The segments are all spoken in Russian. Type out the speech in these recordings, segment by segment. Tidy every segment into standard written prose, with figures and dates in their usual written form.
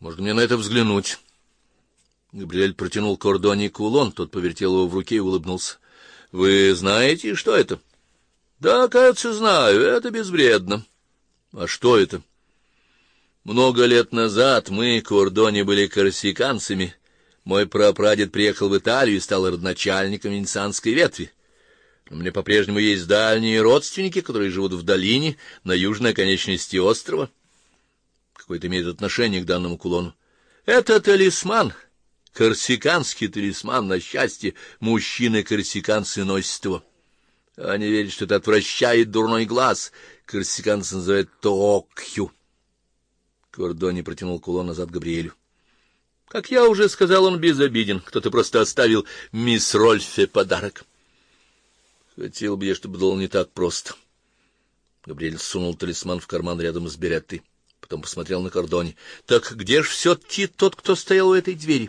Можно мне на это взглянуть? Габриэль протянул Кордоне кулон, тот повертел его в руке и улыбнулся. — Вы знаете, что это? — Да, кажется, знаю, это безвредно. — А что это? — Много лет назад мы, Кордоне, были корсиканцами. Мой прапрадед приехал в Италию и стал родоначальником венецианской ветви. У меня по-прежнему есть дальние родственники, которые живут в долине, на южной оконечности острова. Какое-то имеет отношение к данному кулону. Это талисман, корсиканский талисман на счастье. Мужчины-корсиканцы носят его. Они верят, что это отвращает дурной глаз. Корсиканцы называют тоокхю. Кордоне протянул кулон назад Габриэлю. Как я уже сказал, он безобиден. Кто-то просто оставил мисс Рольфе подарок. Хотел бы я, чтобы было не так просто. Габриэль сунул талисман в карман рядом с Береттой. Потом посмотрел на Кордоне. — Так где ж все-таки тот, кто стоял у этой двери?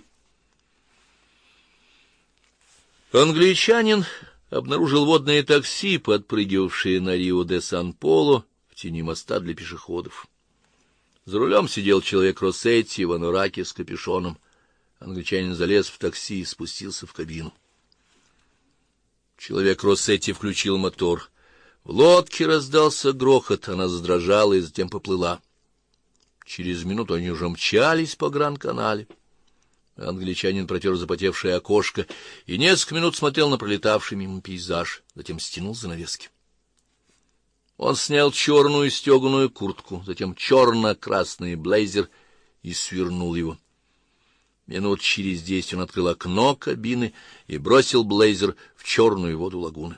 Англичанин обнаружил водное такси, подпрыгивавшее на Рио-де-Сан-Поло в тени моста для пешеходов. За рулем сидел человек Россетти в анораке с капюшоном. Англичанин залез в такси и спустился в кабину. Человек Россетти включил мотор. В лодке раздался грохот, она задрожала и затем поплыла. Через минуту они уже мчались по Гранд-канале. Англичанин протер запотевшее окошко и несколько минут смотрел на пролетавший мимо пейзаж, затем стянул занавески. Он снял черную стеганую куртку, затем черно-красный блейзер и свернул его. Минут через 10 он открыл окно кабины и бросил блейзер в черную воду лагуны.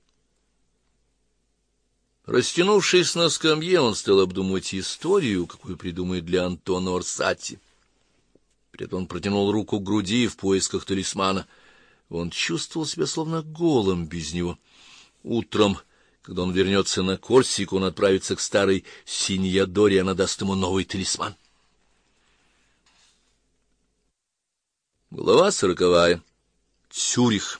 Растянувшись на скамье, он стал обдумывать историю, какую придумает для Антонио Орсати. При этом он протянул руку к груди в поисках талисмана. Он чувствовал себя словно голым без него. Утром, когда он вернется на Корсику, он отправится к старой Синьядоре, и она даст ему новый талисман. Глава 40. Цюрих.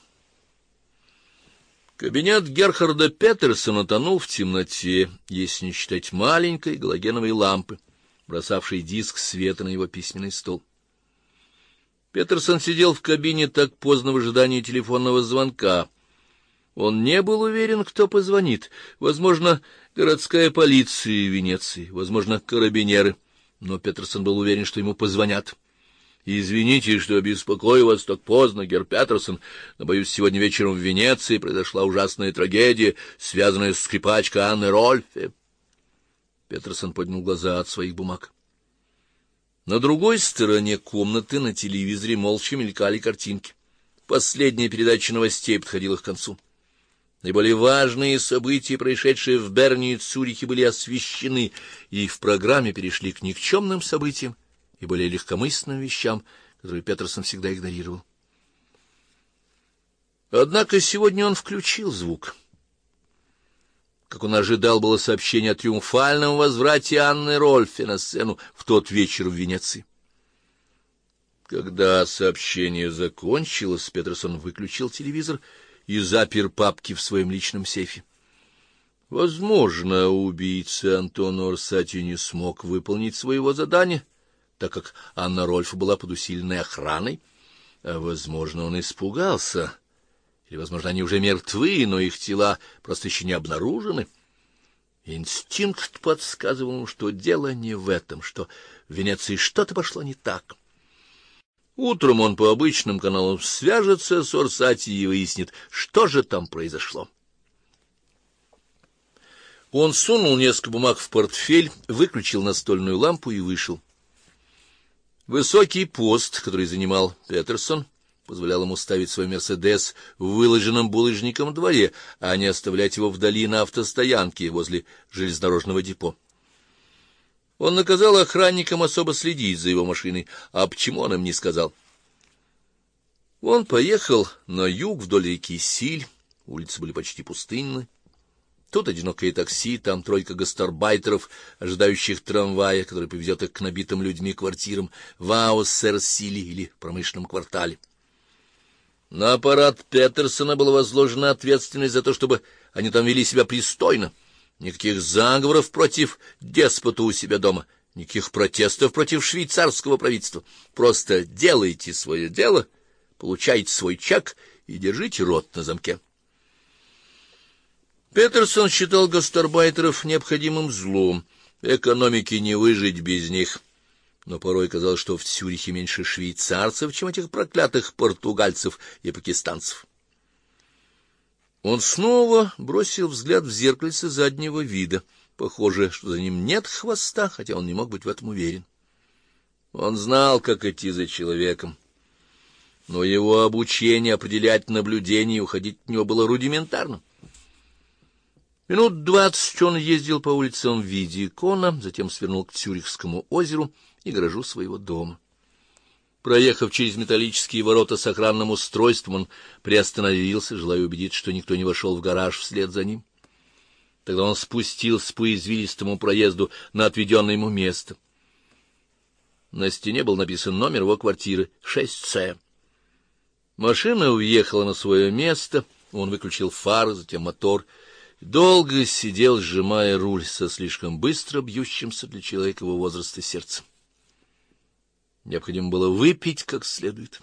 Кабинет Герхарда Петерсона тонул в темноте, если не считать маленькой галогеновой лампы, бросавшей диск света на его письменный стол. Петерсон сидел в кабине так поздно в ожидании телефонного звонка. Он не был уверен, кто позвонит. Возможно, городская полиция Венеции, возможно, карабинеры. Но Петерсон был уверен, что ему позвонят. Извините, что беспокою вас так поздно, герр Петерсон, но, боюсь, сегодня вечером в Венеции произошла ужасная трагедия, связанная с скрипачкой Анной Рольфе. Петерсон поднял глаза от своих бумаг. На другой стороне комнаты на телевизоре молча мелькали картинки. Последняя передача новостей подходила к концу. Наиболее важные события, происшедшие в Берне и Цюрихе, были освещены, и в программе перешли к никчемным событиям и более легкомысленным вещам, которые Петерсон всегда игнорировал. Однако сегодня он включил звук. Как он ожидал, было сообщение о триумфальном возврате Анны Рольфе на сцену в тот вечер в Венеции. Когда сообщение закончилось, Петерсон выключил телевизор и запер папки в своем личном сейфе. Возможно, убийца Антонио Орсати не смог выполнить своего задания, так как Анна Рольфе была под усиленной охраной, а, возможно, он испугался, или, возможно, они уже мертвы, но их тела просто еще не обнаружены. Инстинкт подсказывал ему, что дело не в этом, что в Венеции что-то пошло не так. Утром он по обычным каналам свяжется с Орсати и выяснит, что же там произошло. Он сунул несколько бумаг в портфель, выключил настольную лампу и вышел. Высокий пост, который занимал Петерсон, позволял ему ставить свой «Мерседес» в выложенном булыжником дворе, а не оставлять его вдали на автостоянке возле железнодорожного депо. Он наказал охранникам особо следить за его машиной, а почему он им не сказал? Он поехал на юг вдоль реки Силь, улицы были почти пустынны. Тут одинокое такси, там тройка гастарбайтеров, ожидающих трамвая, который повезет их к набитым людьми квартирам в Ауссерсиле или промышленном квартале. На аппарат Петерсона была возложена ответственность за то, чтобы они там вели себя пристойно. Никаких заговоров против деспота у себя дома, Никаких протестов против швейцарского правительства. Просто делайте свое дело, получайте свой чек и держите рот на замке. Петерсон считал гастарбайтеров необходимым злом. Экономике не выжить без них. Но порой казалось, что в Цюрихе меньше швейцарцев, чем этих проклятых португальцев и пакистанцев. Он снова бросил взгляд в зеркальце заднего вида. Похоже, что за ним нет хвоста, хотя он не мог быть в этом уверен. Он знал, как идти за человеком, но его обучение определять наблюдение и уходить от него было рудиментарным. Минут 20 он ездил по улицам в виде икона, затем свернул к Цюрихскому озеру и гаражу своего дома. Проехав через металлические ворота с охранным устройством, он приостановился, желая убедиться, что никто не вошел в гараж вслед за ним. Тогда он спустился по извилистому проезду на отведенное ему место. На стене был написан номер его квартиры — 6С. Машина уехала на свое место, он выключил фары, затем мотор. Долго сидел, сжимая руль со слишком быстро бьющимся для человека его возраста сердцем. Необходимо было выпить как следует.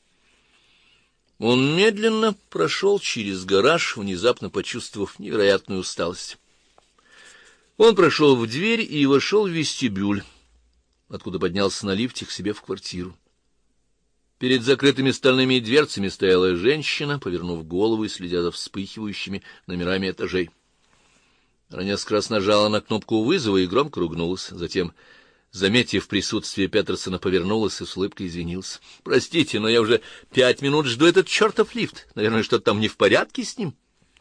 Он медленно прошел через гараж, внезапно почувствовав невероятную усталость. Он прошел в дверь и вошел в вестибюль, откуда поднялся на лифте к себе в квартиру. Перед закрытыми стальными дверцами стояла женщина, повернув голову и следя за вспыхивающими номерами этажей. Она несколько раз нажала на кнопку вызова и громко ругнулась. Затем, заметив присутствие Петерсона, повернулась и с улыбкой извинилась. — Простите, но я уже 5 минут жду этот чертов лифт. Наверное, что-то там не в порядке с ним.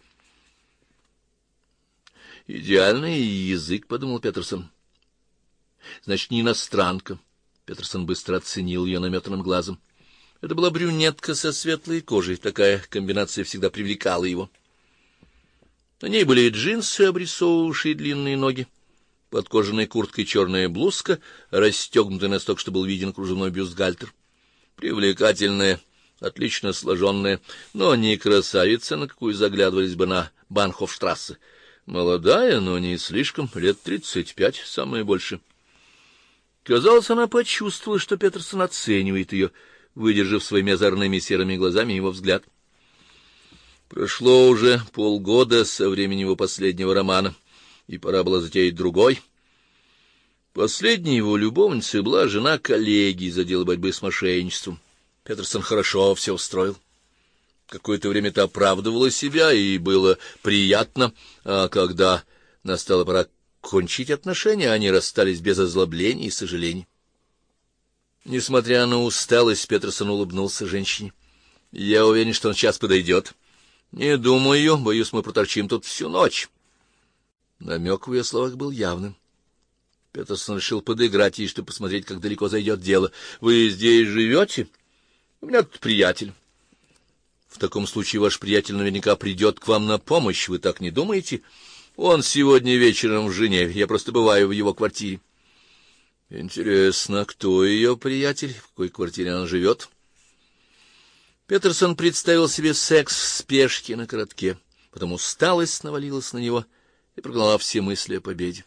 — Идеальный язык, — подумал Петерсон. — Значит, не иностранка. Петерсон быстро оценил ее наметанным глазом. Это была брюнетка со светлой кожей. Такая комбинация всегда привлекала его. На ней были джинсы, обрисовывавшие длинные ноги. Под кожаной курткой черная блузка, расстегнутая настолько, что был виден кружевной бюстгальтер. Привлекательная, отлично сложенная, но не красавица, на какую заглядывались бы на Банхофштрассе. Молодая, но не слишком, лет 35, самое больше. Казалось, она почувствовала, что Петерсон оценивает ее, выдержав своими озорными серыми глазами его взгляд. Прошло уже полгода со времени его последнего романа, и пора было затеять другой. Последней его любовницей была жена коллеги из отдела борьбы с мошенничеством. Петерсон хорошо все устроил. Какое-то время это оправдывало себя, и было приятно, а когда настала пора кончить отношения, они расстались без озлобления и сожалений. Несмотря на усталость, Петерсон улыбнулся женщине. — Я уверен, что он сейчас подойдет. — Не думаю, боюсь, мы проторчим тут всю ночь. Намек в ее словах был явным. Петерсон решил подыграть ей, чтобы посмотреть, как далеко зайдет дело. — Вы здесь живете? — У меня тут приятель. — В таком случае ваш приятель наверняка придет к вам на помощь, вы так не думаете? Он сегодня вечером в Женеве, я просто бываю в его квартире. — Интересно, кто ее приятель, в какой квартире она живет? Петерсон представил себе секс в спешке на коротке, потом усталость навалилась на него и прогнала все мысли о победе.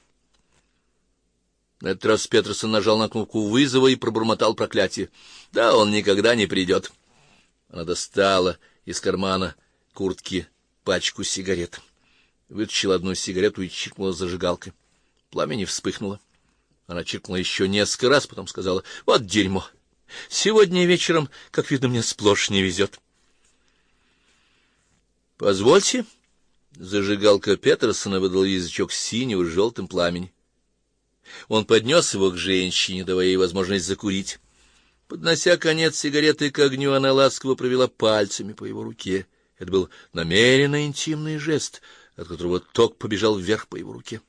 На этот раз Петерсон нажал на кнопку вызова и пробормотал проклятие. — Да, он никогда не придет. Она достала из кармана куртки пачку сигарет. Вытащила одну сигарету и чиркнула зажигалкой. Пламя не вспыхнуло. Она чиркнула еще несколько раз, потом сказала: — Вот дерьмо! Сегодня вечером, как видно, мне сплошь не везет. — Позвольте. Зажигалка Петерсона выдала язычок синего с желтым пламени. Он поднес его к женщине, давая ей возможность закурить. Поднося конец сигареты к огню, она ласково провела пальцами по его руке. Это был намеренно интимный жест, от которого ток побежал вверх по его руке.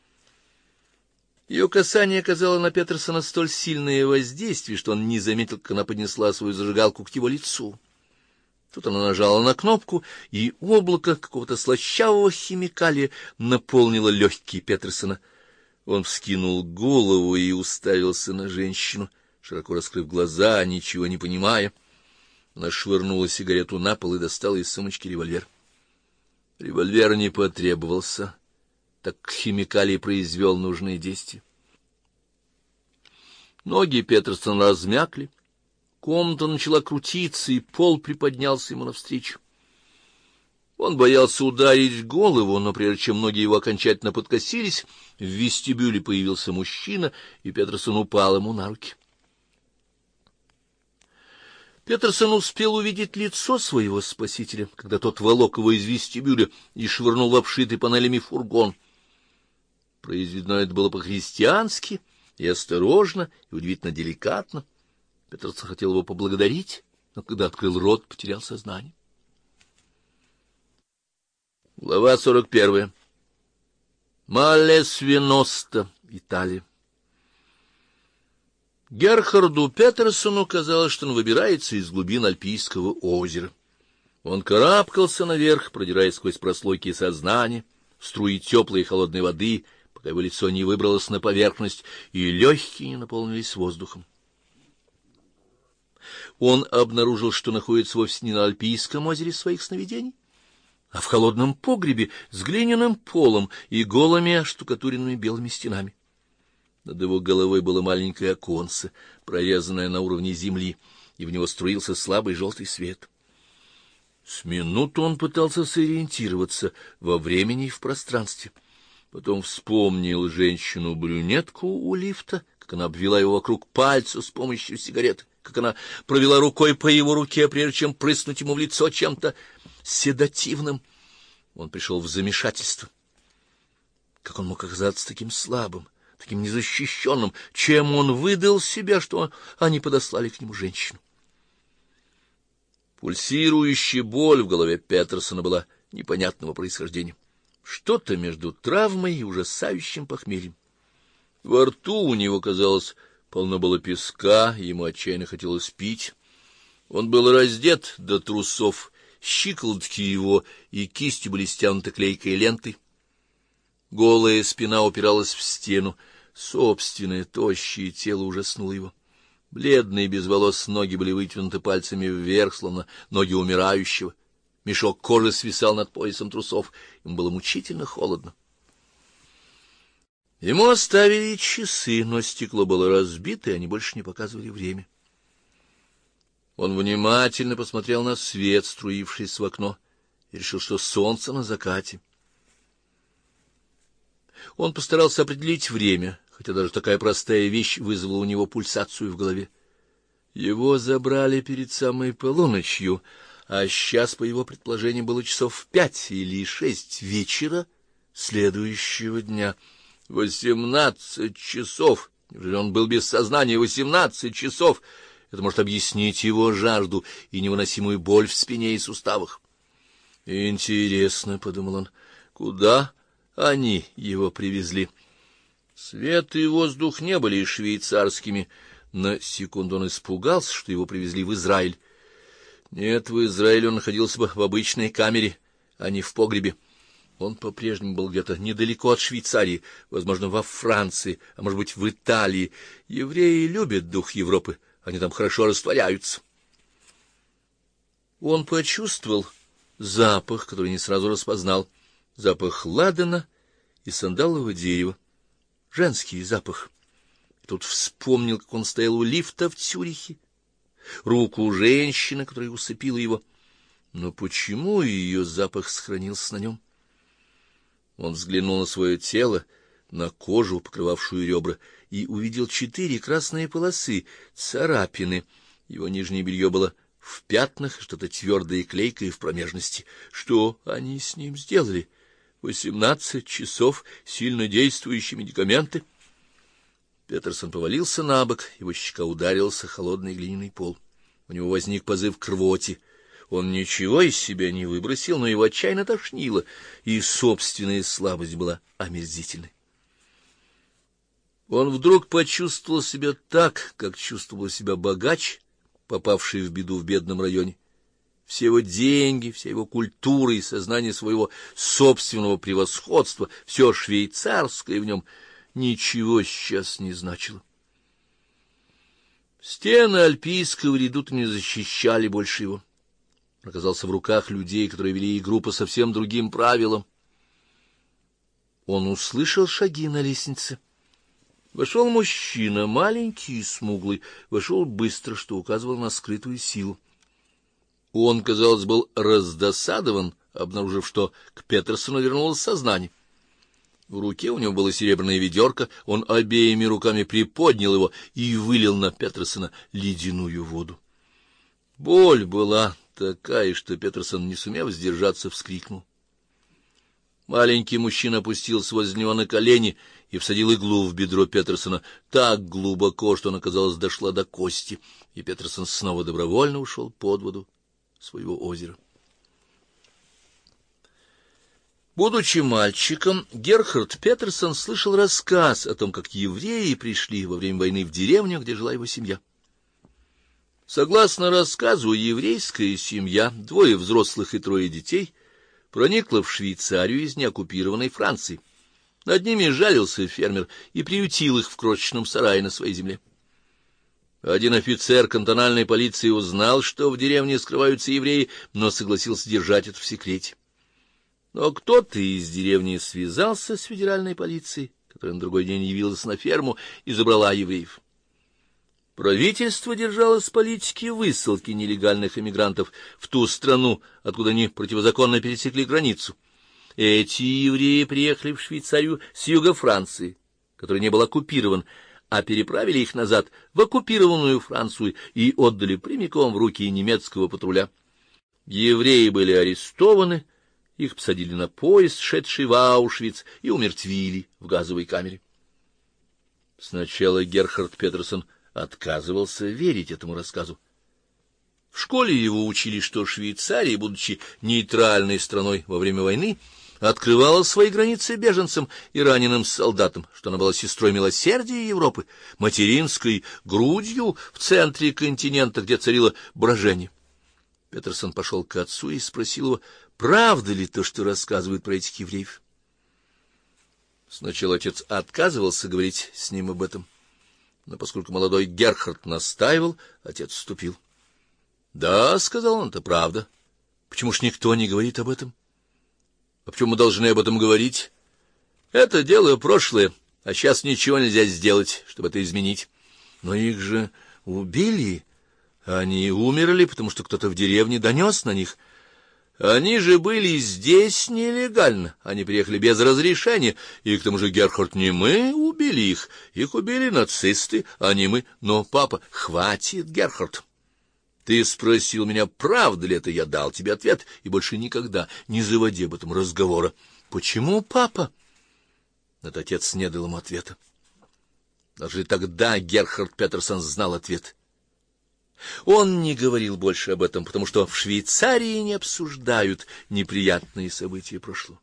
Ее касание оказало на Петерсона столь сильное воздействие, что он не заметил, как она поднесла свою зажигалку к его лицу. Тут она нажала на кнопку, и облако какого-то слащавого химикалия наполнило легкие Петерсона. Он вскинул голову и уставился на женщину, широко раскрыв глаза, ничего не понимая. Она швырнула сигарету на пол и достала из сумочки револьвер. Револьвер не потребовался, так как химикалий произвел нужные действия. Ноги Петерсона размякли, комната начала крутиться, и пол приподнялся ему навстречу. Он боялся ударить голову, но прежде чем ноги его окончательно подкосились, в вестибюле появился мужчина, и Петерсон упал ему на руки. Петерсон успел увидеть лицо своего спасителя, когда тот волок его из вестибюля и швырнул в обшитый панелями фургон. Произведено это было по-христиански и осторожно, и удивительно деликатно. Петерсон хотел его поблагодарить, но когда открыл рот, потерял сознание. Глава 41. Малле-Свиноста, Италия. Герхарду Петерсону казалось, что он выбирается из глубин Альпийского озера. Он карабкался наверх, продираясь сквозь прослойки сознания, струи теплой и холодной воды, пока его лицо не выбралось на поверхность, и легкие не наполнились воздухом. Он обнаружил, что находится вовсе не на Альпийском озере своих сновидений, а в холодном погребе с глиняным полом и голыми оштукатуренными белыми стенами. Над его головой было маленькое оконце, прорезанное на уровне земли, и в него струился слабый желтый свет. С минуту он пытался сориентироваться во времени и в пространстве. Потом вспомнил женщину-брюнетку у лифта, как она обвела его вокруг пальца с помощью сигареты, как она провела рукой по его руке, прежде чем прыснуть ему в лицо чем-то седативным. Он пришел в замешательство. Как он мог оказаться таким слабым, таким незащищенным? Чем он выдал себя, что они подослали к нему женщину? Пульсирующая боль в голове Петерсона была непонятного происхождения. Что-то между травмой и ужасающим похмельем. Во рту у него, казалось, полно было песка, и ему отчаянно хотелось пить. Он был раздет до трусов, щиколотки его и кисти были стянуты клейкой лентой. Голая спина упиралась в стену, собственное тощее тело ужаснуло его. Бледные без волос ноги были вытянуты пальцами вверх, словно ноги умирающего. Мешок кожи свисал над поясом трусов, ему было мучительно холодно. Ему оставили часы, но стекло было разбито, и они больше не показывали время. Он внимательно посмотрел на свет, струившийся в окно, и решил, что солнце на закате. Он постарался определить время, хотя даже такая простая вещь вызвала у него пульсацию в голове. Его забрали перед самой полуночью, а сейчас, по его предположению, было часов 5 или 6 вечера следующего дня. 18 часов! Неужели он был без сознания? 18 часов! Это может объяснить его жажду и невыносимую боль в спине и суставах. Интересно, — подумал он, — куда они его привезли? Свет и воздух не были швейцарскими. На секунду он испугался, что его привезли в Израиль. Нет, в Израиле он находился бы в обычной камере, а не в погребе. Он по-прежнему был где-то недалеко от Швейцарии, возможно, во Франции, а может быть, в Италии. Евреи любят дух Европы, они там хорошо растворяются. Он почувствовал запах, который не сразу распознал, запах ладана и сандалового дерева, женский запах. И тут вспомнил, как он стоял у лифта в Цюрихе, руку женщины, которая усыпила его. Но почему ее запах сохранился на нем? Он взглянул на свое тело, на кожу, покрывавшую ребра, и увидел 4 красные полосы, царапины. Его нижнее белье было в пятнах, что-то твердое и клейкое в промежности. Что они с ним сделали? 18 часов, сильно действующие медикаменты. Петерсон повалился на бок, его щека ударился о холодный глиняный пол. У него возник позыв к рвоте. Он ничего из себя не выбросил, но его отчаянно тошнило, и собственная слабость была омерзительной. Он вдруг почувствовал себя так, как чувствовал себя богач, попавший в беду в бедном районе. Все его деньги, вся его культура и сознание своего собственного превосходства, все швейцарское в нем ничего сейчас не значило. Стены Альпийского редута не защищали больше его. Он оказался в руках людей, которые вели игру по совсем другим правилам. Он услышал шаги на лестнице. Вошел мужчина, маленький и смуглый, вошел быстро, что указывало на скрытую силу. Он, казалось, был раздосадован, обнаружив, что к Петерсону вернулось сознание. В руке у него было серебряное ведерко, он обеими руками приподнял его и вылил на Петерсона ледяную воду. Боль была такая, что Петерсон, не сумев сдержаться, вскрикнул. Маленький мужчина опустился возле него на колени и всадил иглу в бедро Петерсона так глубоко, что она, казалось, дошла до кости, и Петерсон снова добровольно ушел под воду своего озера. Будучи мальчиком, Герхард Петерсон слышал рассказ о том, как евреи пришли во время войны в деревню, где жила его семья. Согласно рассказу, еврейская семья, 2 взрослых и 3 детей, проникла в Швейцарию из неоккупированной Франции. Над ними жалился фермер и приютил их в крошечном сарае на своей земле. Один офицер кантональной полиции узнал, что в деревне скрываются евреи, но согласился держать это в секрете. Но кто-то из деревни связался с федеральной полицией, которая на другой день явилась на ферму и забрала евреев. Правительство держалось политики высылки нелегальных эмигрантов в ту страну, откуда они противозаконно пересекли границу. Эти евреи приехали в Швейцарию с юга Франции, который не был оккупирован, а переправили их назад в оккупированную Францию и отдали прямиком в руки немецкого патруля. Евреи были арестованы, их посадили на поезд, шедший в Аушвиц, и умертвили в газовой камере. Сначала Герхард Петерсон отказывался верить этому рассказу. В школе его учили, что Швейцария, будучи нейтральной страной во время войны, открывала свои границы беженцам и раненым солдатам, что она была сестрой милосердия Европы, материнской грудью в центре континента, где царило брожение. Петерсон пошел к отцу и спросил его, правда ли то, что рассказывают про этих евреев. Сначала отец отказывался говорить с ним об этом, но поскольку молодой Герхард настаивал, отец вступил. — Да, — сказал он, — это правда. Почему ж никто не говорит об этом? А почему мы должны об этом говорить? Это дело прошлое, а сейчас ничего нельзя сделать, чтобы это изменить. Но их же убили. Они умерли, потому что кто-то в деревне донес на них. Они же были здесь нелегально, они приехали без разрешения, и к тому же, Герхард, не мы убили их убили нацисты, а не мы. Но, папа, хватит, Герхард. Ты спросил меня, правда ли это, я дал тебе ответ, и больше никогда не заводи об этом разговора. Почему, папа? Этот отец не дал ему ответа. Даже тогда Герхард Петерсон знал ответ. Он не говорил больше об этом, потому что в Швейцарии не обсуждают неприятные события прошлого.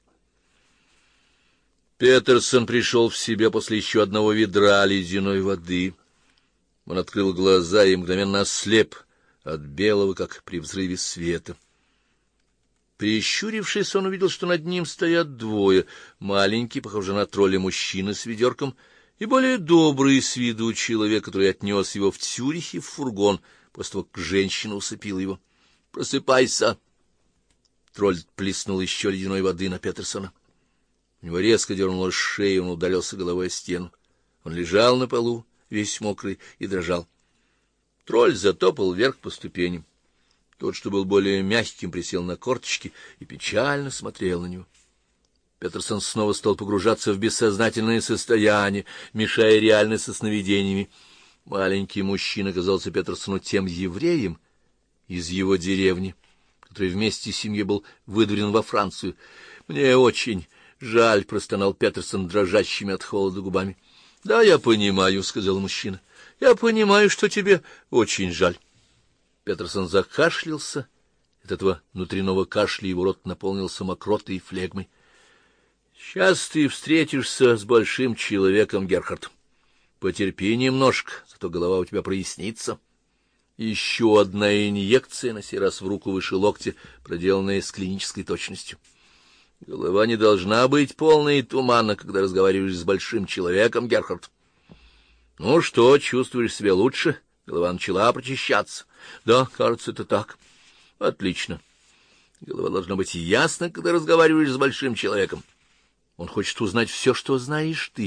Петерсон пришел в себя после еще одного ведра ледяной воды. Он открыл глаза и мгновенно ослеп от белого, как при взрыве света. Прищурившись, он увидел, что над ним стоят 2, маленький, похожий на тролля мужчина с ведерком, и более добрый с виду человек, который отнес его в Цюрихе в фургон, после того, как женщина усыпила его. — Просыпайся! Тролль плеснул еще ледяной воды на Петерсона. У него резко дернулась шея, он ударился головой о стену. Он лежал на полу, весь мокрый, и дрожал. Тролль затопал вверх по ступеням. Тот, что был более мягким, присел на корточки и печально смотрел на него. Петерсон снова стал погружаться в бессознательное состояние, мешая реальность со сновидениями. Маленький мужчина казался Петерсону тем евреем из его деревни, который вместе с семьей был выдворен во Францию. — Мне очень жаль, — простонал Петерсон дрожащими от холода губами. — Да, я понимаю, — сказал мужчина. — Я понимаю, что тебе очень жаль. Петерсон закашлялся. От этого внутреннего кашля его рот наполнился мокротой и флегмой. — Сейчас ты встретишься с большим человеком, Герхард. Потерпи немножко, зато голова у тебя прояснится. Еще одна инъекция, на сей раз в руку выше локтя, проделанная с клинической точностью. Голова не должна быть полной и туманна, когда разговариваешь с большим человеком, Герхард. Ну что, чувствуешь себя лучше? Голова начала прочищаться. Да, кажется, это так. Отлично. Голова должна быть ясна, когда разговариваешь с большим человеком. Он хочет узнать все, что знаешь ты,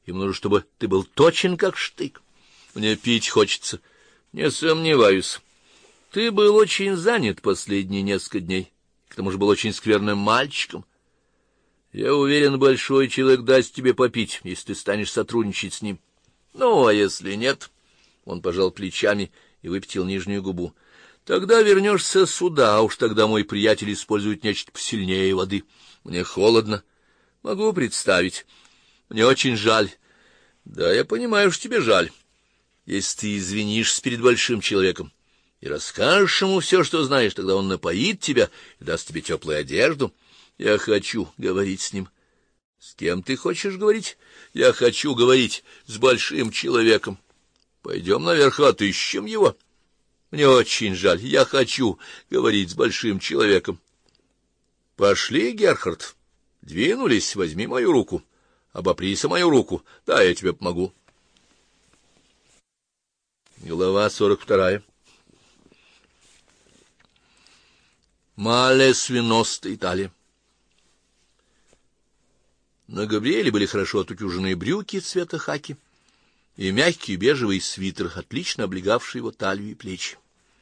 Им нужно, чтобы ты был точен, как штык. Мне пить хочется. Не сомневаюсь. Ты был очень занят последние несколько дней. К тому же был очень скверным мальчиком. Я уверен, большой человек даст тебе попить, если ты станешь сотрудничать с ним. Ну, а если нет, он пожал плечами и выпятил нижнюю губу. Тогда вернешься сюда, а уж тогда мой приятель использует нечто посильнее воды. Мне холодно. Могу представить. Мне очень жаль. Да, я понимаю, что тебе жаль. Если ты извинишься перед большим человеком и расскажешь ему все, что знаешь, тогда он напоит тебя и даст тебе теплую одежду. Я хочу говорить с ним. С кем ты хочешь говорить? Я хочу говорить с большим человеком. Пойдем наверх, отыщем его. Мне очень жаль. Я хочу говорить с большим человеком. Пошли, Герхард. Двинулись, возьми мою руку. Обопрись о мою руку. Да, я тебе помогу. Глава 42. Мале Свиноста, Италия. На Габриэле были хорошо отутюженные брюки цвета хаки и мягкий бежевый свитер, отлично облегавший его талию и плечи.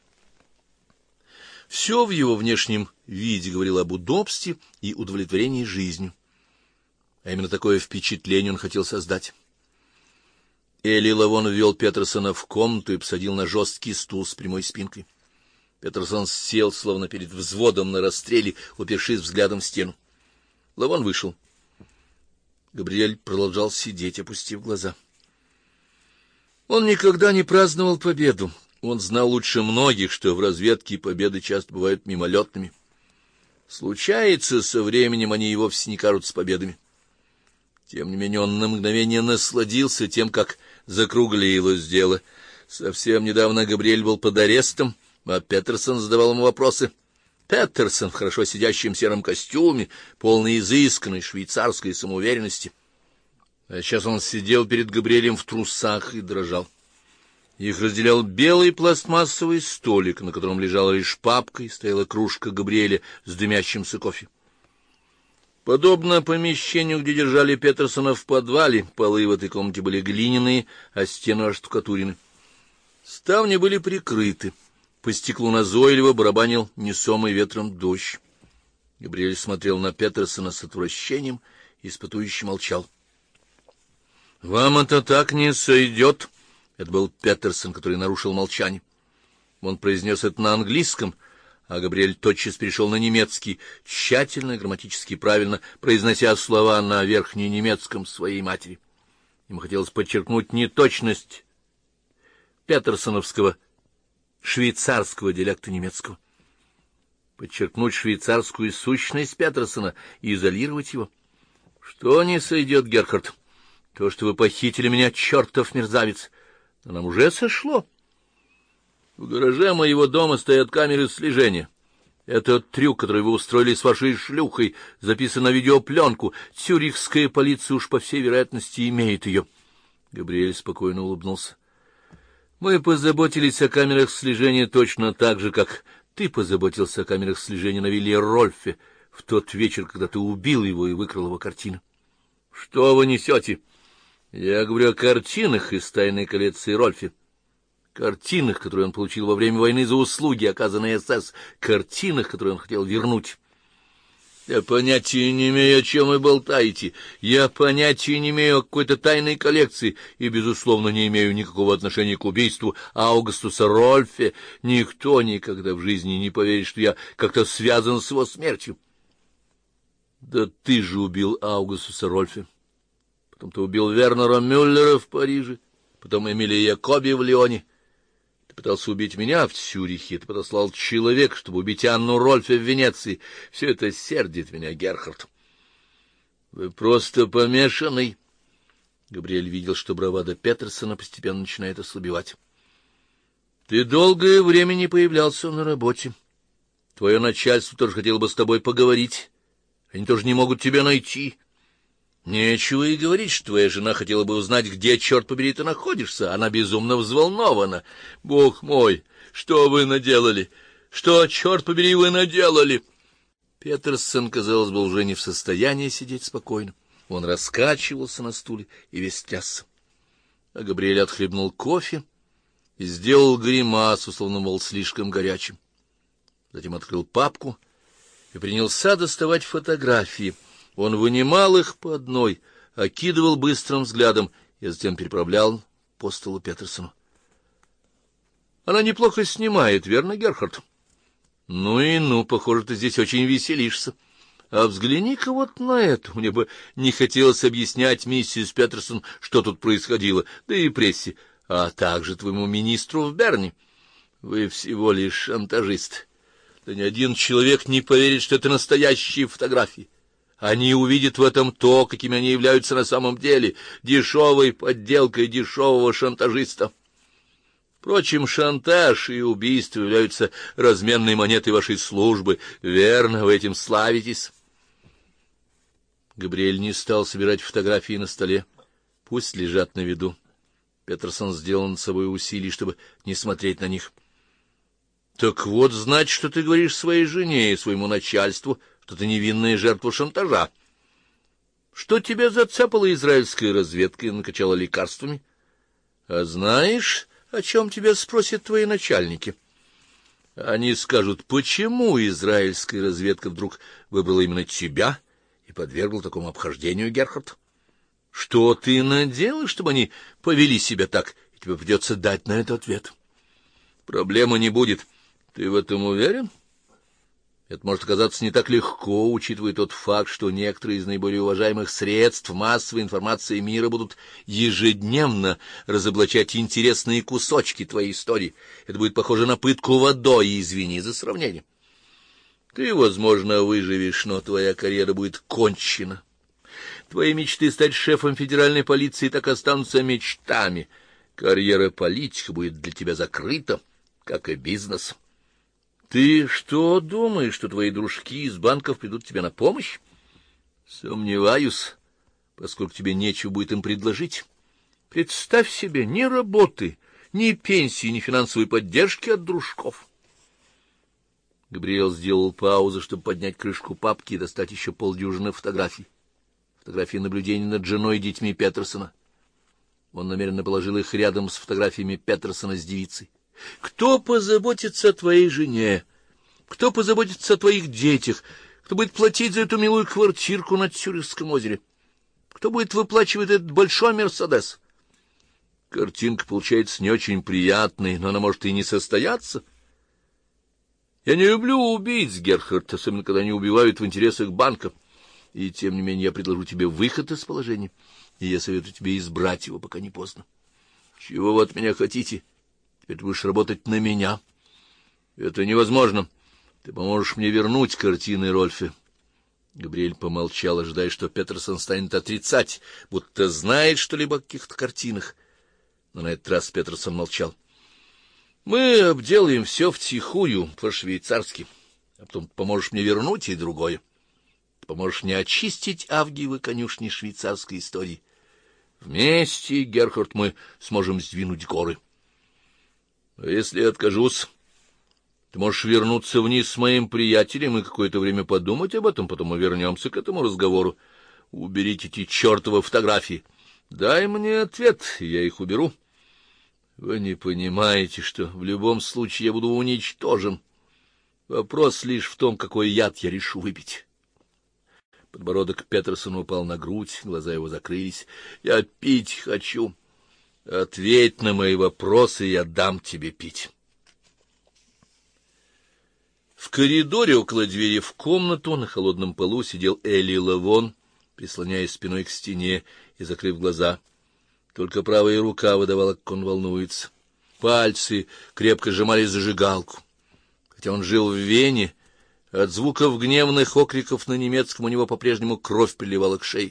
Все в его внешнем виде говорило об удобстве и удовлетворении жизнью. А именно такое впечатление он хотел создать. Эли Лавон ввел Петерсона в комнату и посадил на жесткий стул с прямой спинкой. Петерсон сел, словно перед взводом на расстреле, упершись взглядом в стену. Лавон вышел. Габриэль продолжал сидеть, опустив глаза. Он никогда не праздновал победу. Он знал лучше многих, что в разведке победы часто бывают мимолетными. Случается, со временем они и вовсе не кажутся победами. Тем не менее он на мгновение насладился тем, как закруглилось дело. Совсем недавно Габриэль был под арестом, а Петерсон задавал ему вопросы. Петерсон в хорошо сидящем сером костюме, полный изысканной швейцарской самоуверенности. А сейчас он сидел перед Габриэлем в трусах и дрожал. Их разделял белый пластмассовый столик, на котором лежала лишь папка и стояла кружка Габриэля с дымящимся кофе. Подобно помещению, где держали Петерсона в подвале, полы в этой комнате были глиняные, а стены оштукатурены. Ставни были прикрыты. По стеклу назойливо барабанил несомый ветром дождь. Габриэль смотрел на Петерсона с отвращением и испытующе молчал. — Вам это так не сойдет? Это был Петерсон, который нарушил молчание. Он произнес это на английском, а Габриэль тотчас перешел на немецкий, тщательно и грамматически правильно произнося слова на верхненемецком своей матери. Ему хотелось подчеркнуть неточность петерсоновского швейцарского диалекта немецкого, подчеркнуть швейцарскую сущность Петерсона и изолировать его. — Что не сойдет, Герхард? То, что вы похитили меня, чертов мерзавец, но нам уже сошло. В гараже моего дома стоят камеры слежения. Этот трюк, который вы устроили с вашей шлюхой, записан на видеопленку. Цюрихская полиция уж, по всей вероятности, имеет ее. Габриэль спокойно улыбнулся. Мы позаботились о камерах слежения точно так же, как ты позаботился о камерах слежения на вилле Рольфе в тот вечер, когда ты убил его и выкрал его картину. Что вы несете? Я говорю о картинах из тайной коллекции Рольфе. Картинах, которые он получил во время войны за услуги, оказанные СС, картинах, которые он хотел вернуть. Я понятия не имею, о чем вы болтаете. Я понятия не имею о какой-то тайной коллекции и, безусловно, не имею никакого отношения к убийству Аугустуса Рольфе. Никто никогда в жизни не поверит, что я как-то связан с его смертью. Да ты же убил Аугустуса Рольфе. Потом ты убил Вернера Мюллера в Париже, потом Эмилия Якоби в Лионе. Ты пытался убить меня в Цюрихе, ты подослал человека, чтобы убить Анну Рольфе в Венеции. Все это сердит меня, Герхард. Вы просто помешанный. Габриэль видел, что бравада Петерсона постепенно начинает ослабевать. Ты долгое время не появлялся на работе. Твое начальство тоже хотело бы с тобой поговорить. Они тоже не могут тебя найти. Нечего и говорить, что твоя жена хотела бы узнать, где, черт побери, ты находишься. Она безумно взволнована. Бог мой, что вы наделали? Что, черт побери, вы наделали? Петерсон, казалось, был уже не в состоянии сидеть спокойно. Он раскачивался на стуле и весь трясся. А Габриэль отхлебнул кофе и сделал гримасу, словно был слишком горячим. Затем открыл папку и принялся доставать фотографии. Он вынимал их по одной, окидывал быстрым взглядом и затем переправлял по столу Петерсону. — Она неплохо снимает, верно, Герхард? — Ну и ну, похоже, ты здесь очень веселишься. А взгляни-ка вот на это. Мне бы не хотелось объяснять миссис Петерсон, что тут происходило, да и прессе, а также твоему министру в Берне. Вы всего лишь шантажист. Да ни один человек не поверит, что это настоящие фотографии. Они увидят в этом то, какими они являются на самом деле, дешевой подделкой дешевого шантажиста. Впрочем, шантаж и убийство являются разменной монетой вашей службы. Верно, вы этим славитесь. Габриэль не стал собирать фотографии на столе. Пусть лежат на виду. Петерсон сделал над собой усилий, чтобы не смотреть на них. — Так вот, значит, что ты говоришь своей жене и своему начальству, что ты невинная жертва шантажа. Что тебя зацепала израильская разведка и накачала лекарствами? А знаешь, о чем тебя спросят твои начальники? Они скажут, почему израильская разведка вдруг выбрала именно тебя и подвергла такому обхождению, Герхард? Что ты наделал, чтобы они повели себя так, и тебе придется дать на это ответ? Проблемы не будет. Ты в этом уверен? Это может оказаться не так легко, учитывая тот факт, что некоторые из наиболее уважаемых средств массовой информации мира будут ежедневно разоблачать интересные кусочки твоей истории. Это будет похоже на пытку водой, извини за сравнение. Ты, возможно, выживешь, но твоя карьера будет кончена. Твои мечты стать шефом федеральной полиции так останутся мечтами. Карьера политика будет для тебя закрыта, как и бизнес. Ты что думаешь, что твои дружки из банков придут тебе на помощь? Сомневаюсь, поскольку тебе нечего будет им предложить. Представь себе, ни работы, ни пенсии, ни финансовой поддержки от дружков. Габриэль сделал паузу, чтобы поднять крышку папки и достать еще полдюжины фотографий. Фотографии наблюдений над женой и детьми Петерсона. Он намеренно положил их рядом с фотографиями Петерсона с девицей. Кто позаботится о твоей жене? Кто позаботится о твоих детях? Кто будет платить за эту милую квартирку на Цюрихском озере? Кто будет выплачивать этот большой Мерседес? Картинка получается не очень приятной, но она может и не состояться. Я не люблю убийц, Герхард, особенно когда они убивают в интересах банка. И тем не менее я предложу тебе выход из положения, и я советую тебе избрать его, пока не поздно. Чего вы от меня хотите? Теперь ты будешь работать на меня. Это невозможно. Ты поможешь мне вернуть картины Рольфе. Габриэль помолчал, ожидая, что Петерсон станет отрицать, будто знает что-либо о каких-то картинах. Но на этот раз Петерсон молчал. Мы обделаем все втихую, по-швейцарски, а потом поможешь мне вернуть и другое. Ты поможешь мне очистить Авгиевы конюшни швейцарской истории. Вместе, Герхард, мы сможем сдвинуть горы. А если я откажусь, ты можешь вернуться вниз с моим приятелем и какое-то время подумать об этом, потом мы вернемся к этому разговору. Уберите эти чертовы фотографии. Дай мне ответ, и я их уберу. Вы не понимаете, что в любом случае я буду уничтожен. Вопрос лишь в том, какой яд я решу выпить. Подбородок Петерсона упал на грудь, глаза его закрылись. Я пить хочу. Ответь на мои вопросы, и я дам тебе пить. В коридоре около двери в комнату на холодном полу сидел Эли Лавон, прислоняясь спиной к стене и закрыв глаза. Только правая рука выдавала, как он волнуется. Пальцы крепко сжимали зажигалку. Хотя он жил в Вене, от звуков гневных окриков на немецком у него по-прежнему кровь приливала к шее.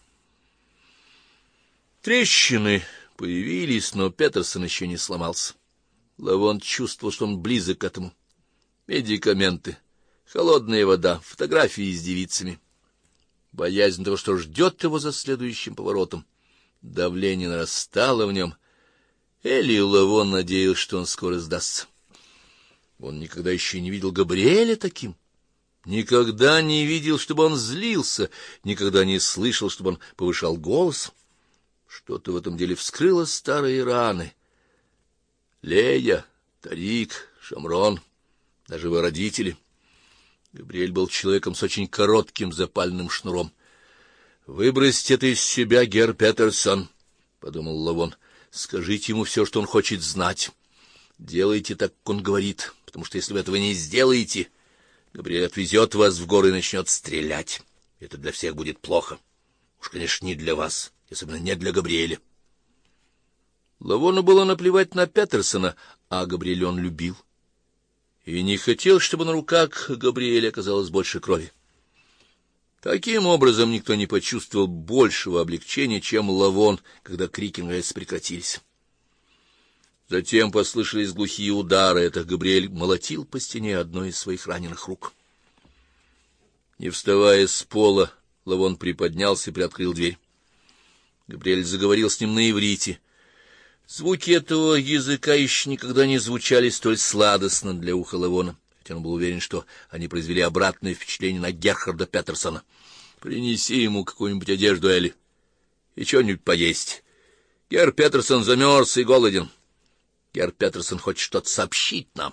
Трещины появились, но Петерсон еще не сломался. Лавон чувствовал, что он близок к этому. Медикаменты, холодная вода, фотографии с девицами. Боязнь того, что ждет его за следующим поворотом. Давление нарастало в нем. Эли Лавон надеялся, что он скоро сдастся. Он никогда еще не видел Габриэля таким. никогда не видел, чтобы он злился, никогда не слышал, чтобы он повышал голос. Что-то в этом деле вскрыло старые раны. Лея, Тарик, Шамрон, даже его родители. Габриэль был человеком с очень коротким запальным шнуром. «Выбросьте это из себя, герр Петерсон», — подумал Лавон. «Скажите ему все, что он хочет знать. Делайте так, как он говорит, потому что если вы этого не сделаете, Габриэль отвезет вас в горы и начнет стрелять. Это для всех будет плохо. Уж, конечно, не для вас, особенно не для Габриэля». Лавону было наплевать на Петерсона, а Габриэля он любил. И не хотел, чтобы на руках Габриэля оказалось больше крови. Таким образом, никто не почувствовал большего облегчения, чем Лавон, когда крики наконец прекратились. Затем послышались глухие удары. Это Габриэль молотил по стене одной из своих раненых рук. Не вставая с пола, Лавон приподнялся и приоткрыл дверь. Габриэль заговорил с ним на иврите. Звуки этого языка еще никогда не звучали столь сладостно для уха Лавона, хотя он был уверен, что они произвели обратное впечатление на Герхарда Петерсона. «Принеси ему какую-нибудь одежду, Элли, и что-нибудь поесть. Герр Петерсон замерз и голоден. Герр Петерсон хочет что-то сообщить нам».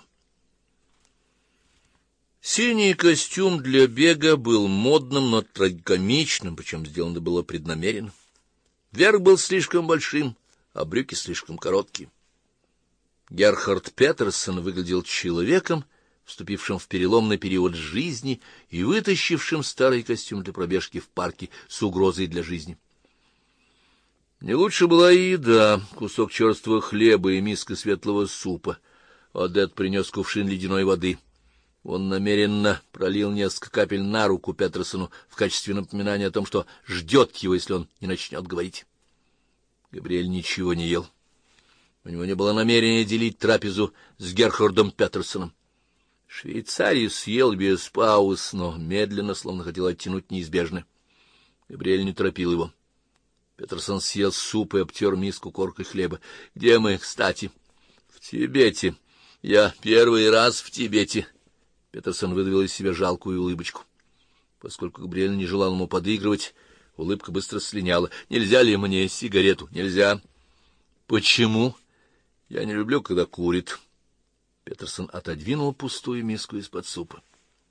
Синий костюм для бега был модным, но трагикомичным, причем сделано было преднамеренно. Верх был слишком большим, а брюки слишком короткие. Герхард Петерсон выглядел человеком, вступившим в переломный период жизни и вытащившим старый костюм для пробежки в парке с угрозой для жизни. Не лучше была и еда: кусок черствого хлеба и миска светлого супа. Одет принес кувшин ледяной воды. Он намеренно пролил несколько капель на руку Петерсону в качестве напоминания о том, что ждет его, если он не начнет говорить. Габриэль ничего не ел. У него не было намерения делить трапезу с Герхардом Петерсоном. Швейцарий съел без пауз, но медленно, словно хотел оттянуть неизбежное. Габриэль не торопил его. Петерсон съел суп и обтер миску коркой хлеба. — Где мы, кстати? — В Тибете. Я первый раз в Тибете. Петерсон выдавил из себя жалкую улыбочку. Поскольку Габриэль не желал ему подыгрывать, улыбка быстро слиняла. — Нельзя ли мне сигарету? — Нельзя. — Почему? — Я не люблю, когда курит. Петерсон отодвинул пустую миску из-под супа.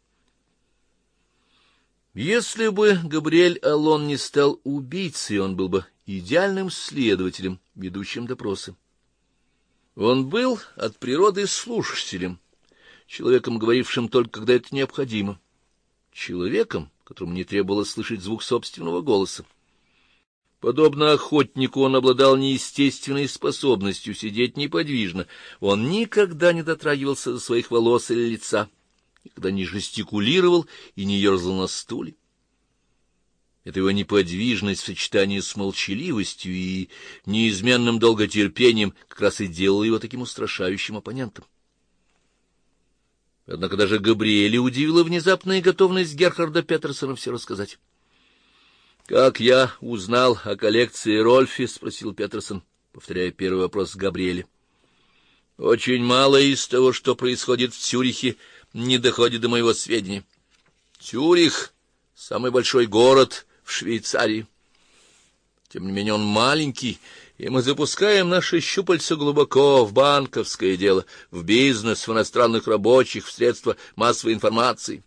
Если бы Габриэль Аллон не стал убийцей, он был бы идеальным следователем, ведущим допросы. Он был от природы слушателем, человеком, говорившим только когда это необходимо, человеком, которому не требовалось слышать звук собственного голоса. Подобно охотнику, он обладал неестественной способностью сидеть неподвижно. Он никогда не дотрагивался до своих волос или лица, никогда не жестикулировал и не ерзал на стуле. Эта его неподвижность в сочетании с молчаливостью и неизменным долготерпением как раз и делала его таким устрашающим оппонентом. Однако даже Габриэля удивила внезапная готовность Герхарда Петерсона все рассказать. — Как я узнал о коллекции Рольфи? — спросил Петерсон, повторяя первый вопрос Габриэля. — Очень мало из того, что происходит в Цюрихе, не доходит до моего сведения. Цюрих — самый большой город в Швейцарии. Тем не менее он маленький, и мы запускаем наши щупальца глубоко в банковское дело, в бизнес, в иностранных рабочих, в средства массовой информации.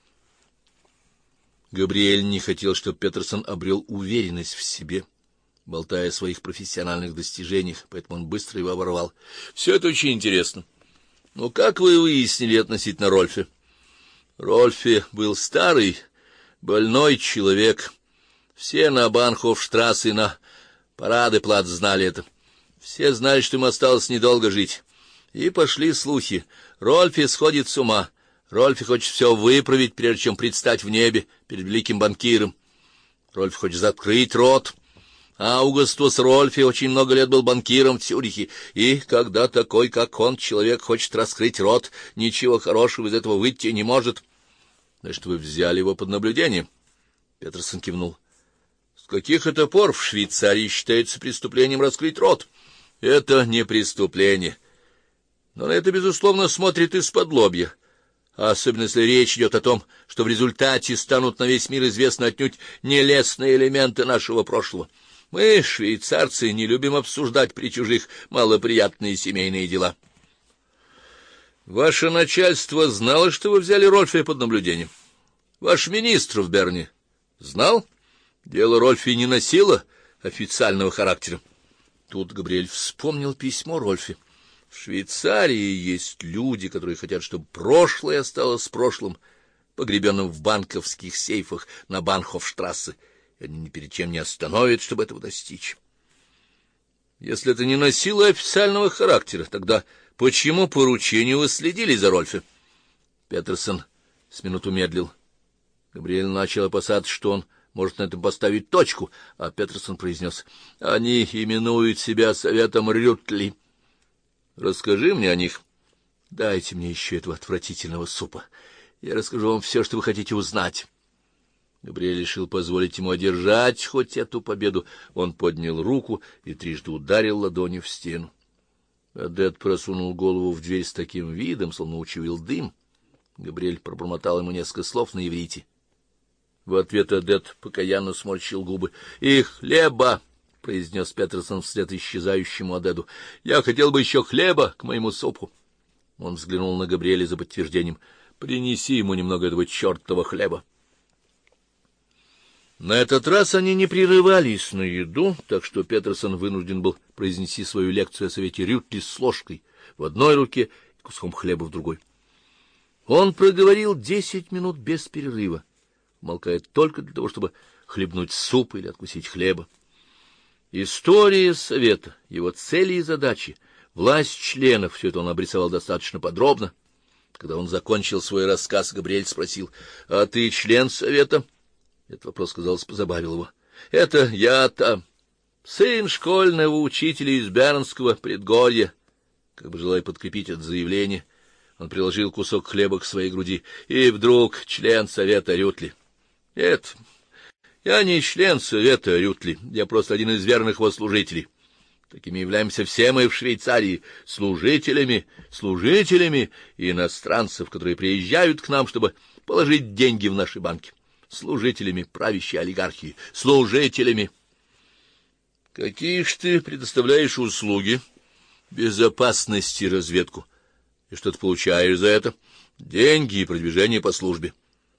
Габриэль не хотел, чтобы Петерсон обрел уверенность в себе, болтая о своих профессиональных достижениях, поэтому он быстро его оборвал. — Все это очень интересно. Но как вы выяснили относительно Рольфи? Рольфи был старый, больной человек. Все на Банхофштрассе и на Парадеплац знали это. Все знали, что ему осталось недолго жить. И пошли слухи. Рольфи сходит с ума. Рольфи хочет все выправить, прежде чем предстать в небе перед великим банкиром. Рольфи хочет закрыть рот. Аугустус Рольфи очень много лет был банкиром в Цюрихе, и когда такой, как он, человек хочет раскрыть рот, ничего хорошего из этого выйти не может. — Значит, вы взяли его под наблюдение? Петерсон кивнул. — С каких это пор в Швейцарии считается преступлением раскрыть рот? — Это не преступление. Но на это, безусловно, смотрит из-под лобья. особенно если речь идет о том, что в результате станут на весь мир известны отнюдь нелестные элементы нашего прошлого. Мы, швейцарцы, не любим обсуждать при чужих малоприятные семейные дела. Ваше начальство знало, что вы взяли Рольфа под наблюдение? Ваш министр в Берне знал? Дело Рольфи не носило официального характера. Тут Габриэль вспомнил письмо Рольфи. В Швейцарии есть люди, которые хотят, чтобы прошлое осталось прошлым, погребенным в банковских сейфах на Банхофштрассе, и они ни перед чем не остановят, чтобы этого достичь. Если это не носило официального характера, тогда почему по поручению вы следили за Рольфи? Петерсон с минуту медлил. Габриэль начал опасаться, что он может на этом поставить точку, а Петерсон произнес: «Они именуют себя советом Рютли. Расскажи мне о них. Дайте мне еще этого отвратительного супа. Я расскажу вам все, что вы хотите узнать». Габриэль решил позволить ему одержать хоть эту победу. Он поднял руку и трижды ударил ладонью в стену. Одет просунул голову в дверь с таким видом, словно учуял дым. Габриэль пробормотал ему несколько слов на иврите. В ответ Одет покаянно сморщил губы. — И хлеба! — произнес Петерсон вслед исчезающему Одеду. — Я хотел бы еще хлеба к моему супу. Он взглянул на Габриэля за подтверждением. — Принеси ему немного этого чертова хлеба. На этот раз они не прерывались на еду, так что Петерсон вынужден был произнести свою лекцию о совете Рютли с ложкой в одной руке и куском хлеба в другой. Он проговорил 10 минут без перерыва, умолкая только для того, чтобы хлебнуть суп или откусить хлеба. История совета, его цели и задачи, власть членов — все это он обрисовал достаточно подробно. Когда он закончил свой рассказ, Габриэль спросил: — А ты член совета? Этот вопрос, казалось, позабавил его. — Это я-то, сын школьного учителя из Бернского предгорья. Как бы желая подкрепить это заявление, он приложил кусок хлеба к своей груди. И вдруг член совета Рютли. — Нет, я не член совета Рютли, я просто один из верных его служителей. Такими являемся все мы в Швейцарии, служителями иностранцев, которые приезжают к нам, чтобы положить деньги в наши банки. Служителями правящей олигархии, служителями. Какие ж ты предоставляешь услуги? Безопасность и разведку. И что ты получаешь за это? Деньги и продвижение по службе.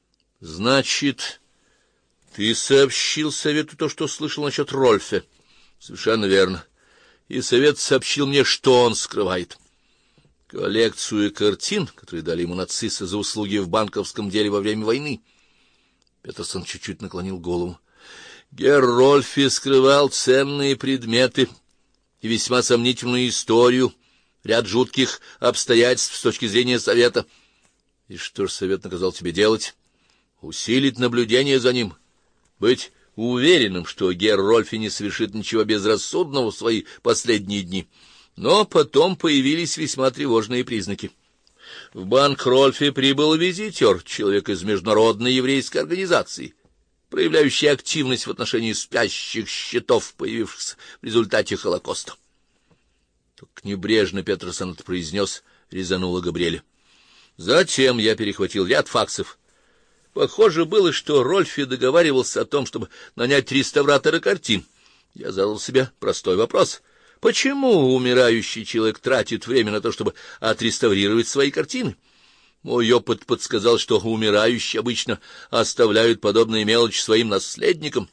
Значит, ты сообщил совету то, что слышал насчет Рольфа? Совершенно верно. И совет сообщил мне, что он скрывает. Коллекцию картин, которые дали ему нацисты за услуги в банковском деле во время войны. Петерсон чуть-чуть наклонил голову. Герр Рольфи скрывал ценные предметы и весьма сомнительную историю, ряд жутких обстоятельств с точки зрения совета. И что ж совет наказал тебе делать? Усилить наблюдение за ним, быть уверенным, что Герр Рольфи не совершит ничего безрассудного в свои последние дни. Но потом появились весьма тревожные признаки. В банк Рольфи прибыл визитер, человек из международной еврейской организации, проявляющий активность в отношении спящих счетов, появившихся в результате Холокоста. Так небрежно Петерсон это произнес, резануло Габриэля. Затем я перехватил ряд факсов. Похоже было, что Рольфи договаривался о том, чтобы нанять реставратора картин. Я задал себе простой вопрос: почему умирающий человек тратит время на то, чтобы отреставрировать свои картины? Мой опыт подсказал, что умирающие обычно оставляют подобные мелочи своим наследникам.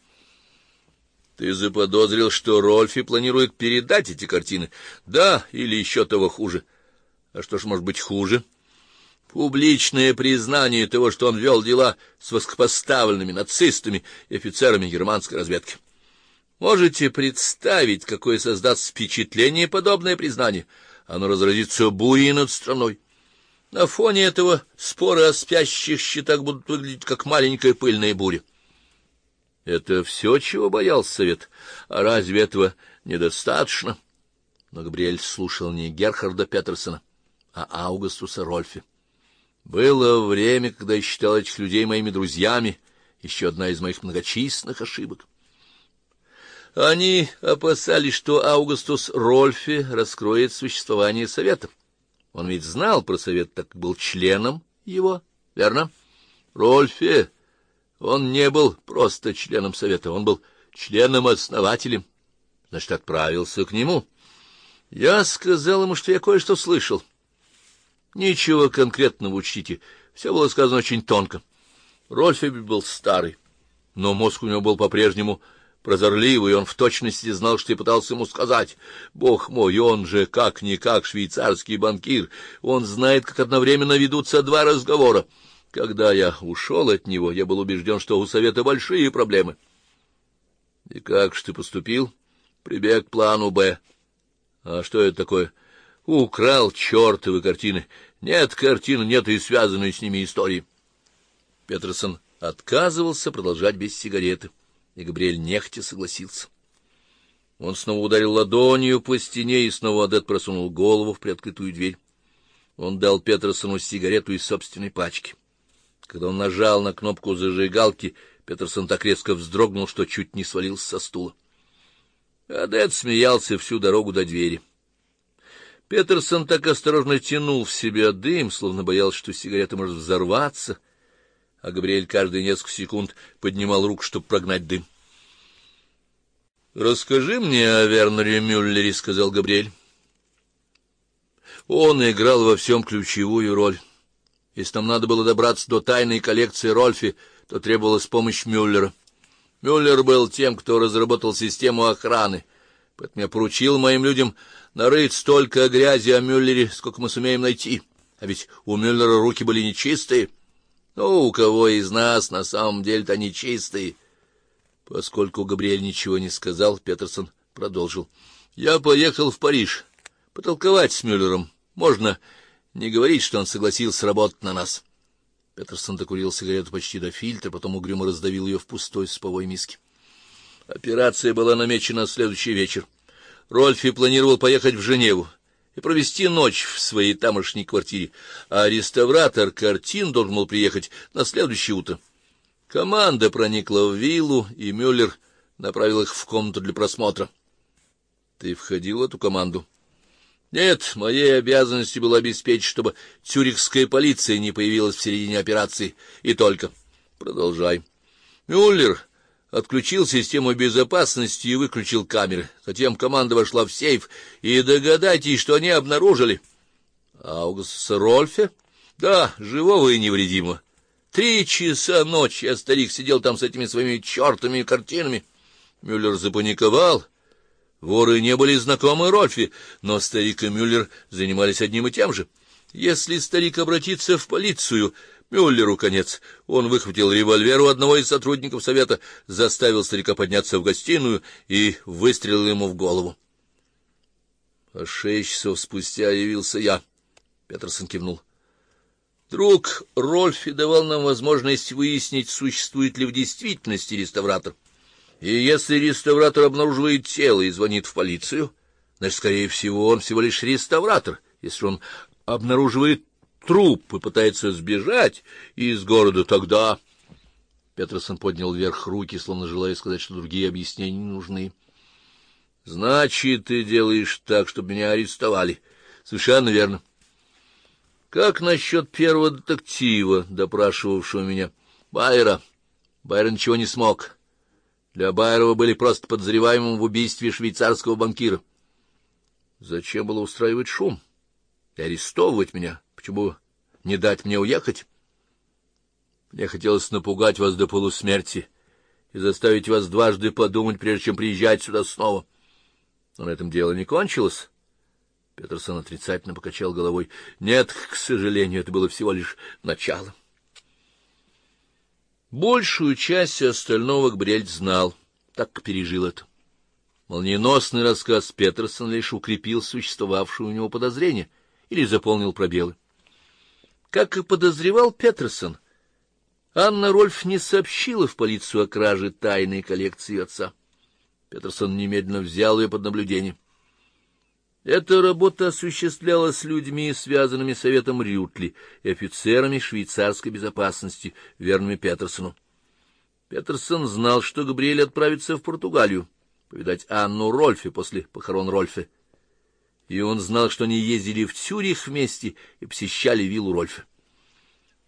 Ты заподозрил, что Рольфи планирует передать эти картины? Да, или еще того хуже. А что ж может быть хуже? Публичное признание того, что он вел дела с высокопоставленными нацистами и офицерами германской разведки. Можете представить, какое создаст впечатление подобное признание? Оно разразится бурей над страной. На фоне этого споры о спящих счетах будут выглядеть как маленькая пыльная буря. Это все, чего боялся совет. А разве этого недостаточно? Но Габриэль слушал не Герхарда Петерсона, а Аугустуса Рольфи. Было время, когда я считал этих людей моими друзьями, еще одна из моих многочисленных ошибок. Они опасались, что Аугустус Рольфи раскроет существование совета. Он ведь знал про совет, так как был членом его, верно? Рольфе, он не был просто членом совета, он был членом-основателем. Значит, отправился к нему. Я сказал ему, что я кое-что слышал. Ничего конкретного, учтите, все было сказано очень тонко. Рольфе был старый, но мозг у него был по-прежнему прозорливый, и он в точности знал, что я пытался ему сказать. Бог мой, он же как-никак швейцарский банкир, он знает, как одновременно ведутся два разговора. Когда я ушел от него, я был убежден, что у совета большие проблемы. И как же ты поступил? Прибег к плану «Б». А что это такое? Украл чертовы картины. Нет картин, нет и связанной с ними истории. Петерсон отказывался продолжать без сигареты, и Габриэль нехотя согласился. Он снова ударил ладонью по стене, и снова Одет просунул голову в приоткрытую дверь. Он дал Петерсону сигарету из собственной пачки. Когда он нажал на кнопку зажигалки, Петерсон так резко вздрогнул, что чуть не свалился со стула. Одет смеялся всю дорогу до двери. Петерсон так осторожно тянул в себя дым, словно боялся, что сигарета может взорваться, а Габриэль каждые несколько секунд поднимал руку, чтобы прогнать дым. — Расскажи мне о Вернере Мюллере, — сказал Габриэль. Он играл во всем ключевую роль. Если нам надо было добраться до тайной коллекции Рольфе, то требовалась помощь Мюллера. Мюллер был тем, кто разработал систему охраны, поэтому я поручил моим людям нарыть столько грязи о Мюллере, сколько мы сумеем найти. А ведь у Мюллера руки были нечистые. Ну, у кого из нас на самом деле-то они чистые? Поскольку Габриэль ничего не сказал, Петерсон продолжил. Я поехал в Париж потолковать с Мюллером. Можно не говорить, что он согласился работать на нас. Петерсон докурил сигарету почти до фильтра, потом угрюмо раздавил ее в пустой суповой миске. Операция была намечена на следующий вечер. Рольфе планировал поехать в Женеву и провести ночь в своей тамошней квартире, а реставратор картин должен был приехать на следующее утро. Команда проникла в виллу, и Мюллер направил их в комнату для просмотра. Ты входил в эту команду? Нет, моей обязанностью было обеспечить, чтобы цюрихская полиция не появилась в середине операции, и только. Продолжай. Мюллер отключил систему безопасности и выключил камеры. Затем команда вошла в сейф, и догадайтесь, что они обнаружили. Аугуста Рольфе? Да, живого и невредимого. 3 часа ночи, а старик сидел там с этими своими чертовыми картинами. Мюллер запаниковал. Воры не были знакомы Рольфе, но старик и Мюллер занимались одним и тем же. Если старик обратится в полицию, Мюллеру конец. Он выхватил револьвер у одного из сотрудников совета, заставил старика подняться в гостиную и выстрелил ему в голову. А 6 часов спустя явился я. Петерсон кивнул. Друг Рольфе давал нам возможность выяснить, существует ли в действительности реставратор. И если реставратор обнаруживает тело и звонит в полицию, значит, скорее всего, он всего лишь реставратор. Если он обнаруживает труп и пытается сбежать из города, тогда... Петерсон поднял вверх руки, словно желая сказать, что другие объяснения не нужны. — Значит, ты делаешь так, чтобы меня арестовали. — Совершенно верно. — Как насчет первого детектива, допрашивавшего меня? — Байера. Байер ничего не смог. Для Байерова были просто подозреваемым в убийстве швейцарского банкира. Зачем было устраивать шум и арестовывать меня? Почему не дать мне уехать? Мне хотелось напугать вас до полусмерти и заставить вас дважды подумать, прежде чем приезжать сюда снова. Но на этом дело не кончилось. Петерсон отрицательно покачал головой. Нет, к сожалению, это было всего лишь начало. Большую часть остального Габриэль знал, так как пережил это. Молниеносный рассказ Петерсона лишь укрепил существовавшее у него подозрение или заполнил пробелы. Как и подозревал Петерсон, Анна Рольф не сообщила в полицию о краже тайной коллекции отца. Петерсон немедленно взял ее под наблюдение. Эта работа осуществлялась людьми, связанными с советом Рютли и офицерами швейцарской безопасности, верными Петерсону. Петерсон знал, что Габриэль отправится в Португалию повидать Анну Рольфе после похорон Рольфе, и он знал, что они ездили в Цюрих вместе и посещали виллу Рольфе.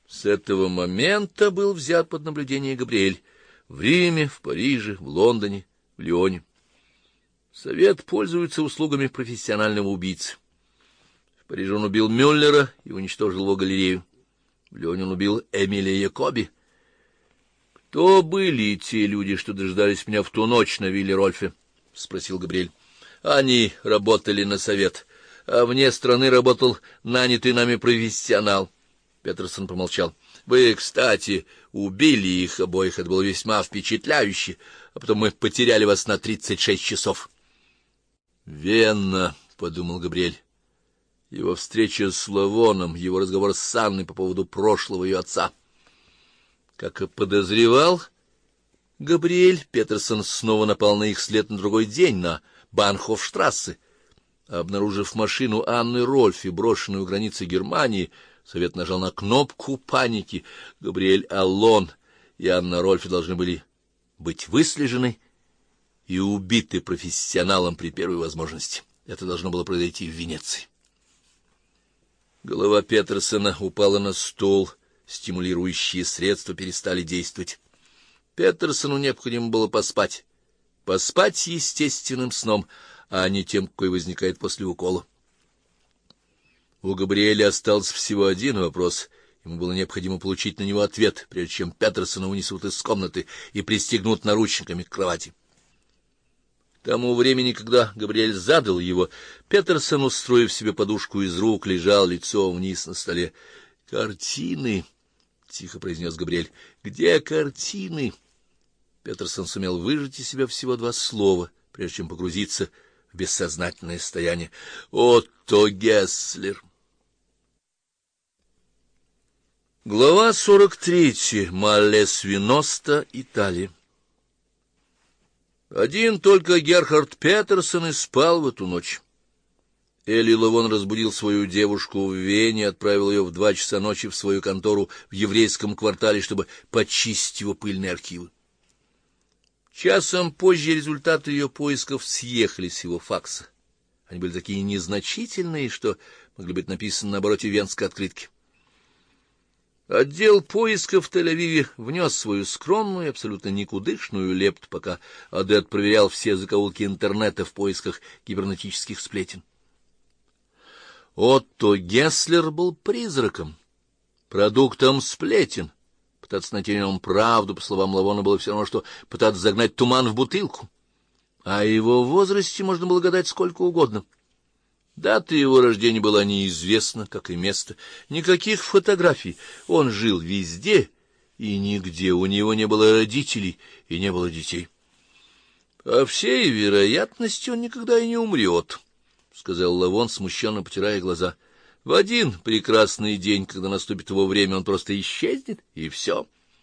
С этого момента был взят под наблюдение Габриэль в Риме, в Париже, в Лондоне, в Лионе. Совет пользуется услугами профессионального убийцы. В Париже он убил Мюллера и уничтожил его галерею. В Лионе он убил Эмиля Якоби. — Кто были те люди, что дождались меня в ту ночь на вилле Рольфе? — спросил Габриэль. — Они работали на совет, а вне страны работал нанятый нами профессионал. Петерсон помолчал. — Вы, кстати, убили их обоих, это было весьма впечатляюще, а потом мы потеряли вас на 36 часов. — Венна, — подумал Габриэль. Его встреча с Лавоном, его разговор с Анной по поводу прошлого ее отца. Как и подозревал Габриэль, Петерсон снова напал на их след на другой день, на Банхофштрассе. Обнаружив машину Анны Рольфе, брошенную у границы Германии, совет нажал на кнопку паники. Габриэль Аллон и Анна Рольфе должны были быть выслежены и убиты профессионалом при первой возможности. Это должно было произойти в Венеции. Голова Петерсона упала на стол, стимулирующие средства перестали действовать. Петерсону необходимо было поспать. Поспать естественным сном, а не тем, какой возникает после укола. У Габриэля остался всего один вопрос. Ему было необходимо получить на него ответ, прежде чем Петерсона унесут из комнаты и пристегнут наручниками к кровати. К тому времени, когда Габриэль задал его, Петерсон, устроив себе подушку из рук, лежал лицом вниз на столе. — Картины! — тихо произнес Габриэль. — Где картины? Петерсон сумел выжать из себя всего 2 слова, прежде чем погрузиться в бессознательное состояние. — Отто Гесслер! Глава 43. Маллес Веноста, Италия. Один только Герхард Петерсон и спал в эту ночь. Эли Лавон разбудил свою девушку в Вене и отправил ее в 2 часа ночи в свою контору в еврейском квартале, чтобы почистить его пыльные архивы. Часом позже результаты ее поисков съехали с его факса. Они были такие незначительные, что могли быть написаны на обороте венской открытки. Отдел поисков в Тель-Авиве внес свою скромную и абсолютно никудышную лепту, пока Одет проверял все закоулки интернета в поисках кибернетических сплетен. Отто Гесслер был призраком, продуктом сплетен. Пытаться найти о нем правду, по словам Лавона, было все равно, что пытаться загнать туман в бутылку. О его возрасте можно было гадать сколько угодно. Дата его рождения была неизвестна, как и место. Никаких фотографий. Он жил везде и нигде. У него не было родителей и не было детей. — По всей вероятности, он никогда и не умрет, — сказал Лавон, смущенно потирая глаза. — В один прекрасный день, когда наступит его время, он просто исчезнет, и все.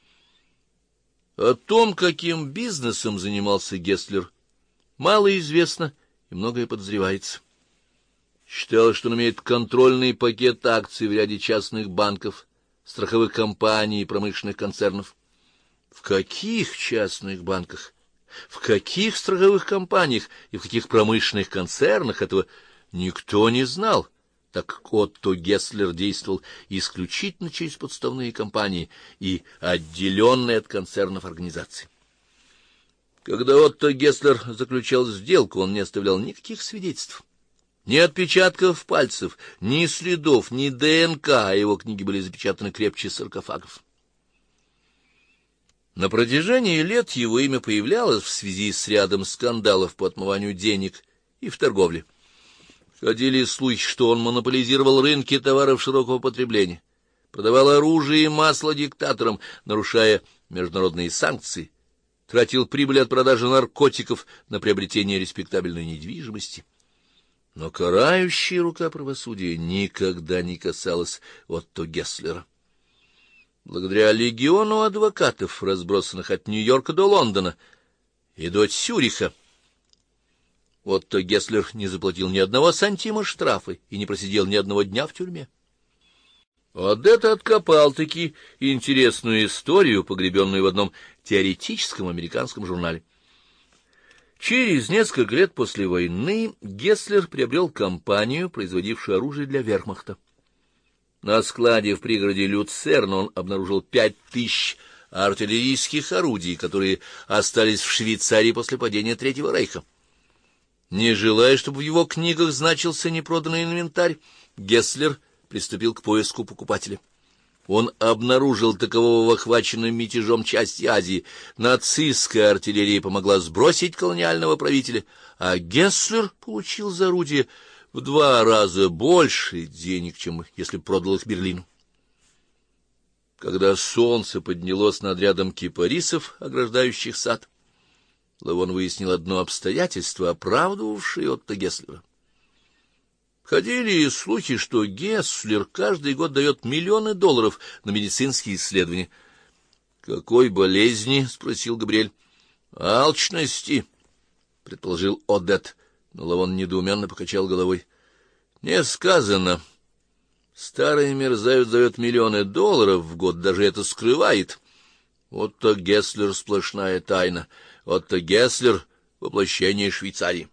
О том, каким бизнесом занимался Гесслер, мало известно и многое подозревается. Считалось, что он имеет контрольный пакет акций в ряде частных банков, страховых компаний и промышленных концернов. В каких частных банках, в каких страховых компаниях и в каких промышленных концернах этого никто не знал, так как Отто Гесслер действовал исключительно через подставные компании и отделенные от концернов организации. Когда Отто Гесслер заключал сделку, он не оставлял никаких свидетельств. Ни отпечатков пальцев, ни следов, ни ДНК, а его книги были запечатаны крепче саркофагов. На протяжении лет его имя появлялось в связи с рядом скандалов по отмыванию денег и в торговле. Ходили слухи, что он монополизировал рынки товаров широкого потребления, продавал оружие и масло диктаторам, нарушая международные санкции, тратил прибыль от продажи наркотиков на приобретение респектабельной недвижимости. Но карающая рука правосудия никогда не касалась Отто Гесслера. Благодаря легиону адвокатов, разбросанных от Нью-Йорка до Лондона и до Цюриха, Отто Гесслер не заплатил ни одного сантима штрафа и не просидел ни одного дня в тюрьме. Одет откопал-таки интересную историю, погребенную в одном теоретическом американском журнале. Через несколько лет после войны Гесслер приобрел компанию, производившую оружие для вермахта. На складе в пригороде Люцерн он обнаружил 5000 артиллерийских орудий, которые остались в Швейцарии после падения Третьего рейха. Не желая, чтобы в его книгах значился непроданный инвентарь, Гесслер приступил к поиску покупателя. Он обнаружил такового в охваченной мятежом части Азии. Нацистская артиллерия помогла сбросить колониального правителя, а Гесслер получил за орудие в 2 раза больше денег, чем если бы продал их Берлину. Когда солнце поднялось над рядом кипарисов, ограждающих сад, Лавон выяснил одно обстоятельство, оправдывавшее Отто Гесслера. Ходили слухи, что Гесслер каждый год дает миллионы долларов на медицинские исследования. — Какой болезни? — спросил Габриэль. — Алчности, — предположил Одет, но Лавон недоуменно покачал головой. — Не сказано. Старый мерзавец дает миллионы долларов в год, даже это скрывает. Отто Гесслер — сплошная тайна. Отто Гесслер — воплощение Швейцарии.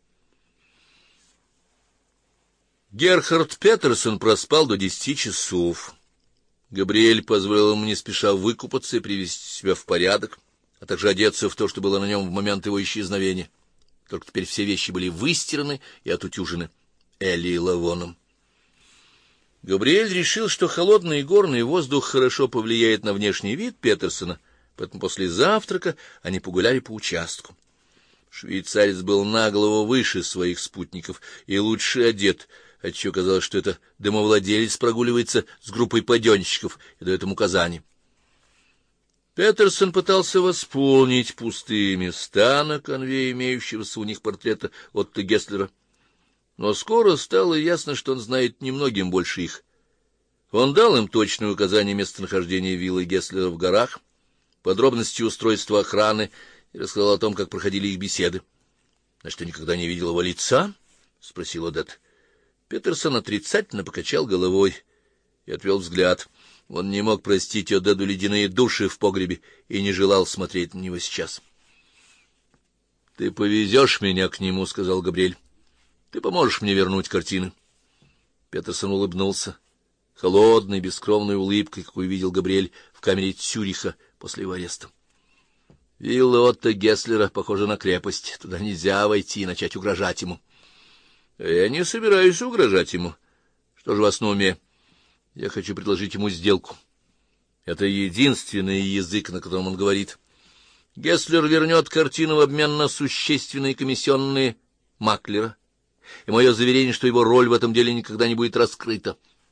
Герхард Петерсон проспал до 10 часов. Габриэль позволил ему не спеша выкупаться и привести себя в порядок, а также одеться в то, что было на нем в момент его исчезновения. Только теперь все вещи были выстираны и отутюжены Элли и Лавоном. Габриэль решил, что холодный горный воздух хорошо повлияет на внешний вид Петерсона, поэтому после завтрака они погуляли по участку. Швейцарец был на голову выше своих спутников и лучше одет, отчего казалось, что это домовладелец прогуливается с группой паденщиков и дает им указания. Петерсон пытался восполнить пустые места на конве имеющегося у них портрета Отто Гесслера, но скоро стало ясно, что он знает немногим больше их. Он дал им точные указания местонахождения виллы Гесслера в горах, подробности устройства охраны и рассказал о том, как проходили их беседы. — А что, никогда не видел его лица? — спросил Одет. Петерсон отрицательно покачал головой и отвел взгляд. Он не мог простить Одеду ледяные души в погребе и не желал смотреть на него сейчас. — Ты повезешь меня к нему, — сказал Габриэль. — Ты поможешь мне вернуть картины. Петерсон улыбнулся холодной, бескровной улыбкой, какую видел Габриэль в камере Цюриха после его ареста. Вилла Отто Гесслера похожа на крепость. Туда нельзя войти и начать угрожать ему. — Я не собираюсь угрожать ему. Что же у вас на уме? Я хочу предложить ему сделку. Это единственный язык, на котором он говорит. Гесслер вернет картину в обмен на существенные комиссионные маклера, и мое заверение, что его роль в этом деле никогда не будет раскрыта.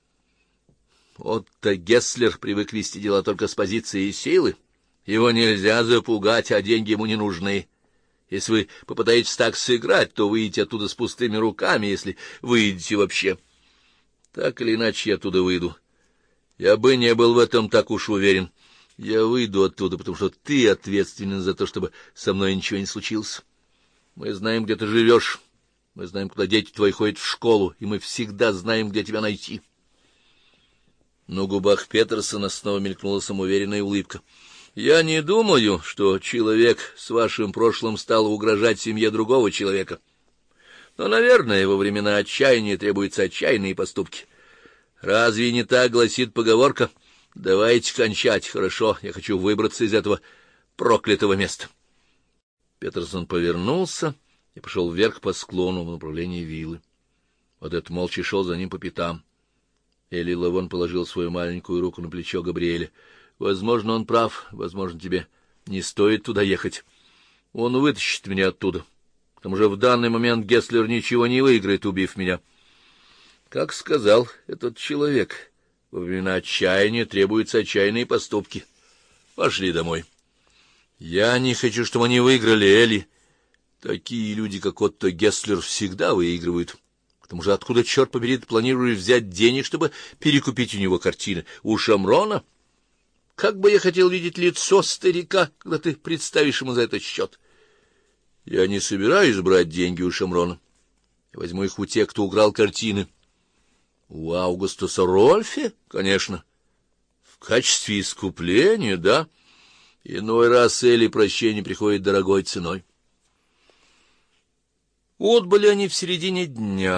Отто Гесслер привык вести дела только с позиции силы. Его нельзя запугать, а деньги ему не нужны. Если вы попытаетесь так сыграть, то выйдете оттуда с пустыми руками, если выйдете вообще. Так или иначе, я оттуда выйду. Я бы не был в этом так уж уверен. Я выйду оттуда, потому что ты ответственен за то, чтобы со мной ничего не случилось. Мы знаем, где ты живешь. Мы знаем, куда дети твои ходят в школу, и мы всегда знаем, где тебя найти. На губах Петерсона снова мелькнула самоуверенная улыбка. Я не думаю, что человек с вашим прошлым стал угрожать семье другого человека. Но, наверное, во времена отчаяния требуются отчаянные поступки. Разве не так гласит поговорка? Давайте кончать, хорошо, я хочу выбраться из этого проклятого места. Петерсон повернулся и пошел вверх по склону в направлении виллы. Одет молча шел за ним по пятам. Элли Лавон положил свою маленькую руку на плечо Габриэля. Возможно, он прав, возможно, тебе не стоит туда ехать. Он вытащит меня оттуда. К тому же в данный момент Гесслер ничего не выиграет, убив меня. Как сказал этот человек, во времена отчаяния требуются отчаянные поступки. Пошли домой. Я не хочу, чтобы они выиграли, Элли. Такие люди, как Отто Гесслер, всегда выигрывают. К тому же откуда, черт побери, ты планируешь взять денег, чтобы перекупить у него картины? У Шамрона? Как бы я хотел видеть лицо старика, когда ты представишь ему за этот счет. Я не собираюсь брать деньги у Шамрона. Я возьму их у тех, кто украл картины. У Аугустуса Рольфе? Конечно. В качестве искупления, да. Иной раз Элли прощение приходит дорогой ценой. Отбыли они в середине дня.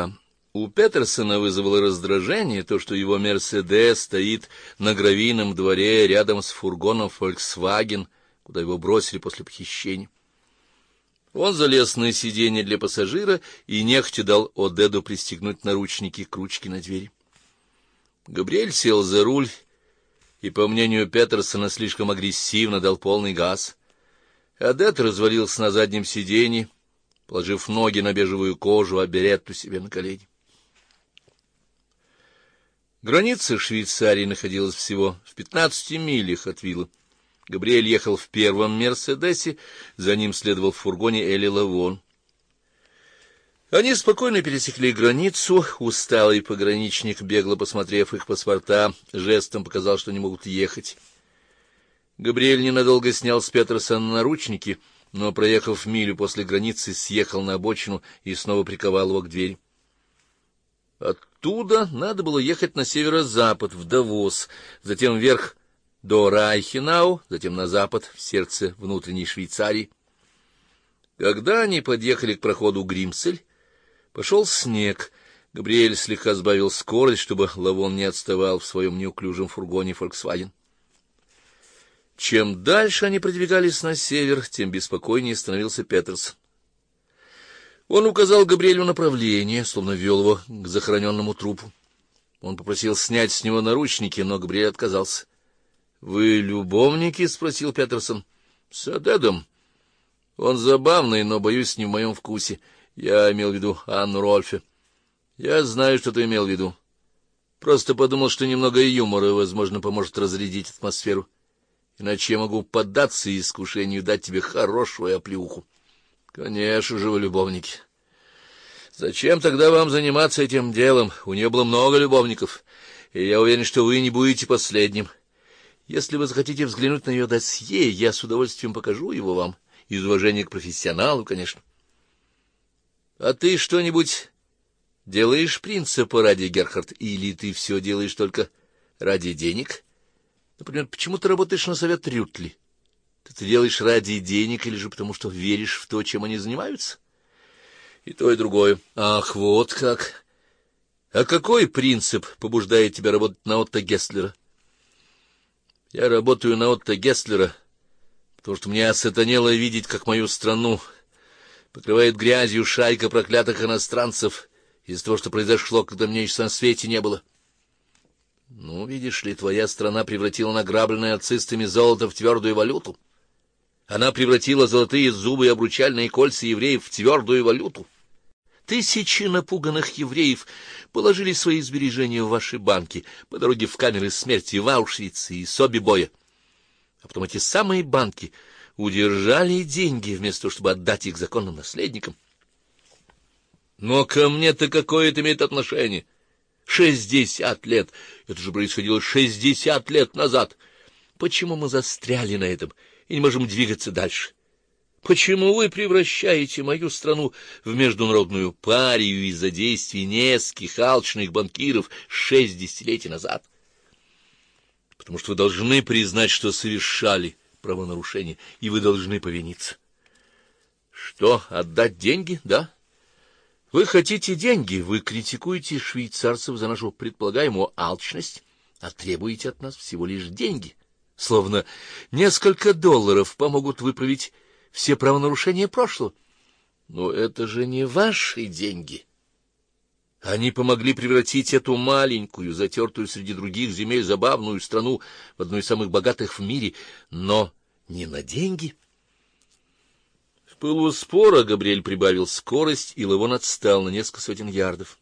У Петерсона вызвало раздражение то, что его «Мерседес» стоит на гравийном дворе рядом с фургоном «Фольксваген», куда его бросили после похищения. Он залез на сиденье для пассажира и нехотя дал Одеду пристегнуть наручники к ручке на двери. Габриэль сел за руль и, по мнению Петерсона, слишком агрессивно дал полный газ. Одед развалился на заднем сиденье, положив ноги на бежевую кожу, а беретту себе на колени. Граница Швейцарии находилась всего в 15 милях от виллы. Габриэль ехал в первом «Мерседесе», за ним следовал в фургоне Эли Лавон. Они спокойно пересекли границу. Усталый пограничник, бегло посмотрев их паспорта, жестом показал, что не могут ехать. Габриэль ненадолго снял с Петерсона наручники, но, проехав милю после границы, съехал на обочину и снова приковал его к двери. Оттуда надо было ехать на северо-запад, в Давос, затем вверх до Райхенау, затем на запад, в сердце внутренней Швейцарии. Когда они подъехали к проходу Гримсель, пошел снег. Габриэль слегка сбавил скорость, чтобы Лавон не отставал в своем неуклюжем фургоне «Фольксваген». Чем дальше они продвигались на север, тем беспокойнее становился Петерсон. Он указал Габриэлю направление, словно вел его к захороненному трупу. Он попросил снять с него наручники, но Габриэль отказался. — Вы любовники? — спросил Петерсон. — С Одедом. Он забавный, но, боюсь, не в моем вкусе. Я имел в виду Анну Рольфе. Я знаю, что ты имел в виду. Просто подумал, что немного юмора, возможно, поможет разрядить атмосферу. Иначе я могу поддаться искушению дать тебе хорошую оплеуху. Конечно же, вы любовники. Зачем тогда вам заниматься этим делом? У нее было много любовников, и я уверен, что вы не будете последним. Если вы захотите взглянуть на ее досье, я с удовольствием покажу его вам. Из уважения к профессионалу, конечно. А ты что-нибудь делаешь принципа ради, Герхард, или ты все делаешь только ради денег? Например, почему ты работаешь на совет Рютли? Ты делаешь ради денег или же потому, что веришь в то, чем они занимаются? И то, и другое. Ах, вот как! А какой принцип побуждает тебя работать на Отто Гесслера? Я работаю на Отто Гесслера, потому что мне осатанело видеть, как мою страну покрывает грязью шайка проклятых иностранцев из-за того, что произошло, когда меня еще на свете не было. Ну, видишь ли, твоя страна превратила награбленное нацистами золото в твердую валюту. Она превратила золотые зубы и обручальные кольца евреев в твердую валюту. Тысячи напуганных евреев положили свои сбережения в ваши банки по дороге в камеры смерти в Аушвице и Собибое. А потом эти самые банки удержали деньги, вместо того, чтобы отдать их законным наследникам. Но ко мне-то какое это имеет отношение? 60 лет! Это же происходило 60 лет назад! Почему мы застряли на этом и не можем двигаться дальше? Почему вы превращаете мою страну в международную парию из-за действий нескольких алчных банкиров 6 десятилетий назад? Потому что вы должны признать, что совершали правонарушение, и вы должны повиниться. Что, отдать деньги, да? Вы хотите деньги, вы критикуете швейцарцев за нашу предполагаемую алчность, а требуете от нас всего лишь деньги, словно несколько долларов помогут выправить все правонарушения прошлого. Но это же не ваши деньги. Они помогли превратить эту маленькую, затертую среди других земель забавную страну в одну из самых богатых в мире, но не на деньги. В пылу спора Габриэль прибавил скорость, и Лавон отстал на несколько сотен ярдов.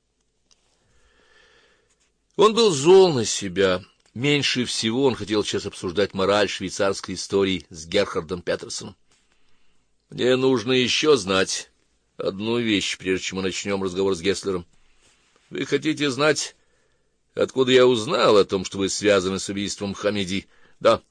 Он был зол на себя. Меньше всего он хотел сейчас обсуждать мораль швейцарской истории с Герхардом Петерсоном. Мне нужно еще знать одну вещь, прежде чем мы начнем разговор с Гесслером. Вы хотите знать, откуда я узнал о том, что вы связаны с убийством Хамиди? Да.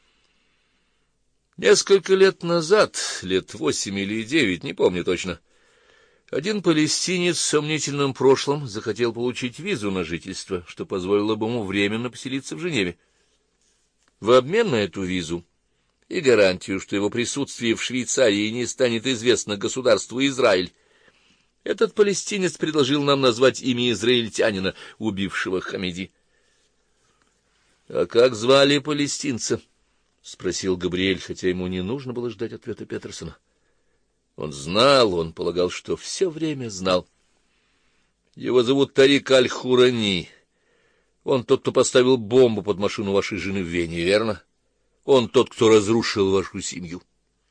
Несколько лет назад, лет 8 или 9, не помню точно, один палестинец с сомнительным прошлым захотел получить визу на жительство, что позволило бы ему временно поселиться в Женеве. В обмен на эту визу и гарантию, что его присутствие в Швейцарии не станет известно государству Израиль, Этот палестинец предложил нам назвать имя израильтянина, убившего Хамиди. — А как звали палестинца? — спросил Габриэль, хотя ему не нужно было ждать ответа Петерсона. Он знал, он полагал, что все время знал. Его зовут Тарик Аль-Хурани. Он тот, кто поставил бомбу под машину вашей жены в Вене, верно? Он тот, кто разрушил вашу семью.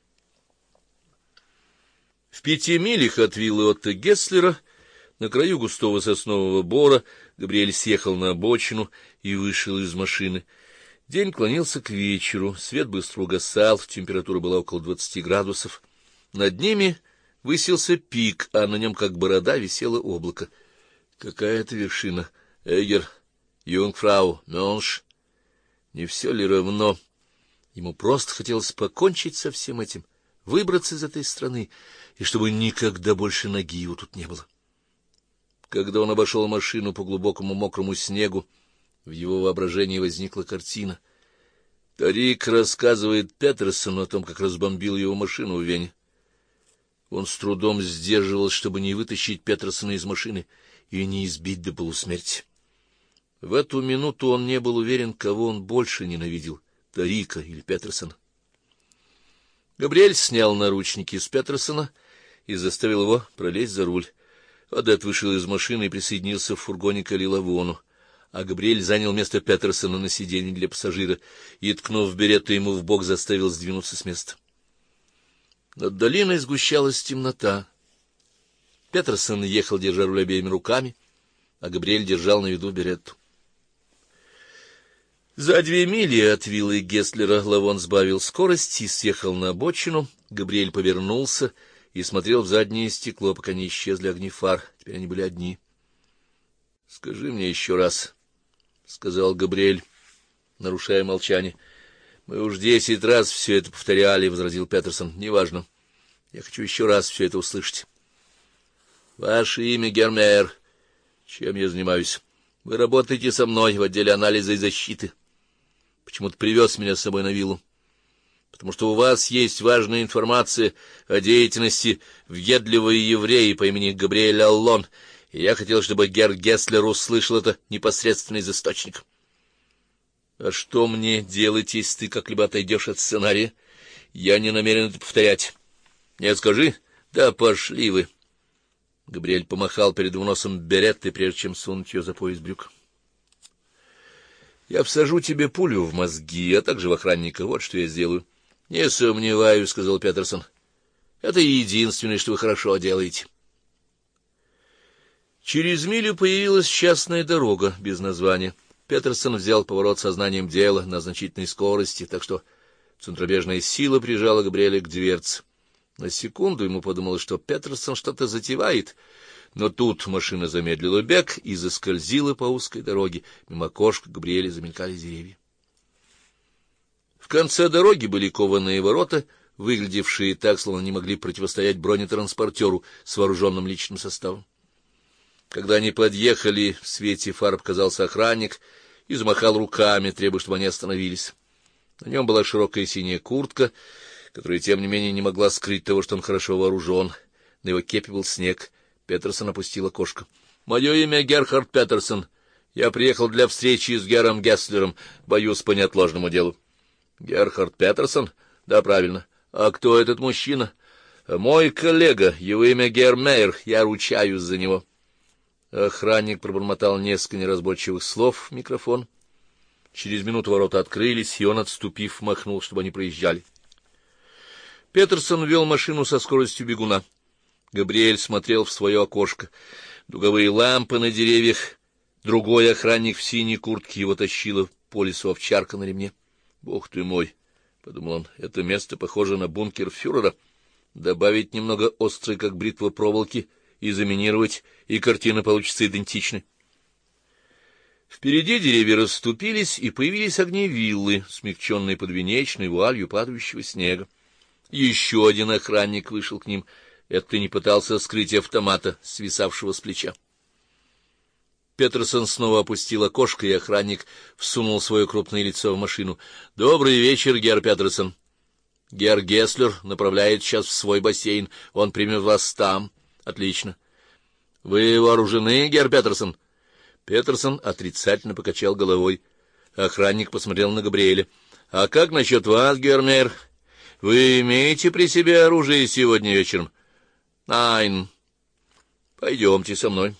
В 5 милях от виллы Отто Гесслера, на краю густого соснового бора, Габриэль съехал на обочину и вышел из машины. День клонился к вечеру, свет быстро угасал, температура была около 20 градусов. Над ними высился пик, а на нем, как борода, висело облако. Какая это вершина? Эгер, Юнгфрау, Мёнш. Не все ли равно? Ему просто хотелось покончить со всем этим, выбраться из этой страны, и чтобы никогда больше ноги его тут не было. Когда он обошел машину по глубокому мокрому снегу, в его воображении возникла картина. Тарик рассказывает Петерсону о том, как разбомбил его машину в Вене. Он с трудом сдерживался, чтобы не вытащить Петерсона из машины и не избить до полусмерти. В эту минуту он не был уверен, кого он больше ненавидел — Тарика или Петерсона. Габриэль снял наручники с Петерсона и заставил его пролезть за руль. Одет вышел из машины и присоединился в фургоне к Лавону, а Габриэль занял место Петерсона на сиденье для пассажира и, ткнув беретту ему в бок, заставил сдвинуться с места. Над долиной сгущалась темнота. Петерсон ехал, держа руль обеими руками, а Габриэль держал на виду беретту. За 2 мили от виллы Гесслера Лавон сбавил скорость и съехал на обочину. Габриэль повернулся и смотрел в заднее стекло, пока не исчезли огни фар. Теперь они были одни. — Скажи мне еще раз, — сказал Габриэль, нарушая молчание. — Мы уж 10 раз все это повторяли, — возразил Петерсон. — Неважно. Я хочу еще раз все это услышать. — Ваше имя Гермейер. Чем я занимаюсь? Вы работаете со мной в отделе анализа и защиты. Почему-то привез меня с собой на виллу. Потому что у вас есть важная информация о деятельности въедливого еврея по имени Габриэль Аллон, и я хотел, чтобы герр Гесслер услышал это непосредственно из источника. — А что мне делать, если ты как-либо отойдешь от сценария? Я не намерен это повторять. — Нет, скажи. — Да пошли вы. Габриэль помахал перед его носом береттой, прежде чем сунуть ее за пояс брюк. — Я всажу тебе пулю в мозги, а также в охранника. Вот что я сделаю. — Не сомневаюсь, — сказал Петерсон. — Это единственное, что вы хорошо делаете. Через милю появилась частная дорога без названия. Петерсон взял поворот сознанием дела на значительной скорости, так что центробежная сила прижала Габриэля к дверце. На секунду ему подумалось, что Петерсон что-то затевает, но тут машина замедлила бег и заскользила по узкой дороге. Мимо окошка Габриэля замелькали деревья. В конце дороги были кованые ворота, выглядевшие так, словно не могли противостоять бронетранспортеру с вооруженным личным составом. Когда они подъехали, в свете фар показался охранник и замахал руками, требуя, чтобы они остановились. На нем была широкая синяя куртка, которая, тем не менее, не могла скрыть того, что он хорошо вооружен. На его кепе был снег. Петерсон опустил окошко. — Мое имя Герхард Петерсон. Я приехал для встречи с герром Гесслером. Боюсь, по неотложному делу. — Герхард Петерсон? — Да, правильно. — А кто этот мужчина? — Мой коллега. Его имя Гермейер. Я ручаюсь за него. Охранник пробормотал несколько неразборчивых слов в микрофон. Через минуту ворота открылись, и он, отступив, махнул, чтобы они проезжали. Петерсон вел машину со скоростью бегуна. Габриэль смотрел в свое окошко. Дуговые лампы на деревьях. Другой охранник в синей куртке его тащило по лесу овчарка на ремне. — Бог ты мой! — подумал он. — Это место похоже на бункер фюрера. Добавить немного острой, как бритва, проволоки и заминировать, и картина получится идентичной. Впереди деревья расступились, и появились огни виллы, смягченные подвенечной вуалью падающего снега. Еще один охранник вышел к ним. Это не пытался скрыть автомата, свисавшего с плеча. Петерсон снова опустил окошко, и охранник всунул свое крупное лицо в машину. — Добрый вечер, герр Петерсон. Герр Гесслер направляет сейчас в свой бассейн. Он примет вас там. — Отлично. — Вы вооружены, герр Петерсон? Петерсон отрицательно покачал головой. Охранник посмотрел на Габриэля. — А как насчет вас, герр мэр? Вы имеете при себе оружие сегодня вечером? — Найн. Пойдемте со мной.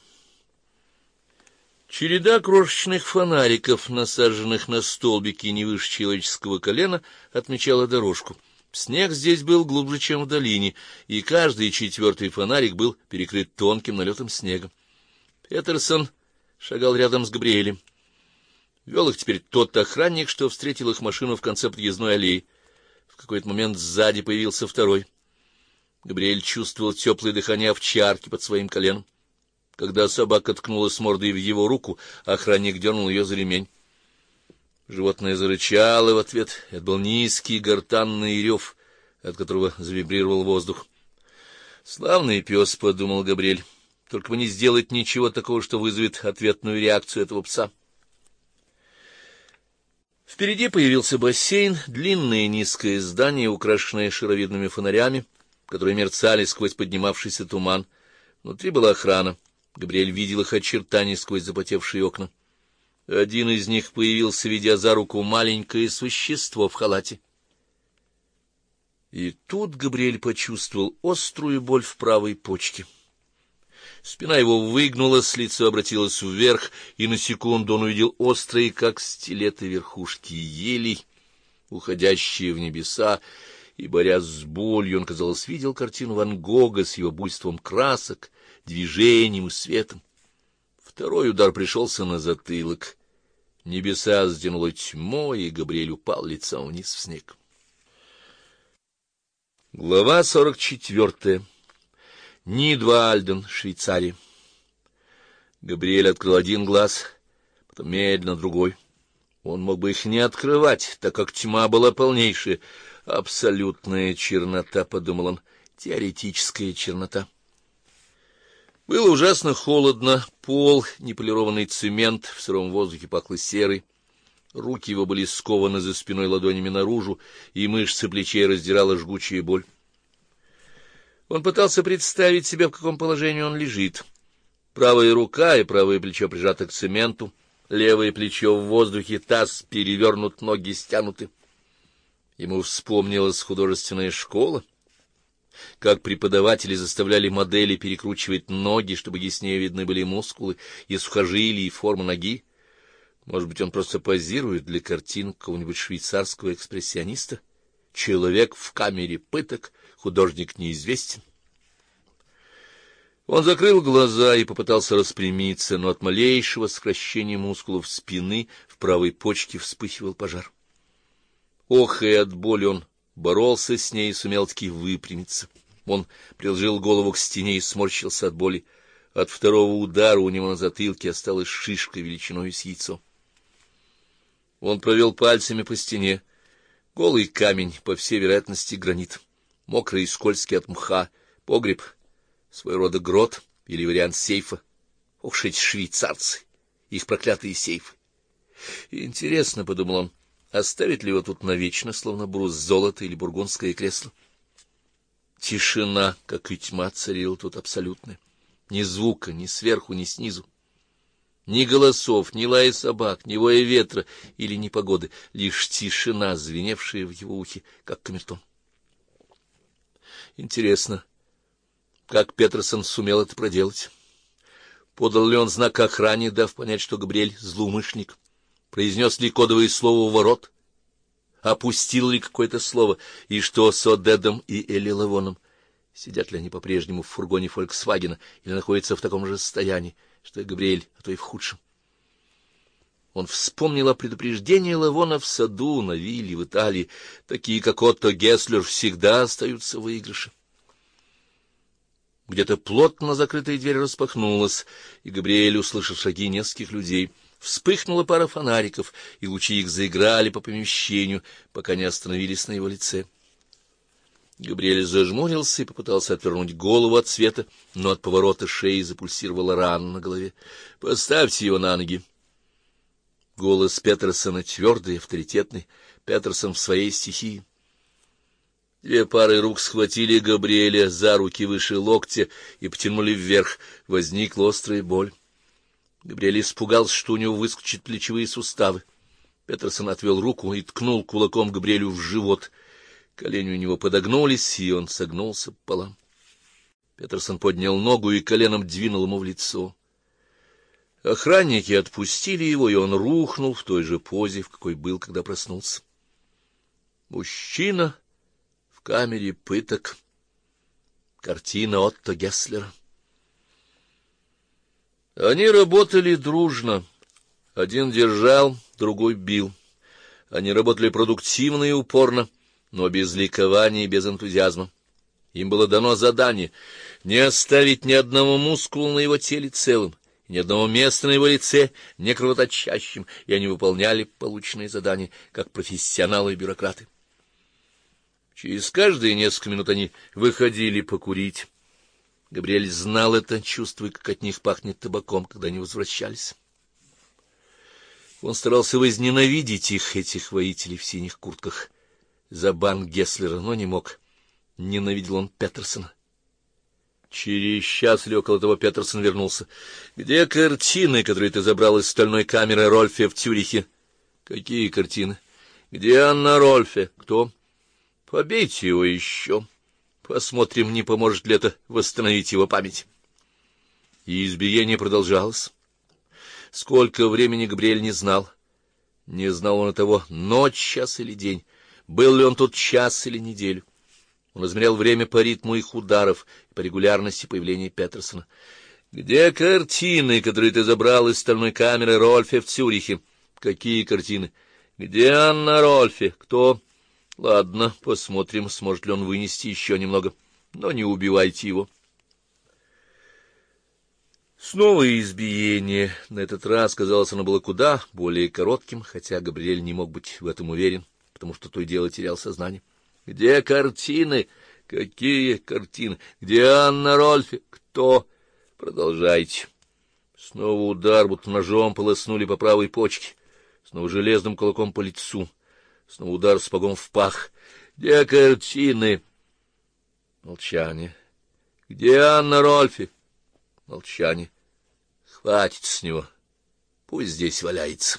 Череда крошечных фонариков, насаженных на столбики не выше человеческого колена, отмечала дорожку. Снег здесь был глубже, чем в долине, и каждый четвертый фонарик был перекрыт тонким налетом снега. Петерсон шагал рядом с Габриэлем. Вел их теперь тот охранник, что встретил их машину в конце подъездной аллеи. В какой-то момент сзади появился второй. Габриэль чувствовал теплое дыхание овчарки под своим коленом. Когда собака ткнулась мордой в его руку, охранник дернул ее за ремень. Животное зарычало в ответ. Это был низкий гортанный рев, от которого завибрировал воздух. «Славный пес», — подумал Габриэль, — «только бы не сделать ничего такого, что вызовет ответную реакцию этого пса». Впереди появился бассейн, длинное низкое здание, украшенное шаровидными фонарями, которые мерцали сквозь поднимавшийся туман. Внутри была охрана. Габриэль видел их очертания сквозь запотевшие окна. Один из них появился, ведя за руку маленькое существо в халате. И тут Габриэль почувствовал острую боль в правой почке. Спина его выгнулась, лицо обратилось вверх, и на секунду он увидел острые, как стилеты, верхушки елей, уходящие в небеса, и, борясь с болью, он, казалось, видел картину Ван Гога с его буйством красок, движением и светом. Второй удар пришелся на затылок. Небеса сдянуло тьмой, и Габриэль упал лицом вниз в снег. Глава 44. Нидвальден, Швейцария. Габриэль открыл один глаз, потом медленно другой. Он мог бы их не открывать, так как тьма была полнейшая. Абсолютная чернота, — подумал он, — теоретическая чернота. Было ужасно холодно, пол, неполированный цемент, в сыром воздухе пахло серой. Руки его были скованы за спиной ладонями наружу, и мышцы плечей раздирала жгучая боль. Он пытался представить себе, в каком положении он лежит. Правая рука и правое плечо прижаты к цементу, левое плечо в воздухе, таз перевернут, ноги стянуты. Ему вспомнилась художественная школа, как преподаватели заставляли модели перекручивать ноги, чтобы яснее видны были мускулы и сухожилия, и форма ноги. Может быть, он просто позирует для картин какого-нибудь швейцарского экспрессиониста? Человек в камере пыток, художник неизвестен. Он закрыл глаза и попытался распрямиться, но от малейшего сокращения мускулов спины в правой почке вспыхивал пожар. Охая от боли, он боролся с ней и сумел-таки выпрямиться. Он приложил голову к стене и сморщился от боли. От второго удара у него на затылке осталась шишка величиной с яйцо. Он провел пальцами по стене. Голый камень, по всей вероятности, гранит. Мокрый и скользкий от мха. Погреб, своего рода грот или вариант сейфа. Ох уж эти швейцарцы, их проклятые сейфы. Интересно, — подумал он, — оставить ли его тут навечно, словно брус золота или бургундское кресло? Тишина, как и тьма, царила тут абсолютная. Ни звука, ни сверху, ни снизу. Ни голосов, ни лая собак, ни воя ветра или непогоды, лишь тишина, звеневшая в его ухе, как камертон. Интересно, как Петерсон сумел это проделать? Подал ли он знак охране, дав понять, что Габриэль — злоумышленник? Произнес ли кодовое слово у ворот? Опустил ли какое-то слово? И что с Одедом и Элли Лавоном? Сидят ли они по-прежнему в фургоне «Фольксвагена» или находятся в таком же состоянии, что и Габриэль, а то и в худшем? Он вспомнил о предупреждении Лавона в саду, на вилле в Италии. Такие, как Отто Гесслер, всегда остаются в выигрыше. Где-то плотно закрытая дверь распахнулась, и Габриэль услышал шаги нескольких людей. Вспыхнула пара фонариков, и лучи их заиграли по помещению, пока не остановились на его лице. Габриэль зажмурился и попытался отвернуть голову от света, но от поворота шеи запульсировала рана на голове. — Поставьте его на ноги. Голос Петерсона твердый, авторитетный, Петерсон в своей стихии. Две пары рук схватили Габриэля за руки выше локтя и потянули вверх. Возникла острая боль. Габриэль испугался, что у него выскочат плечевые суставы. Петерсон отвел руку и ткнул кулаком Габриэлю в живот. Колени у него подогнулись, и он согнулся пополам. Петерсон поднял ногу и коленом двинул ему в лицо. Охранники отпустили его, и он рухнул в той же позе, в какой был, когда проснулся. Мужчина в камере пыток. Картина Отто Гесслера. Они работали дружно. Один держал, другой бил. Они работали продуктивно и упорно, но без ликования и без энтузиазма. Им было дано задание не оставить ни одного мускула на его теле целым, ни одного места на его лице не кровоточащим, и они выполняли полученные задания, как профессионалы и бюрократы. Через каждые несколько минут они выходили покурить. Габриэль знал это, чувствуя, как от них пахнет табаком, когда они возвращались. Он старался возненавидеть их, этих воителей в синих куртках, за банк Гесслера, но не мог. Ненавидел он Петерсона. Через час или около того Петерсон вернулся. — Где картины, которые ты забрал из стальной камеры Рольфе в Цюрихе? — Какие картины? — Где Анна Рольфе? — Кто? — Побейте его еще. Посмотрим, не поможет ли это восстановить его память. И избиение продолжалось. Сколько времени Габриэль не знал. Не знал он и того, ночь, час или день. Был ли он тут час или неделю. Он измерял время по ритму их ударов и по регулярности появления Петерсона. — Где картины, которые ты забрал из стальной камеры Рольфе в Цюрихе? — Какие картины? — Где Анна Рольфе? — Кто? — Ладно, посмотрим, сможет ли он вынести еще немного. Но не убивайте его. Снова избиение. На этот раз, казалось, оно было куда более коротким, хотя Габриэль не мог быть в этом уверен, потому что то и дело терял сознание. — Где картины? — Какие картины? — Где Анна Рольфе? — Кто? — Продолжайте. Снова удар, будто ножом полоснули по правой почке. Снова железным кулаком по лицу. Снова удар сапогом в пах. — Где картины? Молчание. — Где Анна Рольфе? Молчание. — Хватит с него. Пусть здесь валяется.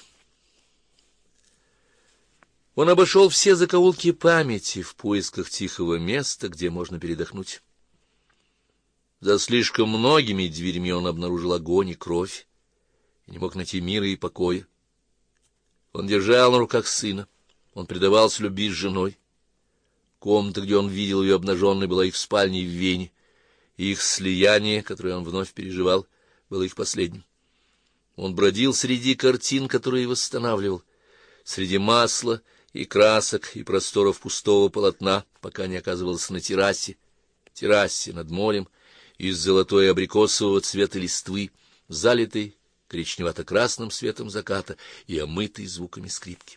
Он обошел все закоулки памяти в поисках тихого места, где можно передохнуть. За слишком многими дверьми он обнаружил огонь и кровь, и не мог найти мира и покоя. Он держал на руках сына, он предавался любви с женой. Комната, где он видел ее обнаженной, была их спальней в Вене, и их слияние, которое он вновь переживал, было их последним. Он бродил среди картин, которые восстанавливал, среди масла и красок, и просторов пустого полотна, пока не оказывался на террасе над морем, из золотой абрикосового цвета листвы, залитой коричневато-красным светом заката и омытой звуками скрипки.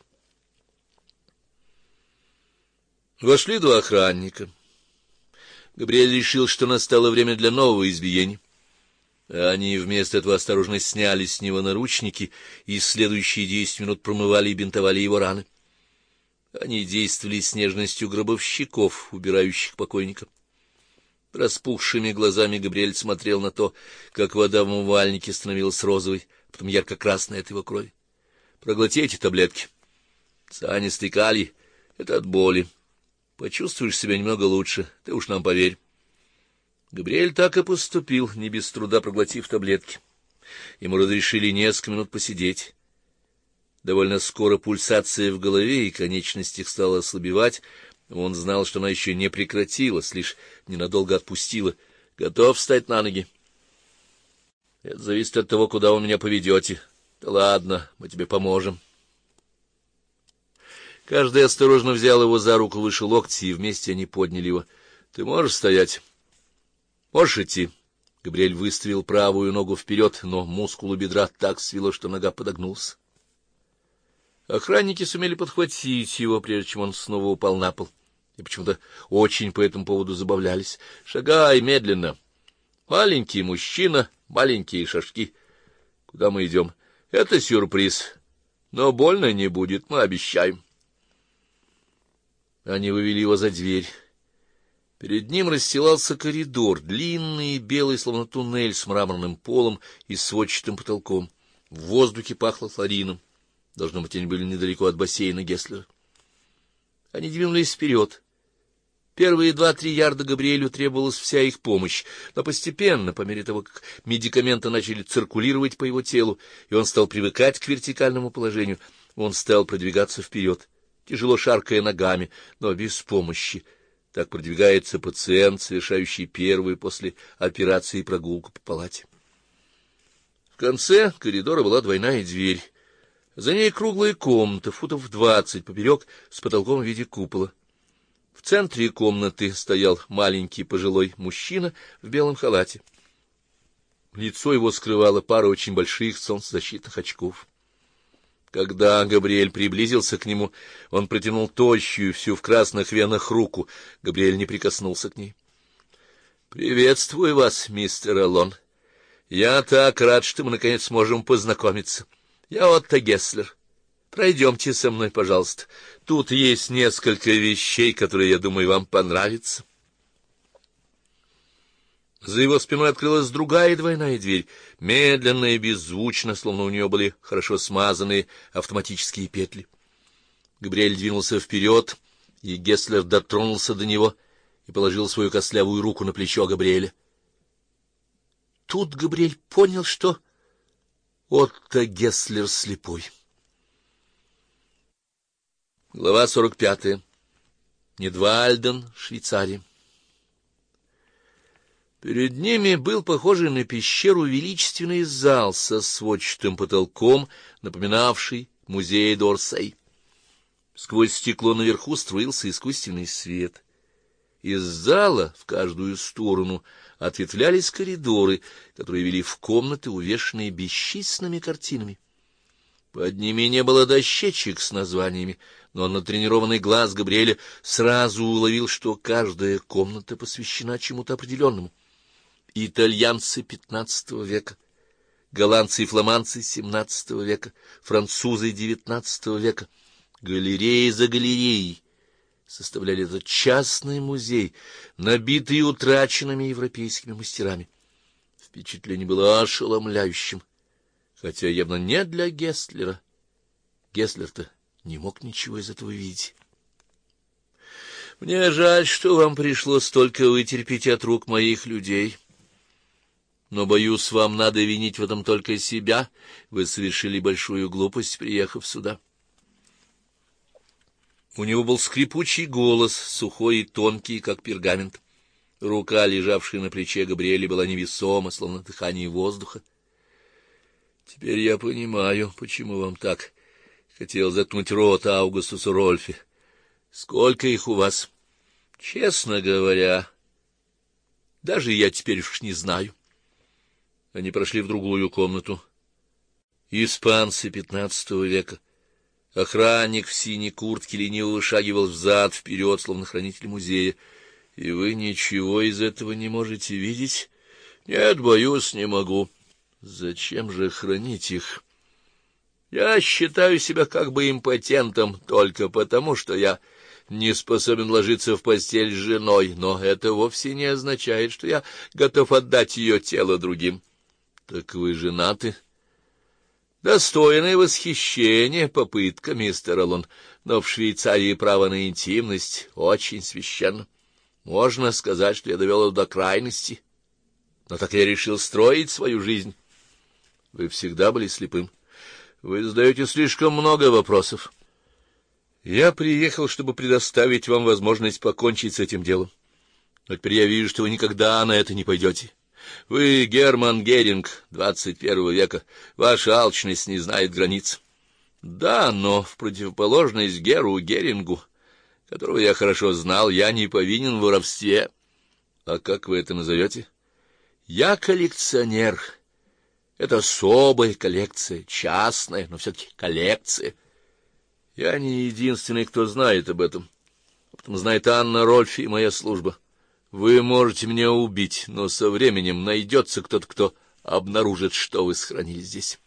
Вошли два охранника. Габриэль решил, что настало время для нового избиения. Они вместо этого осторожно сняли с него наручники и следующие 10 минут промывали и бинтовали его раны. Они действовали с нежностью гробовщиков, убирающих покойника. Распухшими глазами Габриэль смотрел на то, как вода в умывальнике становилась розовой, потом ярко-красной от его крови. — Проглотите таблетки. Цианистый калий — это от боли. Почувствуешь себя немного лучше, ты уж нам поверь. Габриэль так и поступил, не без труда проглотив таблетки. Ему разрешили несколько минут посидеть. Довольно скоро пульсация в голове и конечностях стала ослабевать. Он знал, что она еще не прекратилась, лишь ненадолго отпустила. Готов встать на ноги? Это зависит от того, куда вы меня поведете. Да ладно, мы тебе поможем. Каждый осторожно взял его за руку выше локтя, и вместе они подняли его. Ты можешь стоять? Можешь идти? Габриэль выставил правую ногу вперед, но мускулы бедра так свело, что нога подогнулась. Охранники сумели подхватить его, прежде чем он снова упал на пол, и почему-то очень по этому поводу забавлялись. Шагай медленно. Маленький мужчина, маленькие шажки. Куда мы идем? Это сюрприз. Но больно не будет, мы обещаем. Они вывели его за дверь. Перед ним расстилался коридор, длинный и белый, словно туннель с мраморным полом и сводчатым потолком. В воздухе пахло хлорином. Должно быть, они были недалеко от бассейна Гесслера. Они двинулись вперед. Первые 2-3 ярда Габриэлю требовалась вся их помощь, но постепенно, по мере того, как медикаменты начали циркулировать по его телу, и он стал привыкать к вертикальному положению, он стал продвигаться вперед, тяжело шаркая ногами, но без помощи. Так продвигается пациент, совершающий первую после операции прогулку по палате. В конце коридора была двойная дверь. За ней круглая комната, футов 20 поперек, с потолком в виде купола. В центре комнаты стоял маленький пожилой мужчина в белом халате. Лицо его скрывала пара очень больших солнцезащитных очков. Когда Габриэль приблизился к нему, он протянул тощую, всю в красных венах руку. Габриэль не прикоснулся к ней. — Приветствую вас, мистер Аллон. Я так рад, что мы наконец сможем познакомиться. Я Отто Гесслер. Пройдемте со мной, пожалуйста. Тут есть несколько вещей, которые, я думаю, вам понравятся. За его спиной открылась другая двойная дверь, медленно и беззвучно, словно у нее были хорошо смазанные автоматические петли. Габриэль двинулся вперед, и Гесслер дотронулся до него и положил свою костлявую руку на плечо Габриэля. Тут Габриэль понял, что Отто Гесслер слепой. Глава 45. Нидвальден, Швейцария. Перед ними был похожий на пещеру величественный зал со сводчатым потолком, напоминавший музей д'Орсей. Сквозь стекло наверху струился искусственный свет. Из зала в каждую сторону ответвлялись коридоры, которые вели в комнаты, увешанные бесчисленными картинами. Под ними не было дощечек с названиями, но натренированный глаз Габриэля сразу уловил, что каждая комната посвящена чему-то определенному. Итальянцы XV века, голландцы и фламандцы XVII века, французы XIX века, галереи за галереей составляли этот частный музей, набитый утраченными европейскими мастерами. Впечатление было ошеломляющим, хотя явно не для Гесслера. Гесслер-то не мог ничего из этого видеть. Мне жаль, что вам пришлось столько вытерпеть от рук моих людей. Но, боюсь, вам надо винить в этом только себя. Вы совершили большую глупость, приехав сюда. У него был скрипучий голос, сухой и тонкий, как пергамент. Рука, лежавшая на плече Габриэля, была невесома, словно дыхание воздуха. Теперь я понимаю, почему вам так хотел заткнуть рот Аугустусу Рольфе. Сколько их у вас? Честно говоря, даже я теперь уж не знаю. Они прошли в другую комнату. Испанцы XV века. Охранник в синей куртке лениво вышагивал взад-вперед, словно хранитель музея. И вы ничего из этого не можете видеть? Нет, боюсь, не могу. Зачем же хранить их? Я считаю себя как бы импотентом только потому, что я не способен ложиться в постель с женой, но это вовсе не означает, что я готов отдать ее тело другим. Так вы женаты? Достойное восхищение попытка, мистер Аллон, но в Швейцарии право на интимность очень священно. Можно сказать, что я довел его до крайности, но так я решил строить свою жизнь. Вы всегда были слепым. Вы задаете слишком много вопросов. Я приехал, чтобы предоставить вам возможность покончить с этим делом. Но теперь я вижу, что вы никогда на это не пойдете. Вы Герман Геринг XXI века. Ваша алчность не знает границ. Да, но в противоположность Геру Герингу, которого я хорошо знал, я не повинен в воровстве. А как вы это назовете? Я коллекционер. Это особая коллекция, частная, но все-таки коллекция. Я не единственный, кто знает об этом. Об этом знает Анна Рольфи и моя служба. Вы можете меня убить, но со временем найдется кто-то, кто обнаружит, что вы сохранили здесь.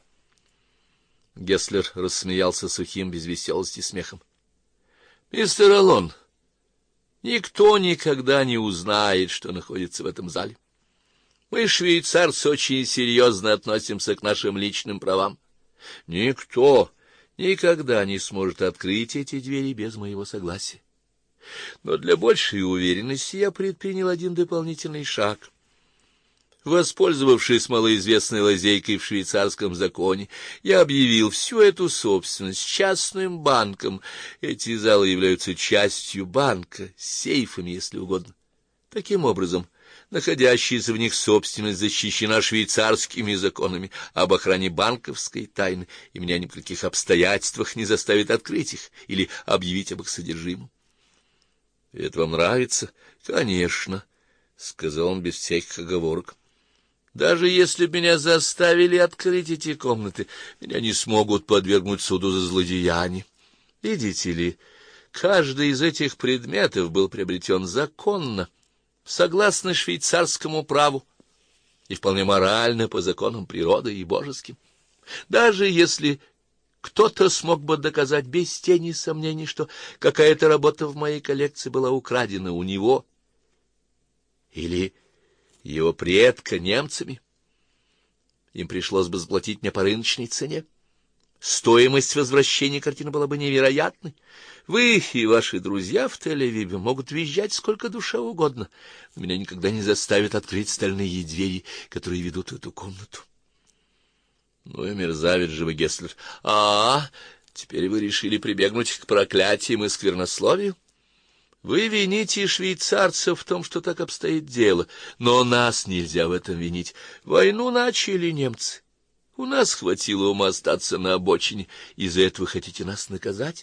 Гесслер рассмеялся сухим, без веселости смехом. — Мистер Аллон, Никто никогда не узнает, что находится в этом зале. Мы, швейцарцы, очень серьезно относимся к нашим личным правам. Никто никогда не сможет открыть эти двери без моего согласия. Но для большей уверенности я предпринял один дополнительный шаг. Воспользовавшись малоизвестной лазейкой в швейцарском законе, я объявил всю эту собственность частным банком. Эти залы являются частью банка, сейфами, если угодно. Таким образом, находящаяся в них собственность защищена швейцарскими законами об охране банковской тайны, и меня ни при каких обстоятельствах не заставит открыть их или объявить об их содержимом. — Это вам нравится? — Конечно, — сказал он без всяких оговорок. Даже если б меня заставили открыть эти комнаты, меня не смогут подвергнуть суду за злодеяние. Видите ли, каждый из этих предметов был приобретен законно, согласно швейцарскому праву, и вполне морально по законам природы и божеским. Даже если кто-то смог бы доказать без тени сомнений, что какая-то работа в моей коллекции была украдена у него или его предка немцами, им пришлось бы заплатить мне по рыночной цене. Стоимость возвращения картины была бы невероятной. Вы и ваши друзья в Тель-Авиве могут визжать сколько душе угодно, но меня никогда не заставят открыть стальные двери, которые ведут в эту комнату. Ну и мерзавец же вы, Гесслер. Теперь вы решили прибегнуть к проклятиям и сквернословию? Вы вините швейцарцев в том, что так обстоит дело, но нас нельзя в этом винить. Войну начали немцы. У нас хватило ума остаться на обочине, и за это вы хотите нас наказать?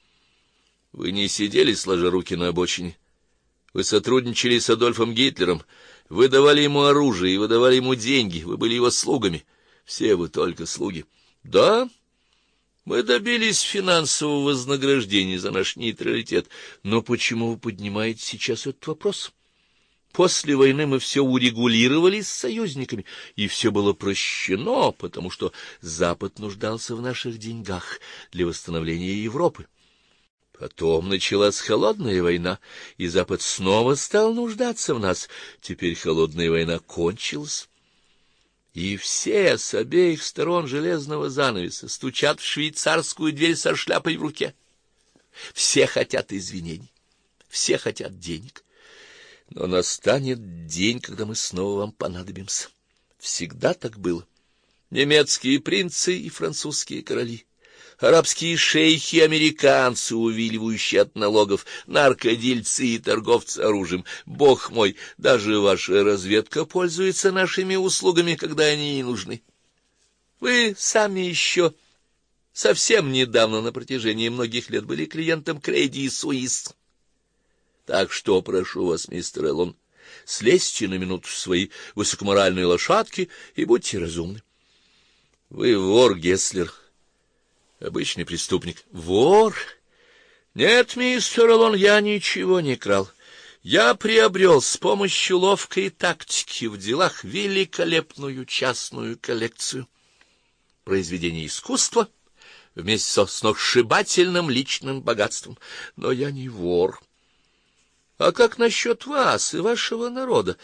Вы не сидели, сложа руки на обочине. Вы сотрудничали с Адольфом Гитлером, вы давали ему оружие и вы давали ему деньги, вы были его слугами. Все вы только слуги. Да, мы добились финансового вознаграждения за наш нейтралитет, но почему вы поднимаете сейчас этот вопрос? После войны мы все урегулировали с союзниками, и все было прощено, потому что Запад нуждался в наших деньгах для восстановления Европы. Потом началась холодная война, и Запад снова стал нуждаться в нас. Теперь холодная война кончилась. И все с обеих сторон железного занавеса стучат в швейцарскую дверь со шляпой в руке. Все хотят извинений, все хотят денег. Но настанет день, когда мы снова вам понадобимся. Всегда так было. Немецкие принцы и французские короли, арабские шейхи, американцы, увиливающие от налогов, наркодельцы и торговцы оружием. Бог мой, даже ваша разведка пользуется нашими услугами, когда они ей нужны. Вы сами еще совсем недавно, на протяжении многих лет, были клиентом Credit Suisse. Так что прошу вас, мистер Эллон, слезьте на минуту с своей высокоморальной лошадки и будьте разумны. Вы вор, Гесслер. Обычный преступник. Вор? Нет, мистер Эллон, я ничего не крал. Я приобрел с помощью ловкой тактики в делах великолепную частную коллекцию произведений искусства вместе со сногсшибательным личным богатством. Но я не вор. А как насчет вас и вашего народа?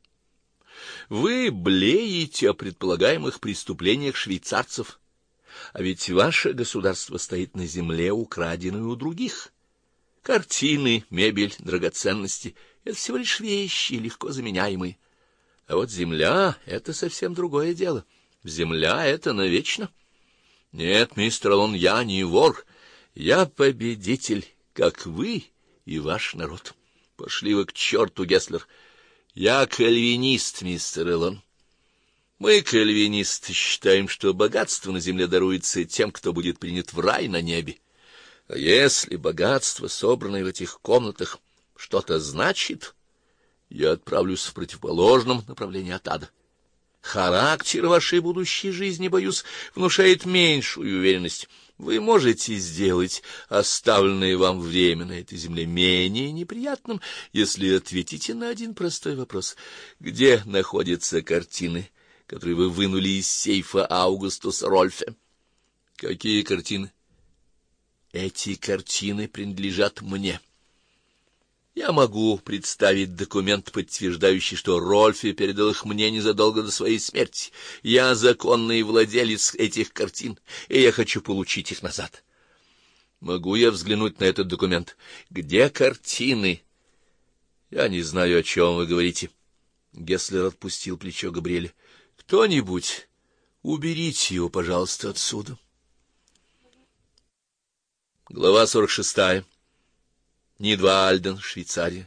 Вы блеете о предполагаемых преступлениях швейцарцев. А ведь ваше государство стоит на земле, украденной у других. Картины, мебель, драгоценности — это всего лишь вещи, легко заменяемые. А вот земля — это совсем другое дело. Земля — это навечно. Нет, мистер Эллон, я не вор. Я победитель, как вы и ваш народ. Пошли вы к черту, Гесслер. Я кальвинист, мистер Эллон. Мы, кальвинисты, считаем, что богатство на земле даруется тем, кто будет принят в рай на небе. А если богатство, собранное в этих комнатах, что-то значит, я отправлюсь в противоположном направлении от ада. Характер вашей будущей жизни, боюсь, внушает меньшую уверенность. Вы можете сделать оставленное вам время на этой земле менее неприятным, если ответите на один простой вопрос. Где находятся картины, которые вы вынули из сейфа Аугустуса Рольфе? Какие картины? Эти картины принадлежат мне. Я могу представить документ, подтверждающий, что Рольфи передал их мне незадолго до своей смерти. Я законный владелец этих картин, и я хочу получить их назад. Могу я взглянуть на этот документ? Где картины? Я не знаю, о чем вы говорите. Гесслер отпустил плечо Габриэля. Кто-нибудь, уберите его, пожалуйста, отсюда. Глава 46. Нидвальден, Швейцария.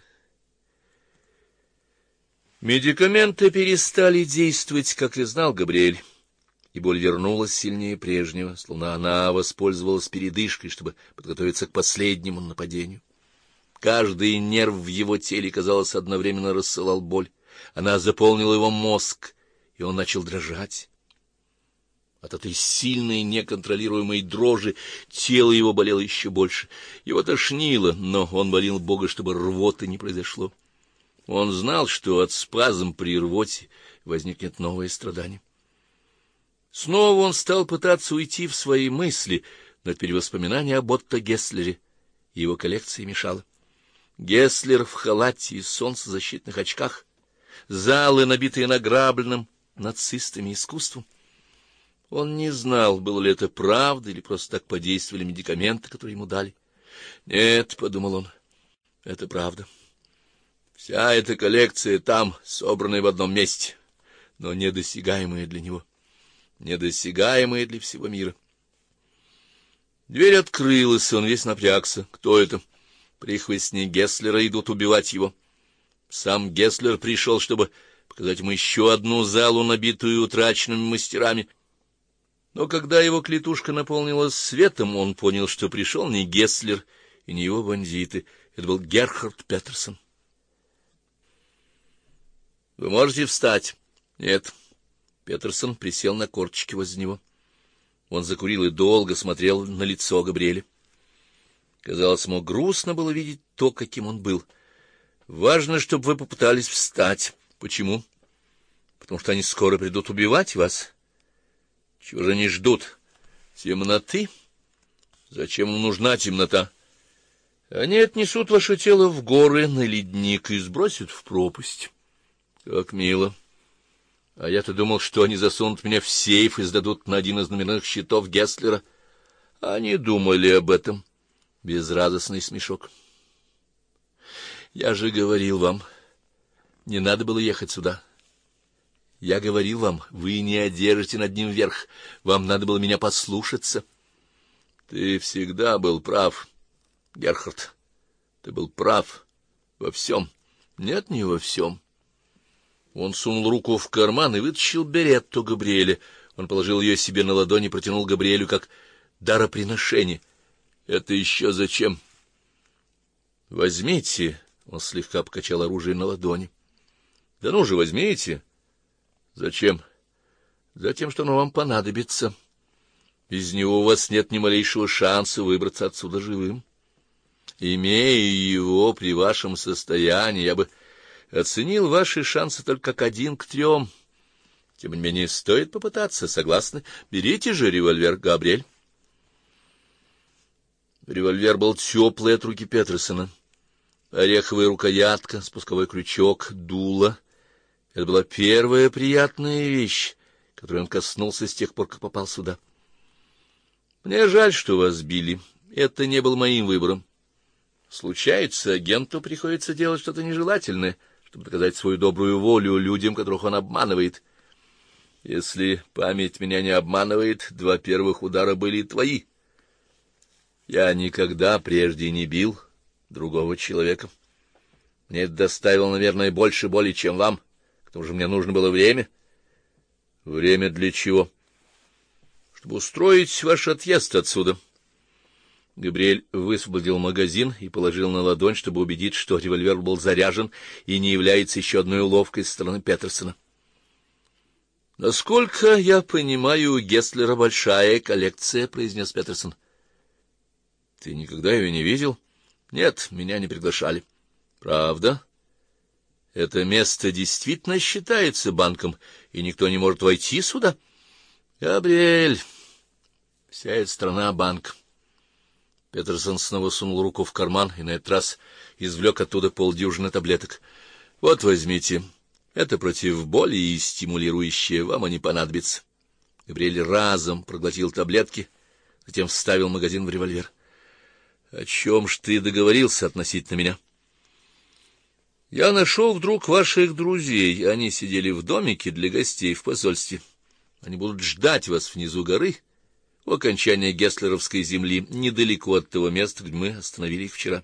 Медикаменты перестали действовать, как и знал Габриэль, и боль вернулась сильнее прежнего, словно она воспользовалась передышкой, чтобы подготовиться к последнему нападению. Каждый нерв в его теле, казалось, одновременно рассылал боль. Она заполнила его мозг, и он начал дрожать. От этой сильной, неконтролируемой дрожи тело его болело еще больше. Его тошнило, но он молил Бога, чтобы рвоты не произошло. Он знал, что от спазм при рвоте возникнет новое страдание. Снова он стал пытаться уйти в свои мысли, но теперь воспоминание об Отто Гесслере и его коллекции мешало. Гесслер в халате и солнцезащитных очках, залы, набитые награбленным нацистами искусством. Он не знал, было ли это правда или просто так подействовали медикаменты, которые ему дали. Нет, — подумал он, — это правда. Вся эта коллекция там, собранная в одном месте, но недосягаемая для него, недосягаемая для всего мира. Дверь открылась, он весь напрягся. Кто это? Прихвостни Гесслера идут убивать его. Сам Гесслер пришел, чтобы показать ему еще одну залу, набитую утраченными мастерами. Но когда его клетушка наполнилась светом, он понял, что пришел не Гесслер и не его бандиты. Это был Герхард Петерсон. — Вы можете встать? — Нет. Петерсон присел на корточки возле него. Он закурил и долго смотрел на лицо Габриэля. Казалось, ему грустно было видеть то, каким он был. — Важно, чтобы вы попытались встать. — Почему? — Потому что они скоро придут убивать вас. — Чего же они ждут? Темноты? Зачем им нужна темнота? Они отнесут ваше тело в горы, на ледник и сбросят в пропасть. Как мило. А я-то думал, что они засунут меня в сейф и сдадут на один из номерных счетов Гесслера. Они думали об этом. Безрадостный смешок. Я же говорил вам, не надо было ехать сюда. Я говорил вам, вы не одержите над ним верх. Вам надо было меня послушаться. Ты всегда был прав, Герхард. Ты был прав во всем. Нет, не во всем. Он сунул руку в карман и вытащил беретту Габриэля. Он положил ее себе на ладонь и протянул Габриэлю как дароприношение. Это еще зачем? Возьмите. Он слегка покачал оружие на ладони. Да ну же, возьмите. Зачем? Затем, что оно вам понадобится. Без него у вас нет ни малейшего шанса выбраться отсюда живым. Имея его при вашем состоянии, я бы оценил ваши шансы только как 1 к 3. Тем не менее, стоит попытаться, согласны? Берите же револьвер, Габриэль. Револьвер был теплый от руки Петерсона. Ореховая рукоятка, спусковой крючок, дуло. Это была первая приятная вещь, которой он коснулся с тех пор, как попал сюда. Мне жаль, что вас били. Это не был моим выбором. Случается, агенту приходится делать что-то нежелательное, чтобы доказать свою добрую волю людям, которых он обманывает. Если память меня не обманывает, 2 первых удара были твои. Я никогда прежде не бил другого человека. Мне это доставило, наверное, больше боли, чем вам. К тому же мне нужно было время. Время для чего? Чтобы устроить ваш отъезд отсюда. Габриэль высвободил магазин и положил на ладонь, чтобы убедиться, что револьвер был заряжен и не является еще одной уловкой со стороны Петерсона. — Насколько я понимаю, у Гесслера большая коллекция, — произнес Петерсон. — Ты никогда ее не видел? — Нет, меня не приглашали. — Правда? Это место действительно считается банком, и никто не может войти сюда? — Габриэль, вся эта страна — банк. Петерсон снова сунул руку в карман и на этот раз извлек оттуда полдюжины таблеток. — Вот, возьмите. Это против боли и стимулирующее, вам они понадобятся. Габриэль разом проглотил таблетки, затем вставил магазин в револьвер. — О чем ж ты договорился относительно меня? — Я нашел вдруг ваших друзей. Они сидели в домике для гостей в посольстве. Они будут ждать вас внизу горы, у окончания Гесслеровской земли, недалеко от того места, где мы остановили их вчера.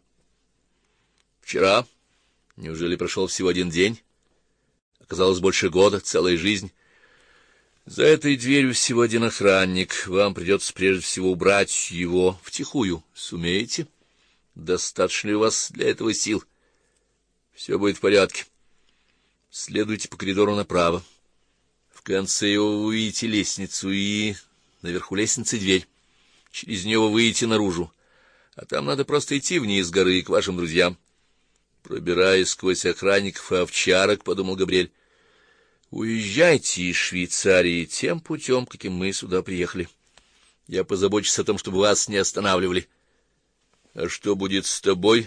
— Вчера? Неужели прошел всего один день? Оказалось, больше года, целая жизнь. За этой дверью всего один охранник. Вам придется прежде всего убрать его втихую. Сумеете? Достаточно ли у вас для этого сил? Все будет в порядке. Следуйте по коридору направо. В конце его вы увидите лестницу и наверху лестницы дверь. Через нее вы выйдете наружу. А там надо просто идти вниз с горы к вашим друзьям. Пробираясь сквозь охранников и овчарок, подумал Габриэль, уезжайте из Швейцарии тем путем, каким мы сюда приехали. Я позабочусь о том, чтобы вас не останавливали. А что будет с тобой?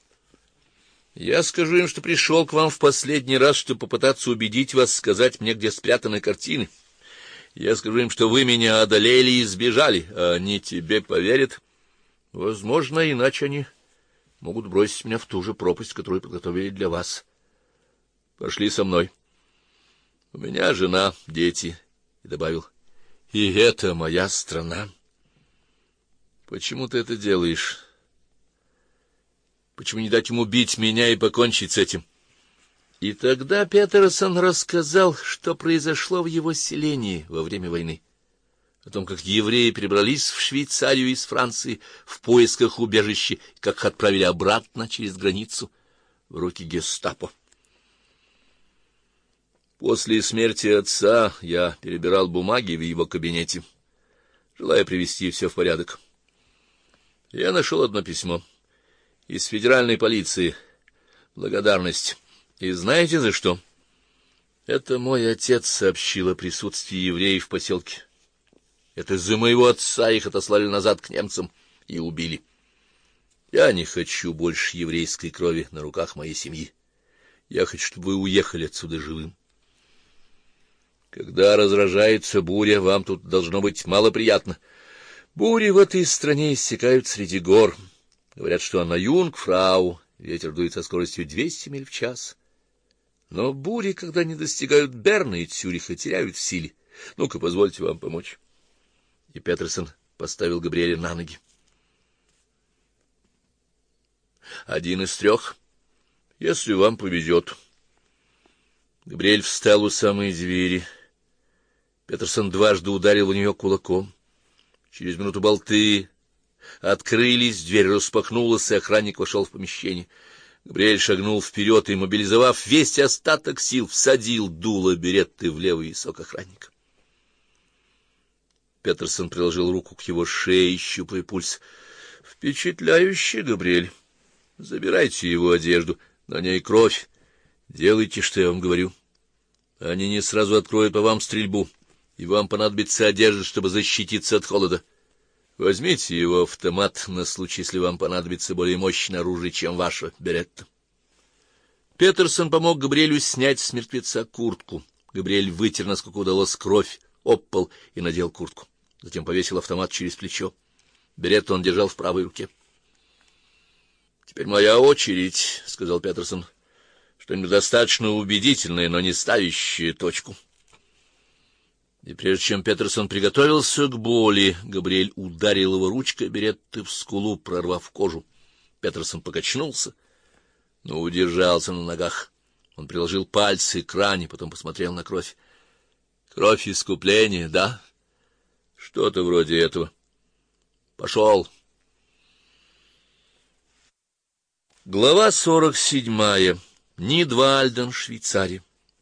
Я скажу им, что пришел к вам в последний раз, чтобы попытаться убедить вас сказать мне, где спрятаны картины. Я скажу им, что вы меня одолели и сбежали, а они тебе поверят. Возможно, иначе они могут бросить меня в ту же пропасть, которую подготовили для вас. Пошли со мной. У меня жена, дети, и добавил: и это моя страна. Почему ты это делаешь? Почему не дать ему убить меня и покончить с этим? И тогда Петерсон рассказал, что произошло в его селении во время войны. О том, как евреи перебрались в Швейцарию из Франции в поисках убежища, как их отправили обратно через границу в руки гестапо. После смерти отца я перебирал бумаги в его кабинете, желая привести все в порядок. Я нашел одно письмо из федеральной полиции. Благодарность. И знаете за что? Это мой отец сообщил о присутствии евреев в поселке. Это из-за моего отца их отослали назад к немцам и убили. Я не хочу больше еврейской крови на руках моей семьи. Я хочу, чтобы вы уехали отсюда живым. Когда разражается буря, вам тут должно быть малоприятно. Бури в этой стране иссякают среди гор. Говорят, что на Юнгфрау ветер дует со скоростью 200 миль в час. Но бури, когда не достигают Берна и Цюриха, теряют в силе. Ну-ка, позвольте вам помочь. И Петерсон поставил Габриэля на ноги. Один из трех, если вам повезет. Габриэль встал у самой двери. Петерсон дважды ударил в нее кулаком. Через минуту болты открылись, дверь распахнулась, и охранник вошел в помещение. Габриэль шагнул вперед и, мобилизовав весь остаток сил, всадил дуло беретты в левый висок охранника. Петерсон приложил руку к его шее, щупая пульс. — Впечатляюще, Габриэль. Забирайте его одежду, на ней кровь. Делайте, что я вам говорю. Они не сразу откроют по вам стрельбу, и вам понадобится одежда, чтобы защититься от холода. Возьмите его автомат на случай, если вам понадобится более мощное оружие, чем ваше беретта. Петерсон помог Габриэлю снять с мертвеца куртку. Габриэль вытер, насколько удалось, кровь об пол и надел куртку. Затем повесил автомат через плечо. Беретту он держал в правой руке. — Теперь моя очередь, — сказал Петерсон. — Что-нибудь достаточно убедительное, но не ставящее точку. И прежде чем Петерсон приготовился к боли, Габриэль ударил его ручкой беретты в скулу, прорвав кожу. Петерсон покачнулся, но удержался на ногах. Он приложил пальцы к ране, потом посмотрел на кровь. — Кровь искупления, да? — Что-то вроде этого. — Пошел. Глава 47. Нидвальден, Швейцария.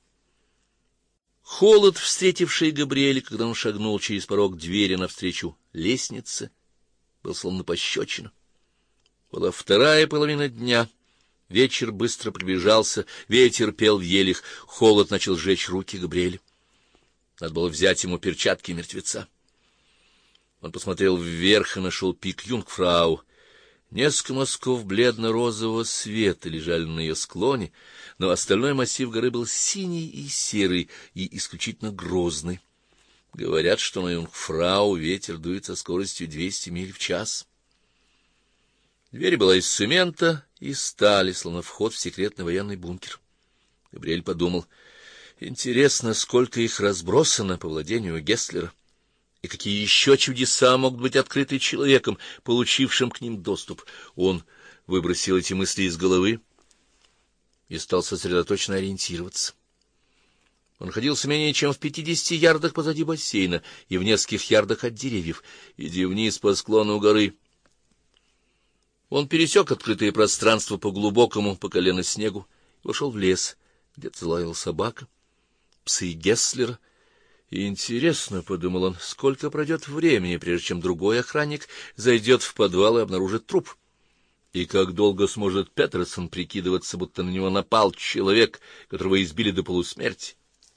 Холод, встретивший Габриэля, когда он шагнул через порог двери навстречу лестнице, был словно пощечина. Была вторая половина дня. Вечер быстро приближался, ветер пел в елях, холод начал жечь руки Габриэля. Надо было взять ему перчатки мертвеца. Он посмотрел вверх и нашел пик Юнгфрау. Несколько мазков бледно-розового света лежали на ее склоне, но остальной массив горы был синий и серый, и исключительно грозный. Говорят, что на Юнгфрау ветер дует со скоростью 200 миль в час. Дверь была из цемента и стали, словно вход в секретный военный бункер. Габриэль подумал: интересно, сколько их разбросано по владению Гесслера, и какие еще чудеса могут быть открыты человеком, получившим к ним доступ. Он выбросил эти мысли из головы и стал сосредоточенно ориентироваться. Он находился менее чем в 50 ярдах позади бассейна и в нескольких ярдах от деревьев, идя вниз по склону горы. Он пересек открытое пространство по глубокому по колено снегу и вошел в лес, где-то лаяла собака, псы Гесслера. И интересно, — подумал он, — сколько пройдет времени, прежде чем другой охранник зайдет в подвал и обнаружит труп. И как долго сможет Петерсон прикидываться, будто на него напал человек, которого избили до полусмерти.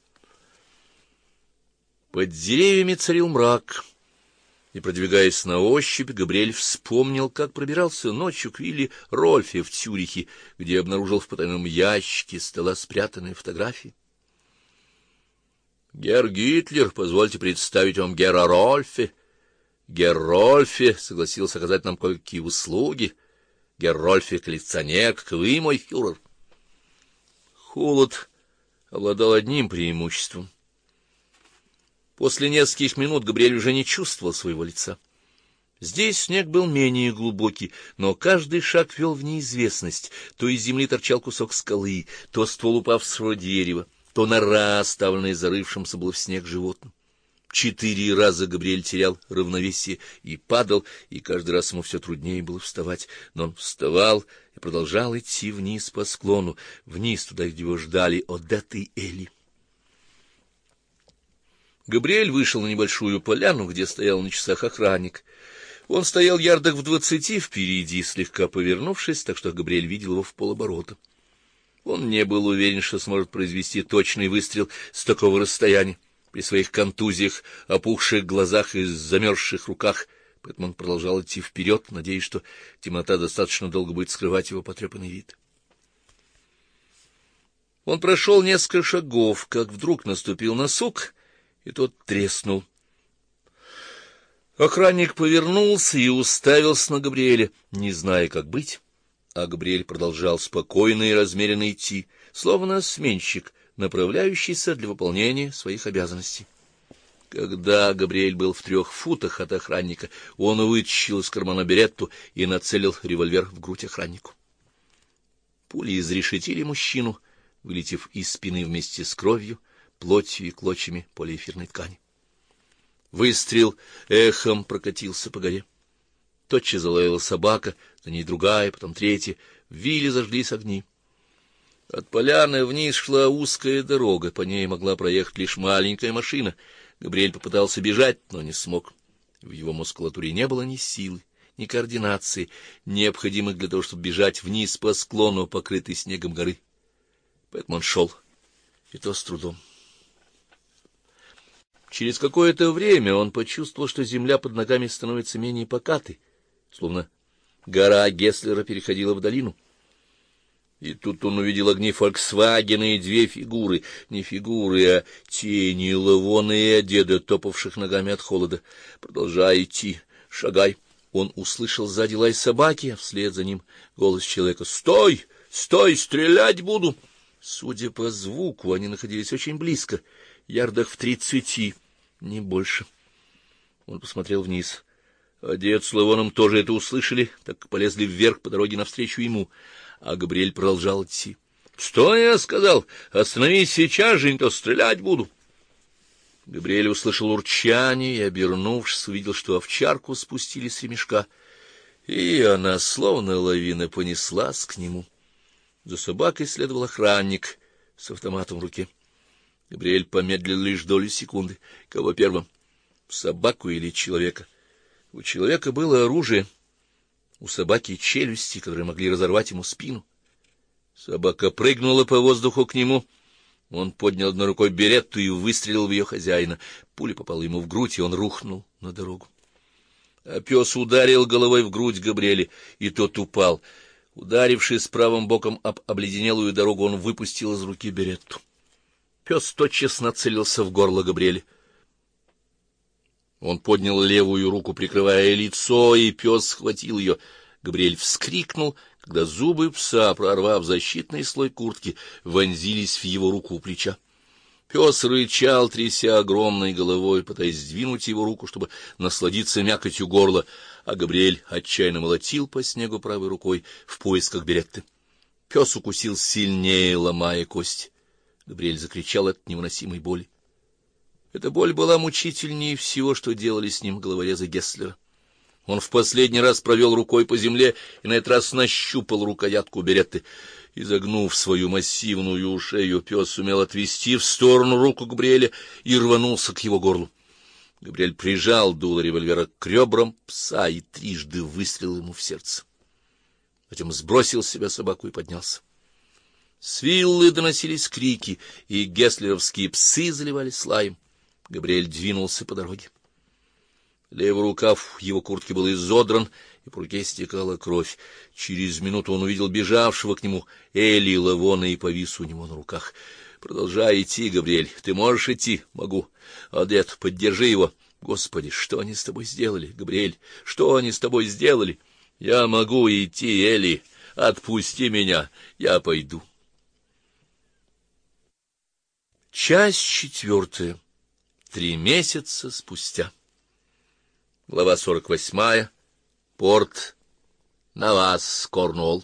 Под деревьями царил мрак, и, продвигаясь на ощупь, Габриэль вспомнил, как пробирался ночью к вилле Рольфе в Цюрихе, где обнаружил в потайном ящике стола спрятанные фотографии. «Герр Гитлер, позвольте представить вам герра Рольфе. Герр Рольфе согласился оказать нам кое-какие услуги. Герр Рольфе — коллекционер, как и вы, мой фюрер». Холод обладал одним преимуществом. После нескольких минут Габриэль уже не чувствовал своего лица. Здесь снег был менее глубокий, но каждый шаг вел в неизвестность. То из земли торчал кусок скалы, то ствол упавшего дерева, то нора, оставленная зарывшимся было в снег животным. 4 раза Габриэль терял равновесие и падал, и каждый раз ему все труднее было вставать. Но он вставал и продолжал идти вниз по склону, вниз туда, где его ждали Одетта и Элли. Габриэль вышел на небольшую поляну, где стоял на часах охранник. Он стоял ярдах в 20 впереди, слегка повернувшись, так что Габриэль видел его в полоборота. Он не был уверен, что сможет произвести точный выстрел с такого расстояния, при своих контузиях, опухших глазах и замерзших руках, поэтому он продолжал идти вперед, надеясь, что темнота достаточно долго будет скрывать его потрепанный вид. Он прошел несколько шагов, как вдруг наступил на сук, и тот треснул. Охранник повернулся и уставился на Габриэля, не зная, как быть, а Габриэль продолжал спокойно и размеренно идти, словно сменщик, направляющийся для выполнения своих обязанностей. Когда Габриэль был в 3 футах от охранника, он вытащил из кармана беретту и нацелил револьвер в грудь охраннику. Пули изрешетили мужчину, вылетев из спины вместе с кровью, плотью и клочьями полиэфирной ткани. Выстрел эхом прокатился по горе. Тотчас залаяла собака, за ней другая, потом третья. В вилле зажглись огни. От поляны вниз шла узкая дорога, по ней могла проехать лишь маленькая машина. Габриэль попытался бежать, но не смог. В его мускулатуре не было ни силы, ни координации, необходимых для того, чтобы бежать вниз по склону, покрытой снегом горы. Поэтому он шел, и то с трудом. Через какое-то время он почувствовал, что земля под ногами становится менее покатой, словно гора Гесслера переходила в долину. И тут он увидел огни «Фольксвагена» и 2 фигуры, не фигуры, а тени Лавона и Одеда, топавших ногами от холода. Продолжай идти, шагай. Он услышал сзади лай собаки, а вслед за ним голос человека: «Стой! Стой! Стрелять буду!» Судя по звуку, они находились очень близко, ярдах в 30, не больше. Он посмотрел вниз. Одет с Лавоном тоже это услышали, так полезли вверх по дороге навстречу ему, а Габриэль продолжал идти. — Стой, я сказал! Остановись сейчас же, не то стрелять буду! Габриэль услышал урчание и, обернувшись, увидел, что овчарку спустили с ремешка, и она, словно лавина, понеслась к нему. За собакой следовал охранник с автоматом в руке. Габриэль помедлил лишь долю секунды. Кого первым? Собаку или человека? У человека было оружие, у собаки челюсти, которые могли разорвать ему спину. Собака прыгнула по воздуху к нему. Он поднял одной рукой беретту и выстрелил в ее хозяина. Пуля попала ему в грудь, и он рухнул на дорогу. А пес ударил головой в грудь Габриэля, и тот упал. Ударившись правым боком об обледенелую дорогу, он выпустил из руки беретту. Пес тотчас нацелился в горло Габриэля. Он поднял левую руку, прикрывая лицо, и пес схватил ее. Габриэль вскрикнул, когда зубы пса, прорвав защитный слой куртки, вонзились в его руку у плеча. Пес рычал, тряся огромной головой, пытаясь сдвинуть его руку, чтобы насладиться мякотью горла, а Габриэль отчаянно молотил по снегу правой рукой в поисках беретты. Пес укусил сильнее, ломая кость. Габриэль закричал от невыносимой боли. Эта боль была мучительнее всего, что делали с ним головорезы Гесслера. Он в последний раз провел рукой по земле и на этот раз нащупал рукоятку беретты. Изогнув свою массивную шею, пес сумел отвести в сторону руку Габриэля и рванулся к его горлу. Габриэль прижал дуло револьвера к ребрам пса и трижды выстрелил ему в сердце. Затем сбросил с себя собаку и поднялся. С виллы доносились крики, и гесслеровские псы заливались лаем. Габриэль двинулся по дороге. Левый рукав его куртки был изодран, и по руке стекала кровь. Через минуту он увидел бежавшего к нему Эли Лавона и повис у него на руках. — Продолжай идти, Габриэль. Ты можешь идти? — Могу. — Адет, поддержи его. — Господи, что они с тобой сделали, Габриэль? Что они с тобой сделали? — Я могу идти, Эли. Отпусти меня. Я пойду. Часть 4. 3 месяца спустя. Глава 48. Порт Навас, Корнуолл.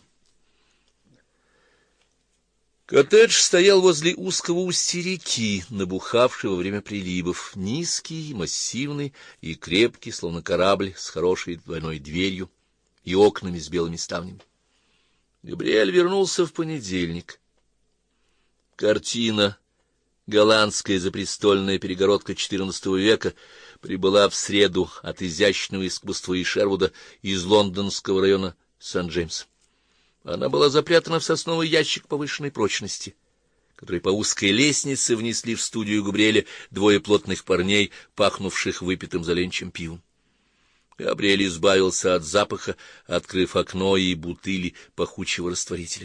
Коттедж стоял возле узкого устья реки, набухавшей во время приливов, низкий, массивный и крепкий, словно корабль с хорошей двойной дверью и окнами с белыми ставнями. Габриэль вернулся в понедельник. Картина «Голландская запрестольная перегородка XIV века» прибыла в среду от изящного искусства и Шервуда из лондонского района Сент-Джеймс. Она была запрятана в сосновый ящик повышенной прочности, который по узкой лестнице внесли в студию Габриэля двое плотных парней, пахнувших выпитым заленчим пивом. Габриэль избавился от запаха, открыв окно и бутыли пахучего растворителя.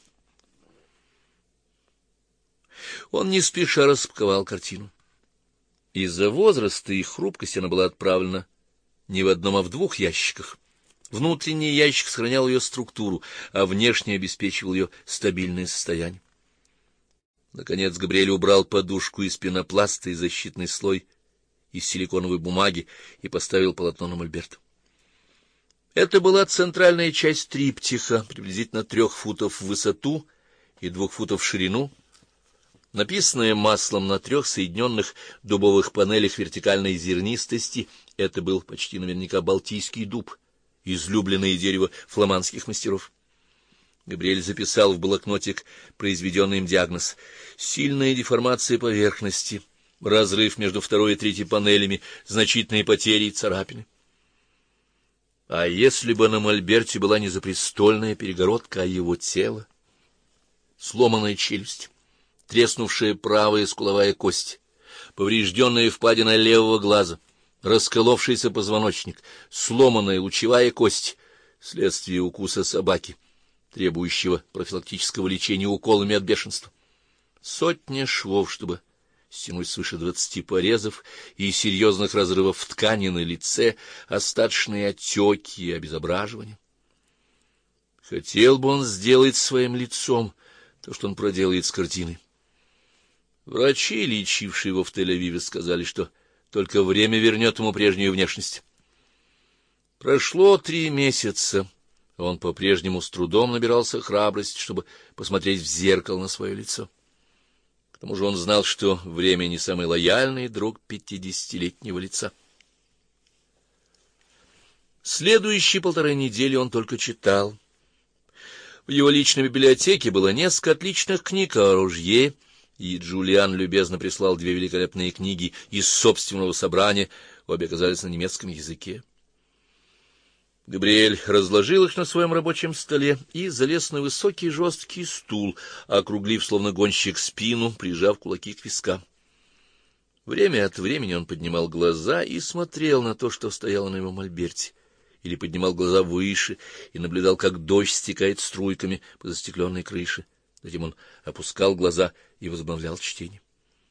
Он не спеша распаковал картину. Из-за возраста и хрупкости она была отправлена не в одном, а в 2 ящиках. Внутренний ящик сохранял ее структуру, а внешний обеспечивал ее стабильное состояние. Наконец Габриэль убрал подушку из пенопласта и защитный слой из силиконовой бумаги и поставил полотно на мольберт. Это была центральная часть триптиха, приблизительно 3 футов в высоту и 2 футов в ширину, написанная маслом на 3 соединенных дубовых панелях вертикальной зернистости. Это был почти наверняка балтийский дуб, излюбленное дерево фламандских мастеров. Габриэль записал в блокнотик произведенный им диагноз: сильная деформация поверхности, разрыв между 2 и 3 панелями, значительные потери и царапины. А если бы на мольберте была не запрестольная перегородка, а его тело? Сломанная челюсть, треснувшая правая скуловая кость, поврежденная впадина левого глаза, расколовшийся позвоночник, сломанная лучевая кость, следствие укуса собаки, требующего профилактического лечения уколами от бешенства. 100 швов, чтобы стянуть свыше 20 порезов и серьезных разрывов в ткани на лице, остаточные отеки и обезображивания. Хотел бы он сделать своим лицом то, что он проделает с картиной. Врачи, лечившие его в Тель-Авиве, сказали, что только время вернет ему прежнюю внешность. Прошло 3 месяца. Он по-прежнему с трудом набирался храбрости, чтобы посмотреть в зеркало на свое лицо. К тому же он знал, что время не самый лояльный друг 50-летнего лица. Следующие 1,5 недели он только читал. В его личной библиотеке было несколько отличных книг о ружье, и Джулиан любезно прислал 2 великолепные книги из собственного собрания, обе оказались на немецком языке. Габриэль разложил их на своем рабочем столе и залез на высокий жесткий стул, округлив словно гонщик спину, прижав кулаки к вискам. Время от времени он поднимал глаза и смотрел на то, что стояло на его мольберте, или поднимал глаза выше и наблюдал, как дождь стекает струйками по застекленной крыше. Затем он опускал глаза и возобновлял чтение.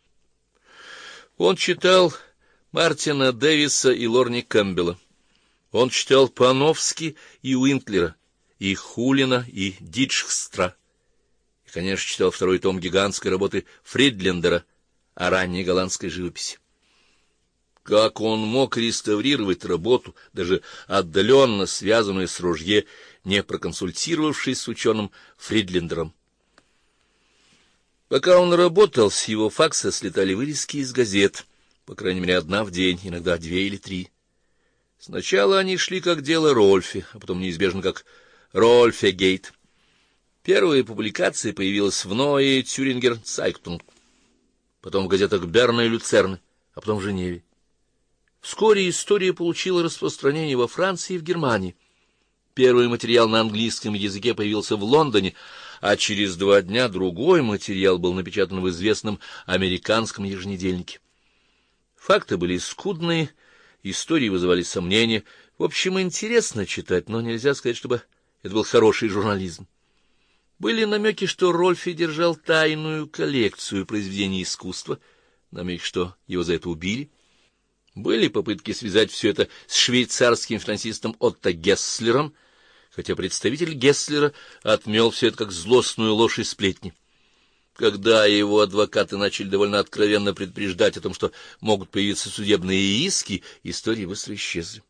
Он читал Мартина Дэвиса и Лорни Кэмпбелла. Он читал Пановски и Уинклера, и Хулина, и Диджхстра. И, конечно, читал второй том гигантской работы Фридлендера о ранней голландской живописи. Как он мог реставрировать работу, даже отдаленно связанную с Рожье, не проконсультировавшись с ученым Фридлендером? Пока он работал, с его факса слетали вырезки из газет, по крайней мере, одна в день, иногда 2 или 3. Сначала они шли как дело Рольфе, а потом неизбежно как Рольфе-гейт. Первая публикация появилась в Neue Thüringer Zeitung, потом в газетах Берна и Люцерны, а потом в Женеве. Вскоре история получила распространение во Франции и в Германии. Первый материал на английском языке появился в Лондоне, а через 2 дня другой материал был напечатан в известном американском еженедельнике. Факты были скудные, истории вызывали сомнения. В общем, интересно читать, но нельзя сказать, чтобы это был хороший журнализм. Были намеки, что Рольфе держал тайную коллекцию произведений искусства, намеки, что его за это убили. Были попытки связать все это с швейцарским финансистом Отто Гесслером, хотя представитель Гесслера отмел все это как злостную ложь и сплетни. Когда его адвокаты начали довольно откровенно предупреждать о том, что могут появиться судебные иски, истории быстро исчезли.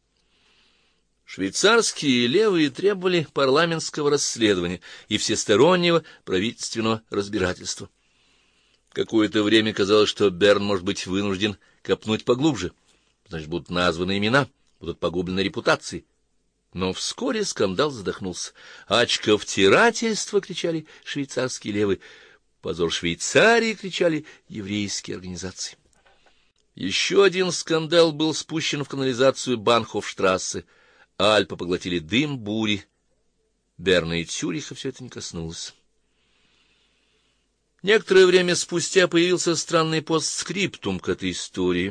Швейцарские левые требовали парламентского расследования и всестороннего правительственного разбирательства. Какое-то время казалось, что Берн может быть вынужден копнуть поглубже. Значит, будут названы имена, будут погублены репутации. Но вскоре скандал задохнулся. «Очковтирательство!» — кричали швейцарские левые. «Позор Швейцарии!» — кричали еврейские организации. Еще один скандал был спущен в канализацию Банхофштрассе. Альпы поглотили дым бури. Берна и Цюриха все это не коснулось. Некоторое время спустя появился странный постскриптум к этой истории.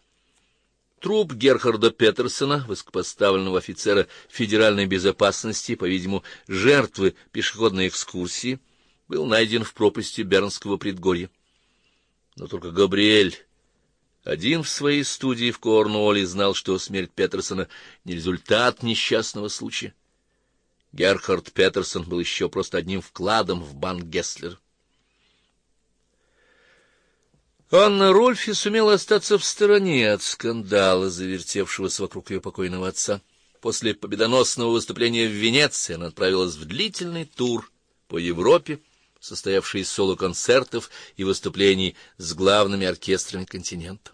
Труп Герхарда Петерсона, высокопоставленного офицера федеральной безопасности, по-видимому, жертвы пешеходной экскурсии, был найден в пропасти Бернского предгорья. Но только Габриэль один в своей студии в Корнуолле знал, что смерть Петерсона не результат несчастного случая. Герхард Петерсон был еще просто одним вкладом в банк Гесслера. Анна Рольфе сумела остаться в стороне от скандала, завертевшегося вокруг ее покойного отца. После победоносного выступления в Венеции она отправилась в длительный тур по Европе, состоявший из соло-концертов и выступлений с главными оркестрами континента.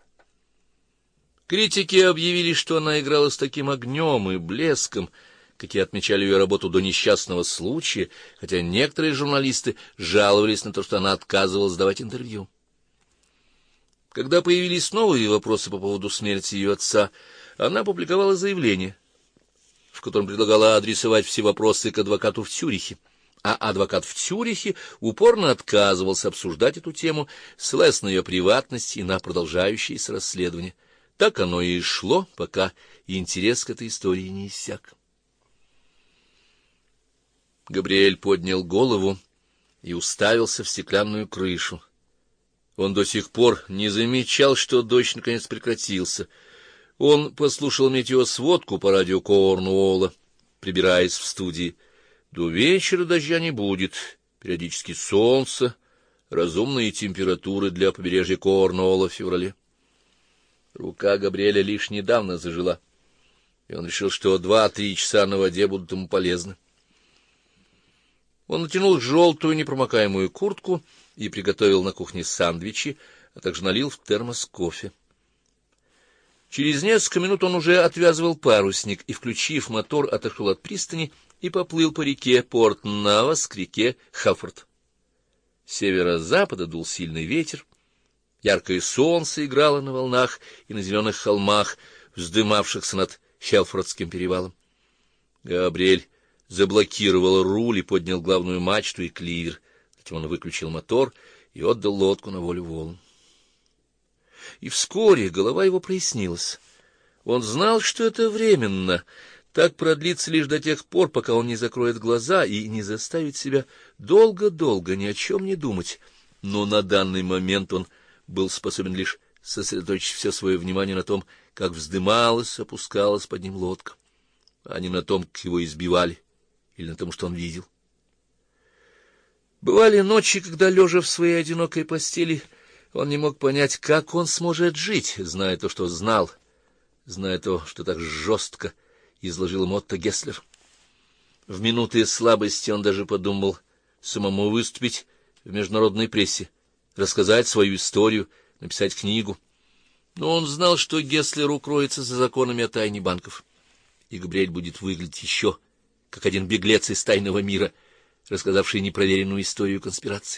Критики объявили, что она играла с таким огнем и блеском, какие отмечали ее работу до несчастного случая, хотя некоторые журналисты жаловались на то, что она отказывалась давать интервью. Когда появились новые вопросы по поводу смерти ее отца, она опубликовала заявление, в котором предлагала адресовать все вопросы к адвокату в Цюрихе. А адвокат в Цюрихе упорно отказывался обсуждать эту тему, ссылаясь на ее приватность и на продолжающееся расследование. Так оно и шло, пока интерес к этой истории не иссяк. Габриэль поднял голову и уставился в стеклянную крышу. Он до сих пор не замечал, что дождь наконец прекратился. Он послушал метеосводку по радио Корнуолла, прибираясь в студии. До вечера дождя не будет, периодически солнце, разумные температуры для побережья Корнуолла в феврале. Рука Габриэля лишь недавно зажила, и он решил, что 2-3 часа на воде будут ему полезны. Он натянул желтую непромокаемую куртку и приготовил на кухне сэндвичи, а также налил в термос кофе. Через несколько минут он уже отвязывал парусник и, включив мотор, отошел от пристани и поплыл по реке Порт-Навас к реке Хаффорд. С северо-запада дул сильный ветер. Яркое солнце играло на волнах и на зеленых холмах, вздымавшихся над Хелфордским перевалом. Габриэль заблокировал руль и поднял главную мачту и кливер. Затем он выключил мотор и отдал лодку на волю волн. и вскоре голова его прояснилась. Он знал, что это временно, так продлится лишь до тех пор, пока он не закроет глаза и не заставит себя долго-долго ни о чем не думать. Но на данный момент он был способен лишь сосредоточить все свое внимание на том, как вздымалась, опускалась под ним лодка, а не на том, как его избивали, или на том, что он видел. Бывали ночи, когда, лежа в своей одинокой постели, он не мог понять, как он сможет жить, зная то, что знал, зная то, что так жестко изложил ему Отто Гесслер. В минуты слабости он даже подумал самому выступить в международной прессе, рассказать свою историю, написать книгу. Но он знал, что Гесслер укроется за законами о тайне банков, и Габриэль будет выглядеть еще как один беглец из тайного мира, рассказавший непроверенную историю конспирации.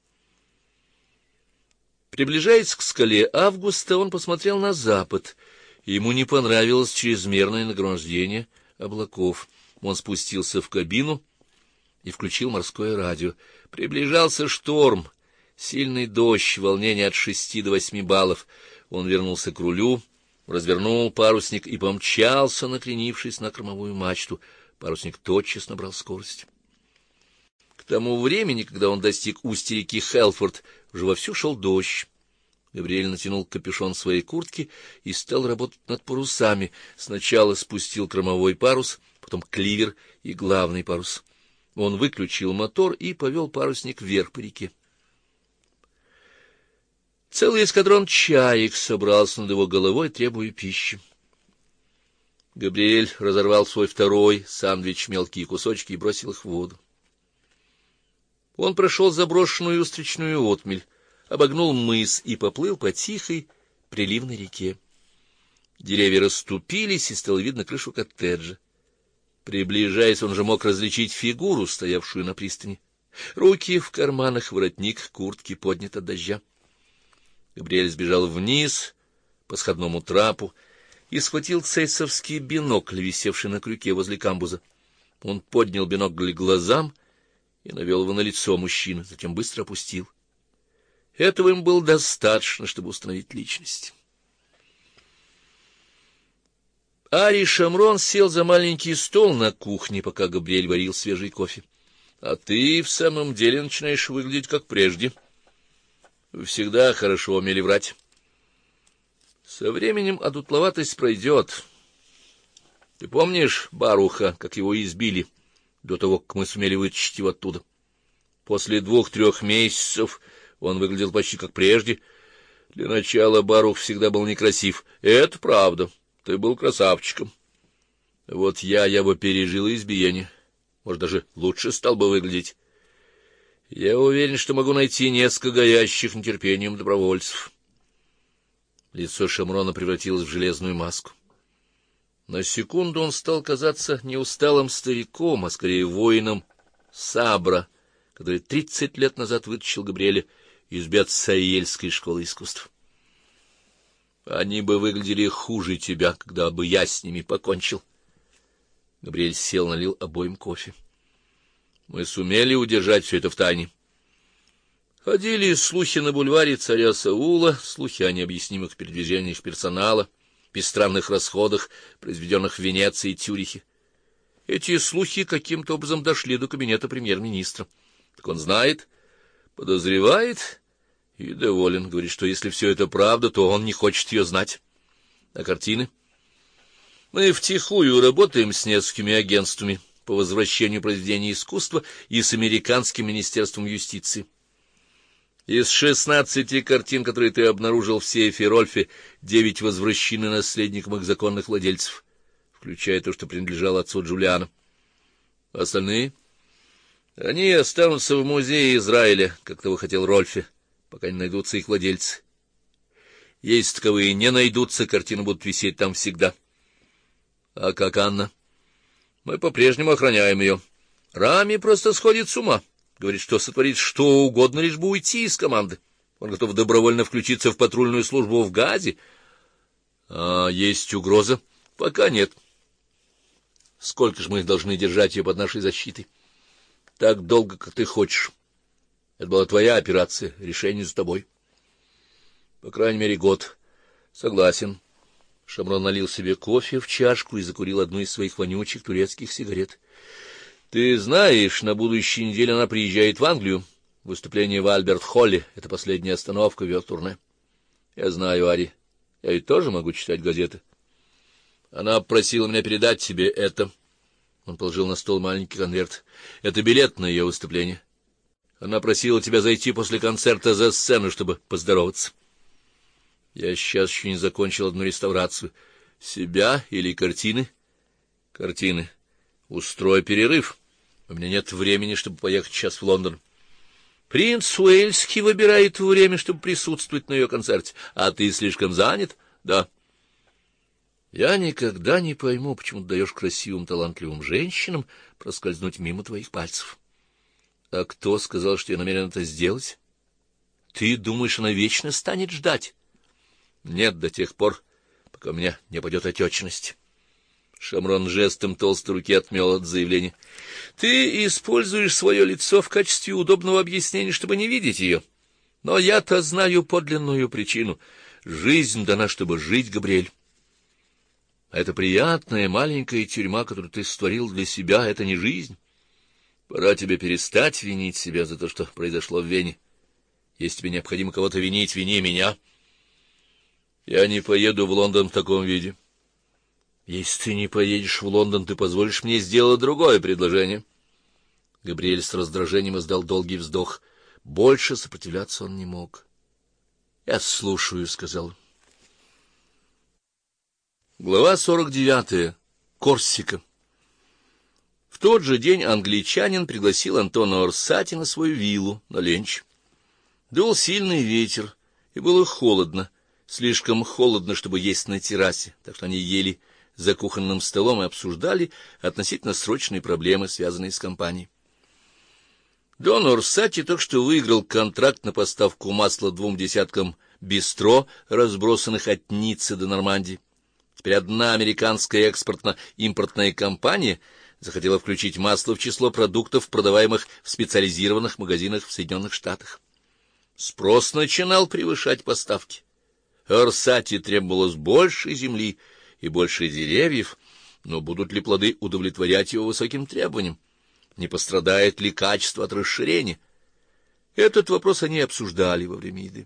Приближаясь к скале Августа, он посмотрел на запад. Ему не понравилось чрезмерное нагромождение облаков. Он спустился в кабину и включил морское радио. Приближался шторм, сильный дождь, волнение от 6 до 8 баллов. Он вернулся к рулю, развернул парусник и помчался, накренившись на кормовую мачту. Парусник тотчас набрал скорость. К тому времени, когда он достиг устья реки Хелфорд, уже вовсю шел дождь. Габриэль натянул капюшон своей куртки и стал работать над парусами. Сначала спустил кормовой парус, потом кливер и главный парус. Он выключил мотор и повел парусник вверх по реке. Целый эскадрон чаек собрался над его головой, требуя пищи. Габриэль разорвал свой второй сандвич в мелкие кусочки и бросил их в воду. Он прошел заброшенную устричную отмель, обогнул мыс и поплыл по тихой приливной реке. Деревья расступились, и стало видно крышу коттеджа. Приближаясь, он же мог различить фигуру, стоявшую на пристани. Руки в карманах, воротник куртки поднят от дождя. Габриэль сбежал вниз по сходному трапу и схватил цейсовский бинокль, висевший на крюке возле камбуза. Он поднял бинокль к глазам и навел его на лицо мужчины, затем быстро опустил. Этого им было достаточно, чтобы установить личность. Ари Шамрон сел за маленький стол на кухне, пока Габриэль варил свежий кофе. — А ты в самом деле начинаешь выглядеть как прежде. Вы всегда хорошо умели врать. Со временем одутловатость пройдет. Ты помнишь Баруха, как его избили, до того, как мы сумели вытащить его оттуда? После 2-3 месяцев он выглядел почти как прежде. Для начала Барух всегда был некрасив. Это правда. Ты был красавчиком. Вот я бы пережил избиение. Может, даже лучше стал бы выглядеть. Я уверен, что могу найти несколько горящих нетерпением добровольцев. Лицо Шамрона превратилось в железную маску. На секунду он стал казаться не усталым стариком, а скорее воином Сабра, который 30 лет назад вытащил Габриэля из Бет-Саельской школы искусств. Они бы выглядели хуже тебя, когда бы я с ними покончил. Габриэль сел, налил обоим кофе. Мы сумели удержать все это в тайне. Ходили слухи на бульваре царя Саула, слухи о необъяснимых передвижениях персонала, бесстранных расходах, произведенных в Венеции и Цюрихе. Эти слухи каким-то образом дошли до кабинета премьер-министра. Так он знает, подозревает и доволен. Говорит, что если все это правда, то он не хочет ее знать. А картины? Мы втихую работаем с несколькими агентствами по возвращению произведений искусства и с американским министерством юстиции. Из 16 картин, которые ты обнаружил в сейфе Рольфе, 9 возвращены наследникам их законных владельцев, включая то, что принадлежало отцу Джулиана. Остальные? Они останутся в музее Израиля, как того хотел Рольфе, пока не найдутся их владельцы. Если таковые не найдутся, картины будут висеть там всегда. А как Анна? Мы по-прежнему охраняем ее. Рами просто сходит с ума. Говорит, что сотворит что угодно, лишь бы уйти из команды. Он готов добровольно включиться в патрульную службу в Газе. А есть угроза? Пока нет. Сколько же мы должны держать ее под нашей защитой? Так долго, как ты хочешь. Это была твоя операция, решение за тобой. По крайней мере, год. — Согласен. Шамрон налил себе кофе в чашку и закурил одну из своих вонючих турецких сигарет. — Ты знаешь, на будущей неделе она приезжает в Англию. Выступление в Альберт-Холле — это последняя остановка в ее турне. — Я знаю, Ари. Я ведь тоже могу читать газеты. Она просила меня передать тебе это. Он положил на стол маленький конверт. Это билет на ее выступление. Она просила тебя зайти после концерта за сцену, чтобы поздороваться. Я сейчас еще не закончил одну реставрацию. Себя или картины? Картины. Устрой перерыв. У меня нет времени, чтобы поехать сейчас в Лондон. Принц Уэльский выбирает время, чтобы присутствовать на ее концерте. А ты слишком занят? Да. Я никогда не пойму, почему ты даешь красивым, талантливым женщинам проскользнуть мимо твоих пальцев. А кто сказал, что я намерен это сделать? Ты думаешь, она вечно станет ждать? Нет, до тех пор, пока у меня не пойдет отечность. Шамрон жестом толстой руки отмел от заявления. Ты используешь свое лицо в качестве удобного объяснения, чтобы не видеть ее. Но я-то знаю подлинную причину. Жизнь дана, чтобы жить, Габриэль. А эта приятная маленькая тюрьма, которую ты створил для себя, — это не жизнь. Пора тебе перестать винить себя за то, что произошло в Вене. Если тебе необходимо кого-то винить, вини меня. Я не поеду в Лондон в таком виде. Если ты не поедешь в Лондон, ты позволишь мне сделать другое предложение. Габриэль с раздражением издал долгий вздох. Больше сопротивляться он не мог. — Я слушаю, — сказал. Глава 49. Корсика. В тот же день англичанин пригласил Антона Орсати на свою виллу на ленч. Дул сильный ветер, и было холодно, слишком холодно, чтобы есть на террасе, так что они ели за кухонным столом и обсуждали относительно срочные проблемы, связанные с компанией. Дон Орсати только что выиграл контракт на поставку масла 2 десяткам бистро, разбросанных от Ниццы до Нормандии. Теперь одна американская экспортно-импортная компания захотела включить масло в число продуктов, продаваемых в специализированных магазинах в Соединенных Штатах. Спрос начинал превышать поставки. Орсати требовалось больше земли и больше деревьев, но будут ли плоды удовлетворять его высоким требованиям? Не пострадает ли качество от расширения? Этот вопрос они обсуждали во время еды.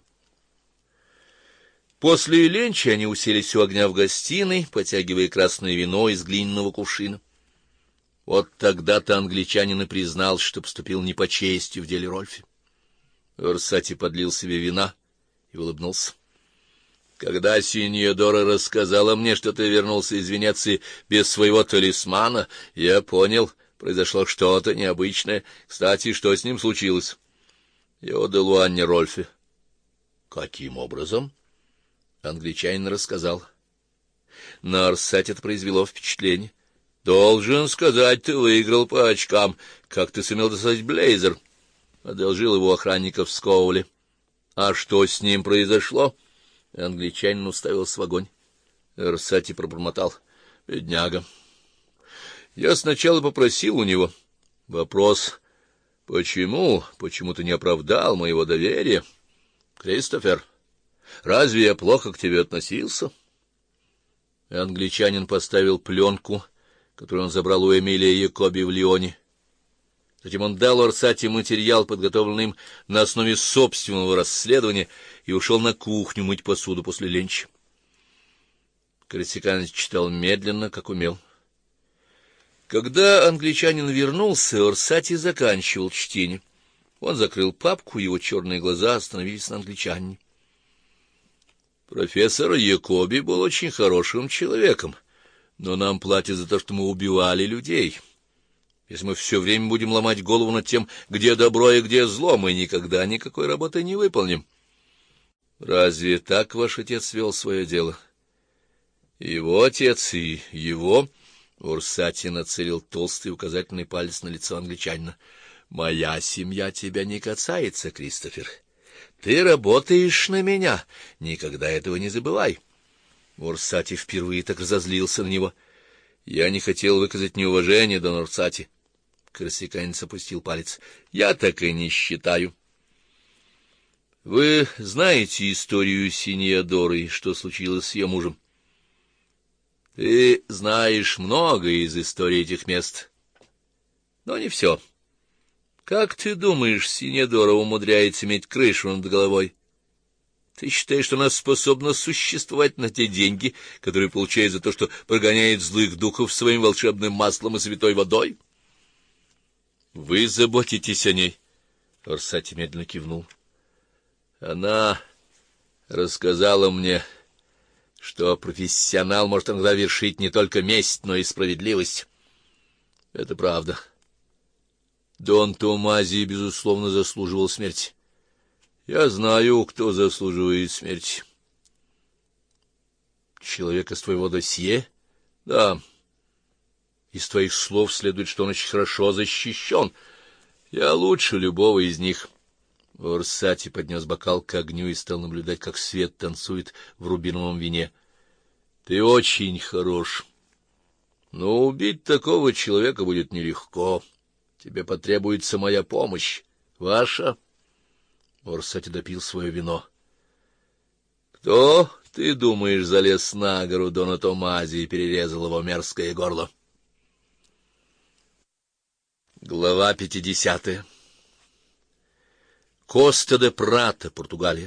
После ленча они уселись у огня в гостиной, потягивая красное вино из глиняного кувшина. Вот тогда-то англичанин и признал, что поступил не по чести в деле Рольфи. Орсати подлил себе вина и улыбнулся. Когда синьордора рассказала мне, что ты вернулся из Венеции без своего талисмана, я понял, произошло что-то необычное. Кстати, что с ним случилось? Я отдал Анне Рольфи. Каким образом? Англичанин рассказал. На Орсати это произвело впечатление. Должен сказать, ты выиграл по очкам. Как ты сумел достать блейзер? Одолжил его охранников в Скоуле. А что с ним произошло? Англичанин уставился в огонь. Орсати пробормотал: бедняга. Я сначала попросил у него. Вопрос: почему ты не оправдал моего доверия? Кристофер, разве я плохо к тебе относился? Англичанин поставил пленку, которую он забрал у Эмилия Якоби в Лионе. Затем он дал Орсати материал, подготовленный им на основе собственного расследования, и ушел на кухню мыть посуду после ленча. Корсиканец читал медленно, как умел. Когда англичанин вернулся, Орсати заканчивал чтение. Он закрыл папку, его черные глаза остановились на англичанине. Профессор Якоби был очень хорошим человеком, но нам платят за то, что мы убивали людей. Если мы все время будем ломать голову над тем, где добро и где зло, мы никогда никакой работы не выполним. Разве так ваш отец вел свое дело? Его отец и его... Орсати нацелил толстый указательный палец на лицо англичанина. Моя семья тебя не касается, Кристофер. Ты работаешь на меня, никогда этого не забывай. Орсати впервые так разозлился на него. Я не хотел выказать неуважение, Дон Орсати. Корсиканец опустил палец. Я так и не считаю. Вы знаете историю Синьядоры и что случилось с ее мужем? Ты знаешь много из истории этих мест, но не все. Как ты думаешь, Синьядора умудряется иметь крышу над головой? Ты считаешь, что она способна существовать на те деньги, которые получает за то, что прогоняет злых духов своим волшебным маслом и святой водой? Вы заботитесь о ней. Орсати медленно кивнул. Она рассказала мне, что профессионал может иногда вершить не только месть, но и справедливость. Это правда. Дон Томази, безусловно, заслуживал смерти. Я знаю, кто заслуживает смерти. Человек из твоего досье? Да. Из твоих слов следует, что он очень хорошо защищен. Я лучше любого из них. Орсати поднес бокал к огню и стал наблюдать, как свет танцует в рубиновом вине. Ты очень хорош. Но убить такого человека будет нелегко. Тебе потребуется моя помощь. Ваша? Орсати допил свое вино. Кто, ты думаешь, залез на гору Дона Томази и перерезал его мерзкое горло? Глава 50. Коста-де-Прата, Португалия.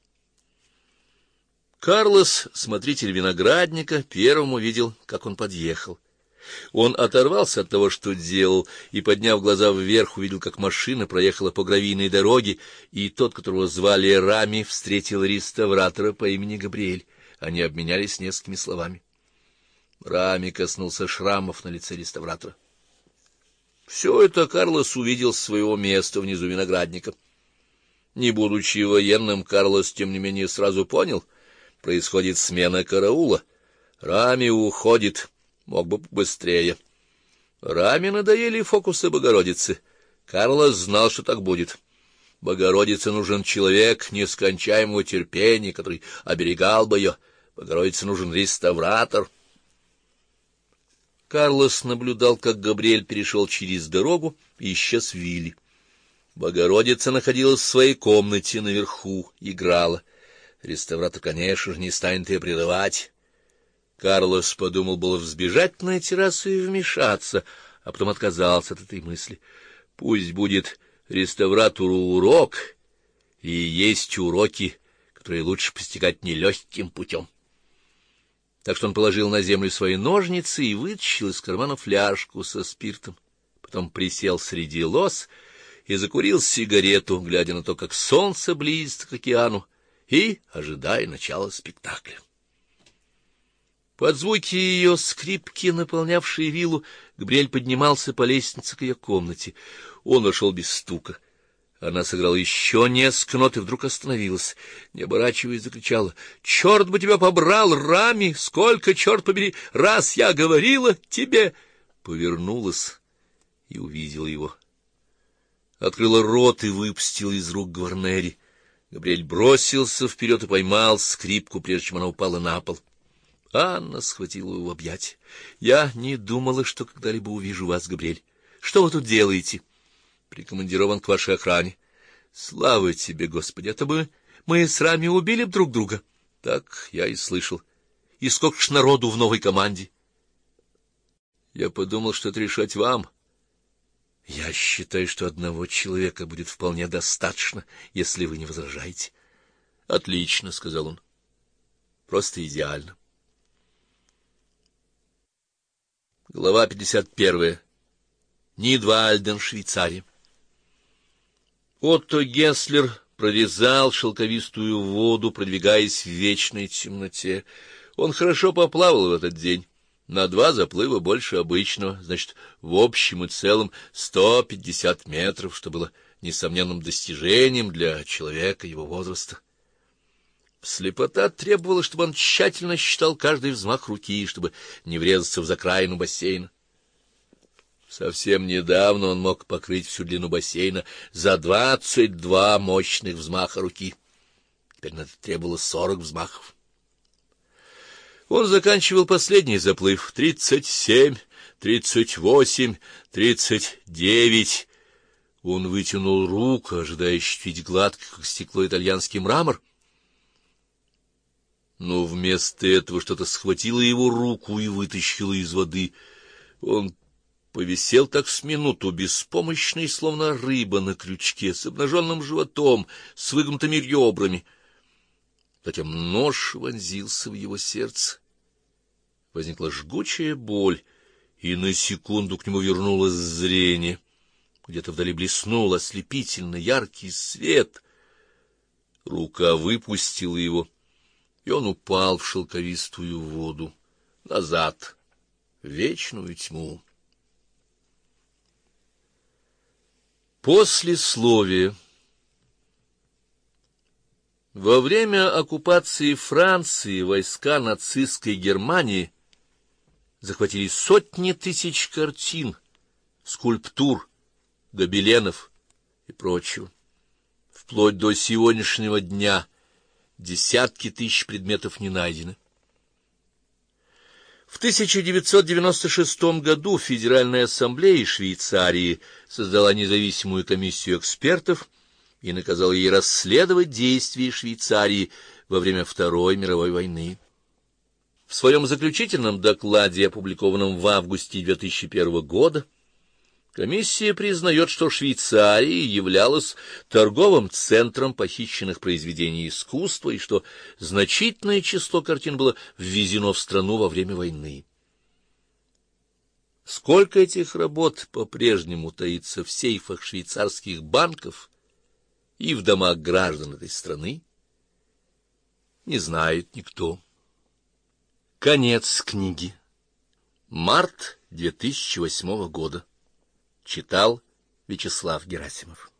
Карлос, смотритель виноградника, первым увидел, как он подъехал. Он оторвался от того, что делал, и, подняв глаза вверх, увидел, как машина проехала по гравийной дороге, и тот, которого звали Рами, встретил реставратора по имени Габриэль. Они обменялись несколькими словами. Рами коснулся шрамов на лице реставратора. Все это Карлос увидел с своего места внизу виноградника. Не будучи военным, Карлос, тем не менее, сразу понял: происходит смена караула. Рами уходит, мог бы побыстрее. Рами надоели фокусы Богородицы. Карлос знал, что так будет. Богородице нужен человек нескончаемого терпения, который оберегал бы ее. Богородице нужен реставратор. Карлос наблюдал, как Габриэль перешел через дорогу и исчез в вилле. Богородица находилась в своей комнате наверху, играла. Реставратор, конечно же, не станет ее прерывать. Карлос подумал было взбежать на террасу и вмешаться, а потом отказался от этой мысли. Пусть будет реставратору урок, и есть уроки, которые лучше постигать нелегким путем. Так что он положил на землю свои ножницы и вытащил из кармана фляжку со спиртом. Потом присел среди лоз и закурил сигарету, глядя на то, как солнце близится к океану, и ожидая начала спектакля. Под звуки ее скрипки, наполнявшие виллу, Габриэль поднимался по лестнице к ее комнате. Он вошел без стука. Она сыграла еще несколько нот и вдруг остановилась. Не оборачиваясь, закричала: «Черт бы тебя побрал, Рами! Сколько, черт побери, раз я говорила тебе!» Повернулась и увидела его. Открыла рот и выпустила из рук Гварнери. Габриэль бросился вперед и поймал скрипку, прежде чем она упала на пол. Анна схватила его в объятия. «Я не думала, что когда-либо увижу вас, Габриэль. Что вы тут делаете?» «Прикомандирован к вашей охране». «Слава тебе, Господи! Это бы мы с Рами убили друг друга». «Так я и слышал. И сколько ж народу в новой команде?» «Я подумал, что это решать вам». «Я считаю, что одного человека будет вполне достаточно, если вы не возражаете». «Отлично», — сказал он. «Просто идеально». Глава 51. Нидвальден, Швейцария. Отто Гесслер прорезал шелковистую воду, продвигаясь в вечной темноте. Он хорошо поплавал в этот день. На 2 заплыва больше обычного, значит, в общем и целом 150 метров, что было несомненным достижением для человека его возраста. Слепота требовала, чтобы он тщательно считал каждый взмах руки, чтобы не врезаться в закраину бассейна. Совсем недавно он мог покрыть всю длину бассейна за 22 мощных взмаха руки. Теперь на это требовалось 40 взмахов. Он заканчивал последний заплыв: 37, 38, 39. Он вытянул руку, ожидая ощутить гладкий, как стекло, итальянский мрамор. Но вместо этого что-то схватило его руку и вытащило из воды. Он повисел так с минуту, беспомощный, словно рыба на крючке, с обнаженным животом, с выгнутыми ребрами. Затем нож вонзился в его сердце. Возникла жгучая боль, и на секунду к нему вернулось зрение. Где-то вдали блеснул ослепительно яркий свет. Рука выпустила его, и он упал в шелковистую воду, назад, в вечную тьму. Послесловие. Во время оккупации Франции войска нацистской Германии захватили сотни тысяч картин, скульптур, гобеленов и прочего. Вплоть до сегодняшнего дня десятки тысяч предметов не найдены. В 1996 году Федеральная ассамблея Швейцарии создала независимую комиссию экспертов и наказала ей расследовать действия Швейцарии во время Второй мировой войны. В своем заключительном докладе, опубликованном в августе 2001 года, комиссия признает, что Швейцария являлась торговым центром похищенных произведений искусства и что значительное число картин было ввезено в страну во время войны. Сколько этих работ по-прежнему таится в сейфах швейцарских банков и в домах граждан этой страны, не знает никто. Конец книги. Март 2008 года. Читал Вячеслав Герасимов.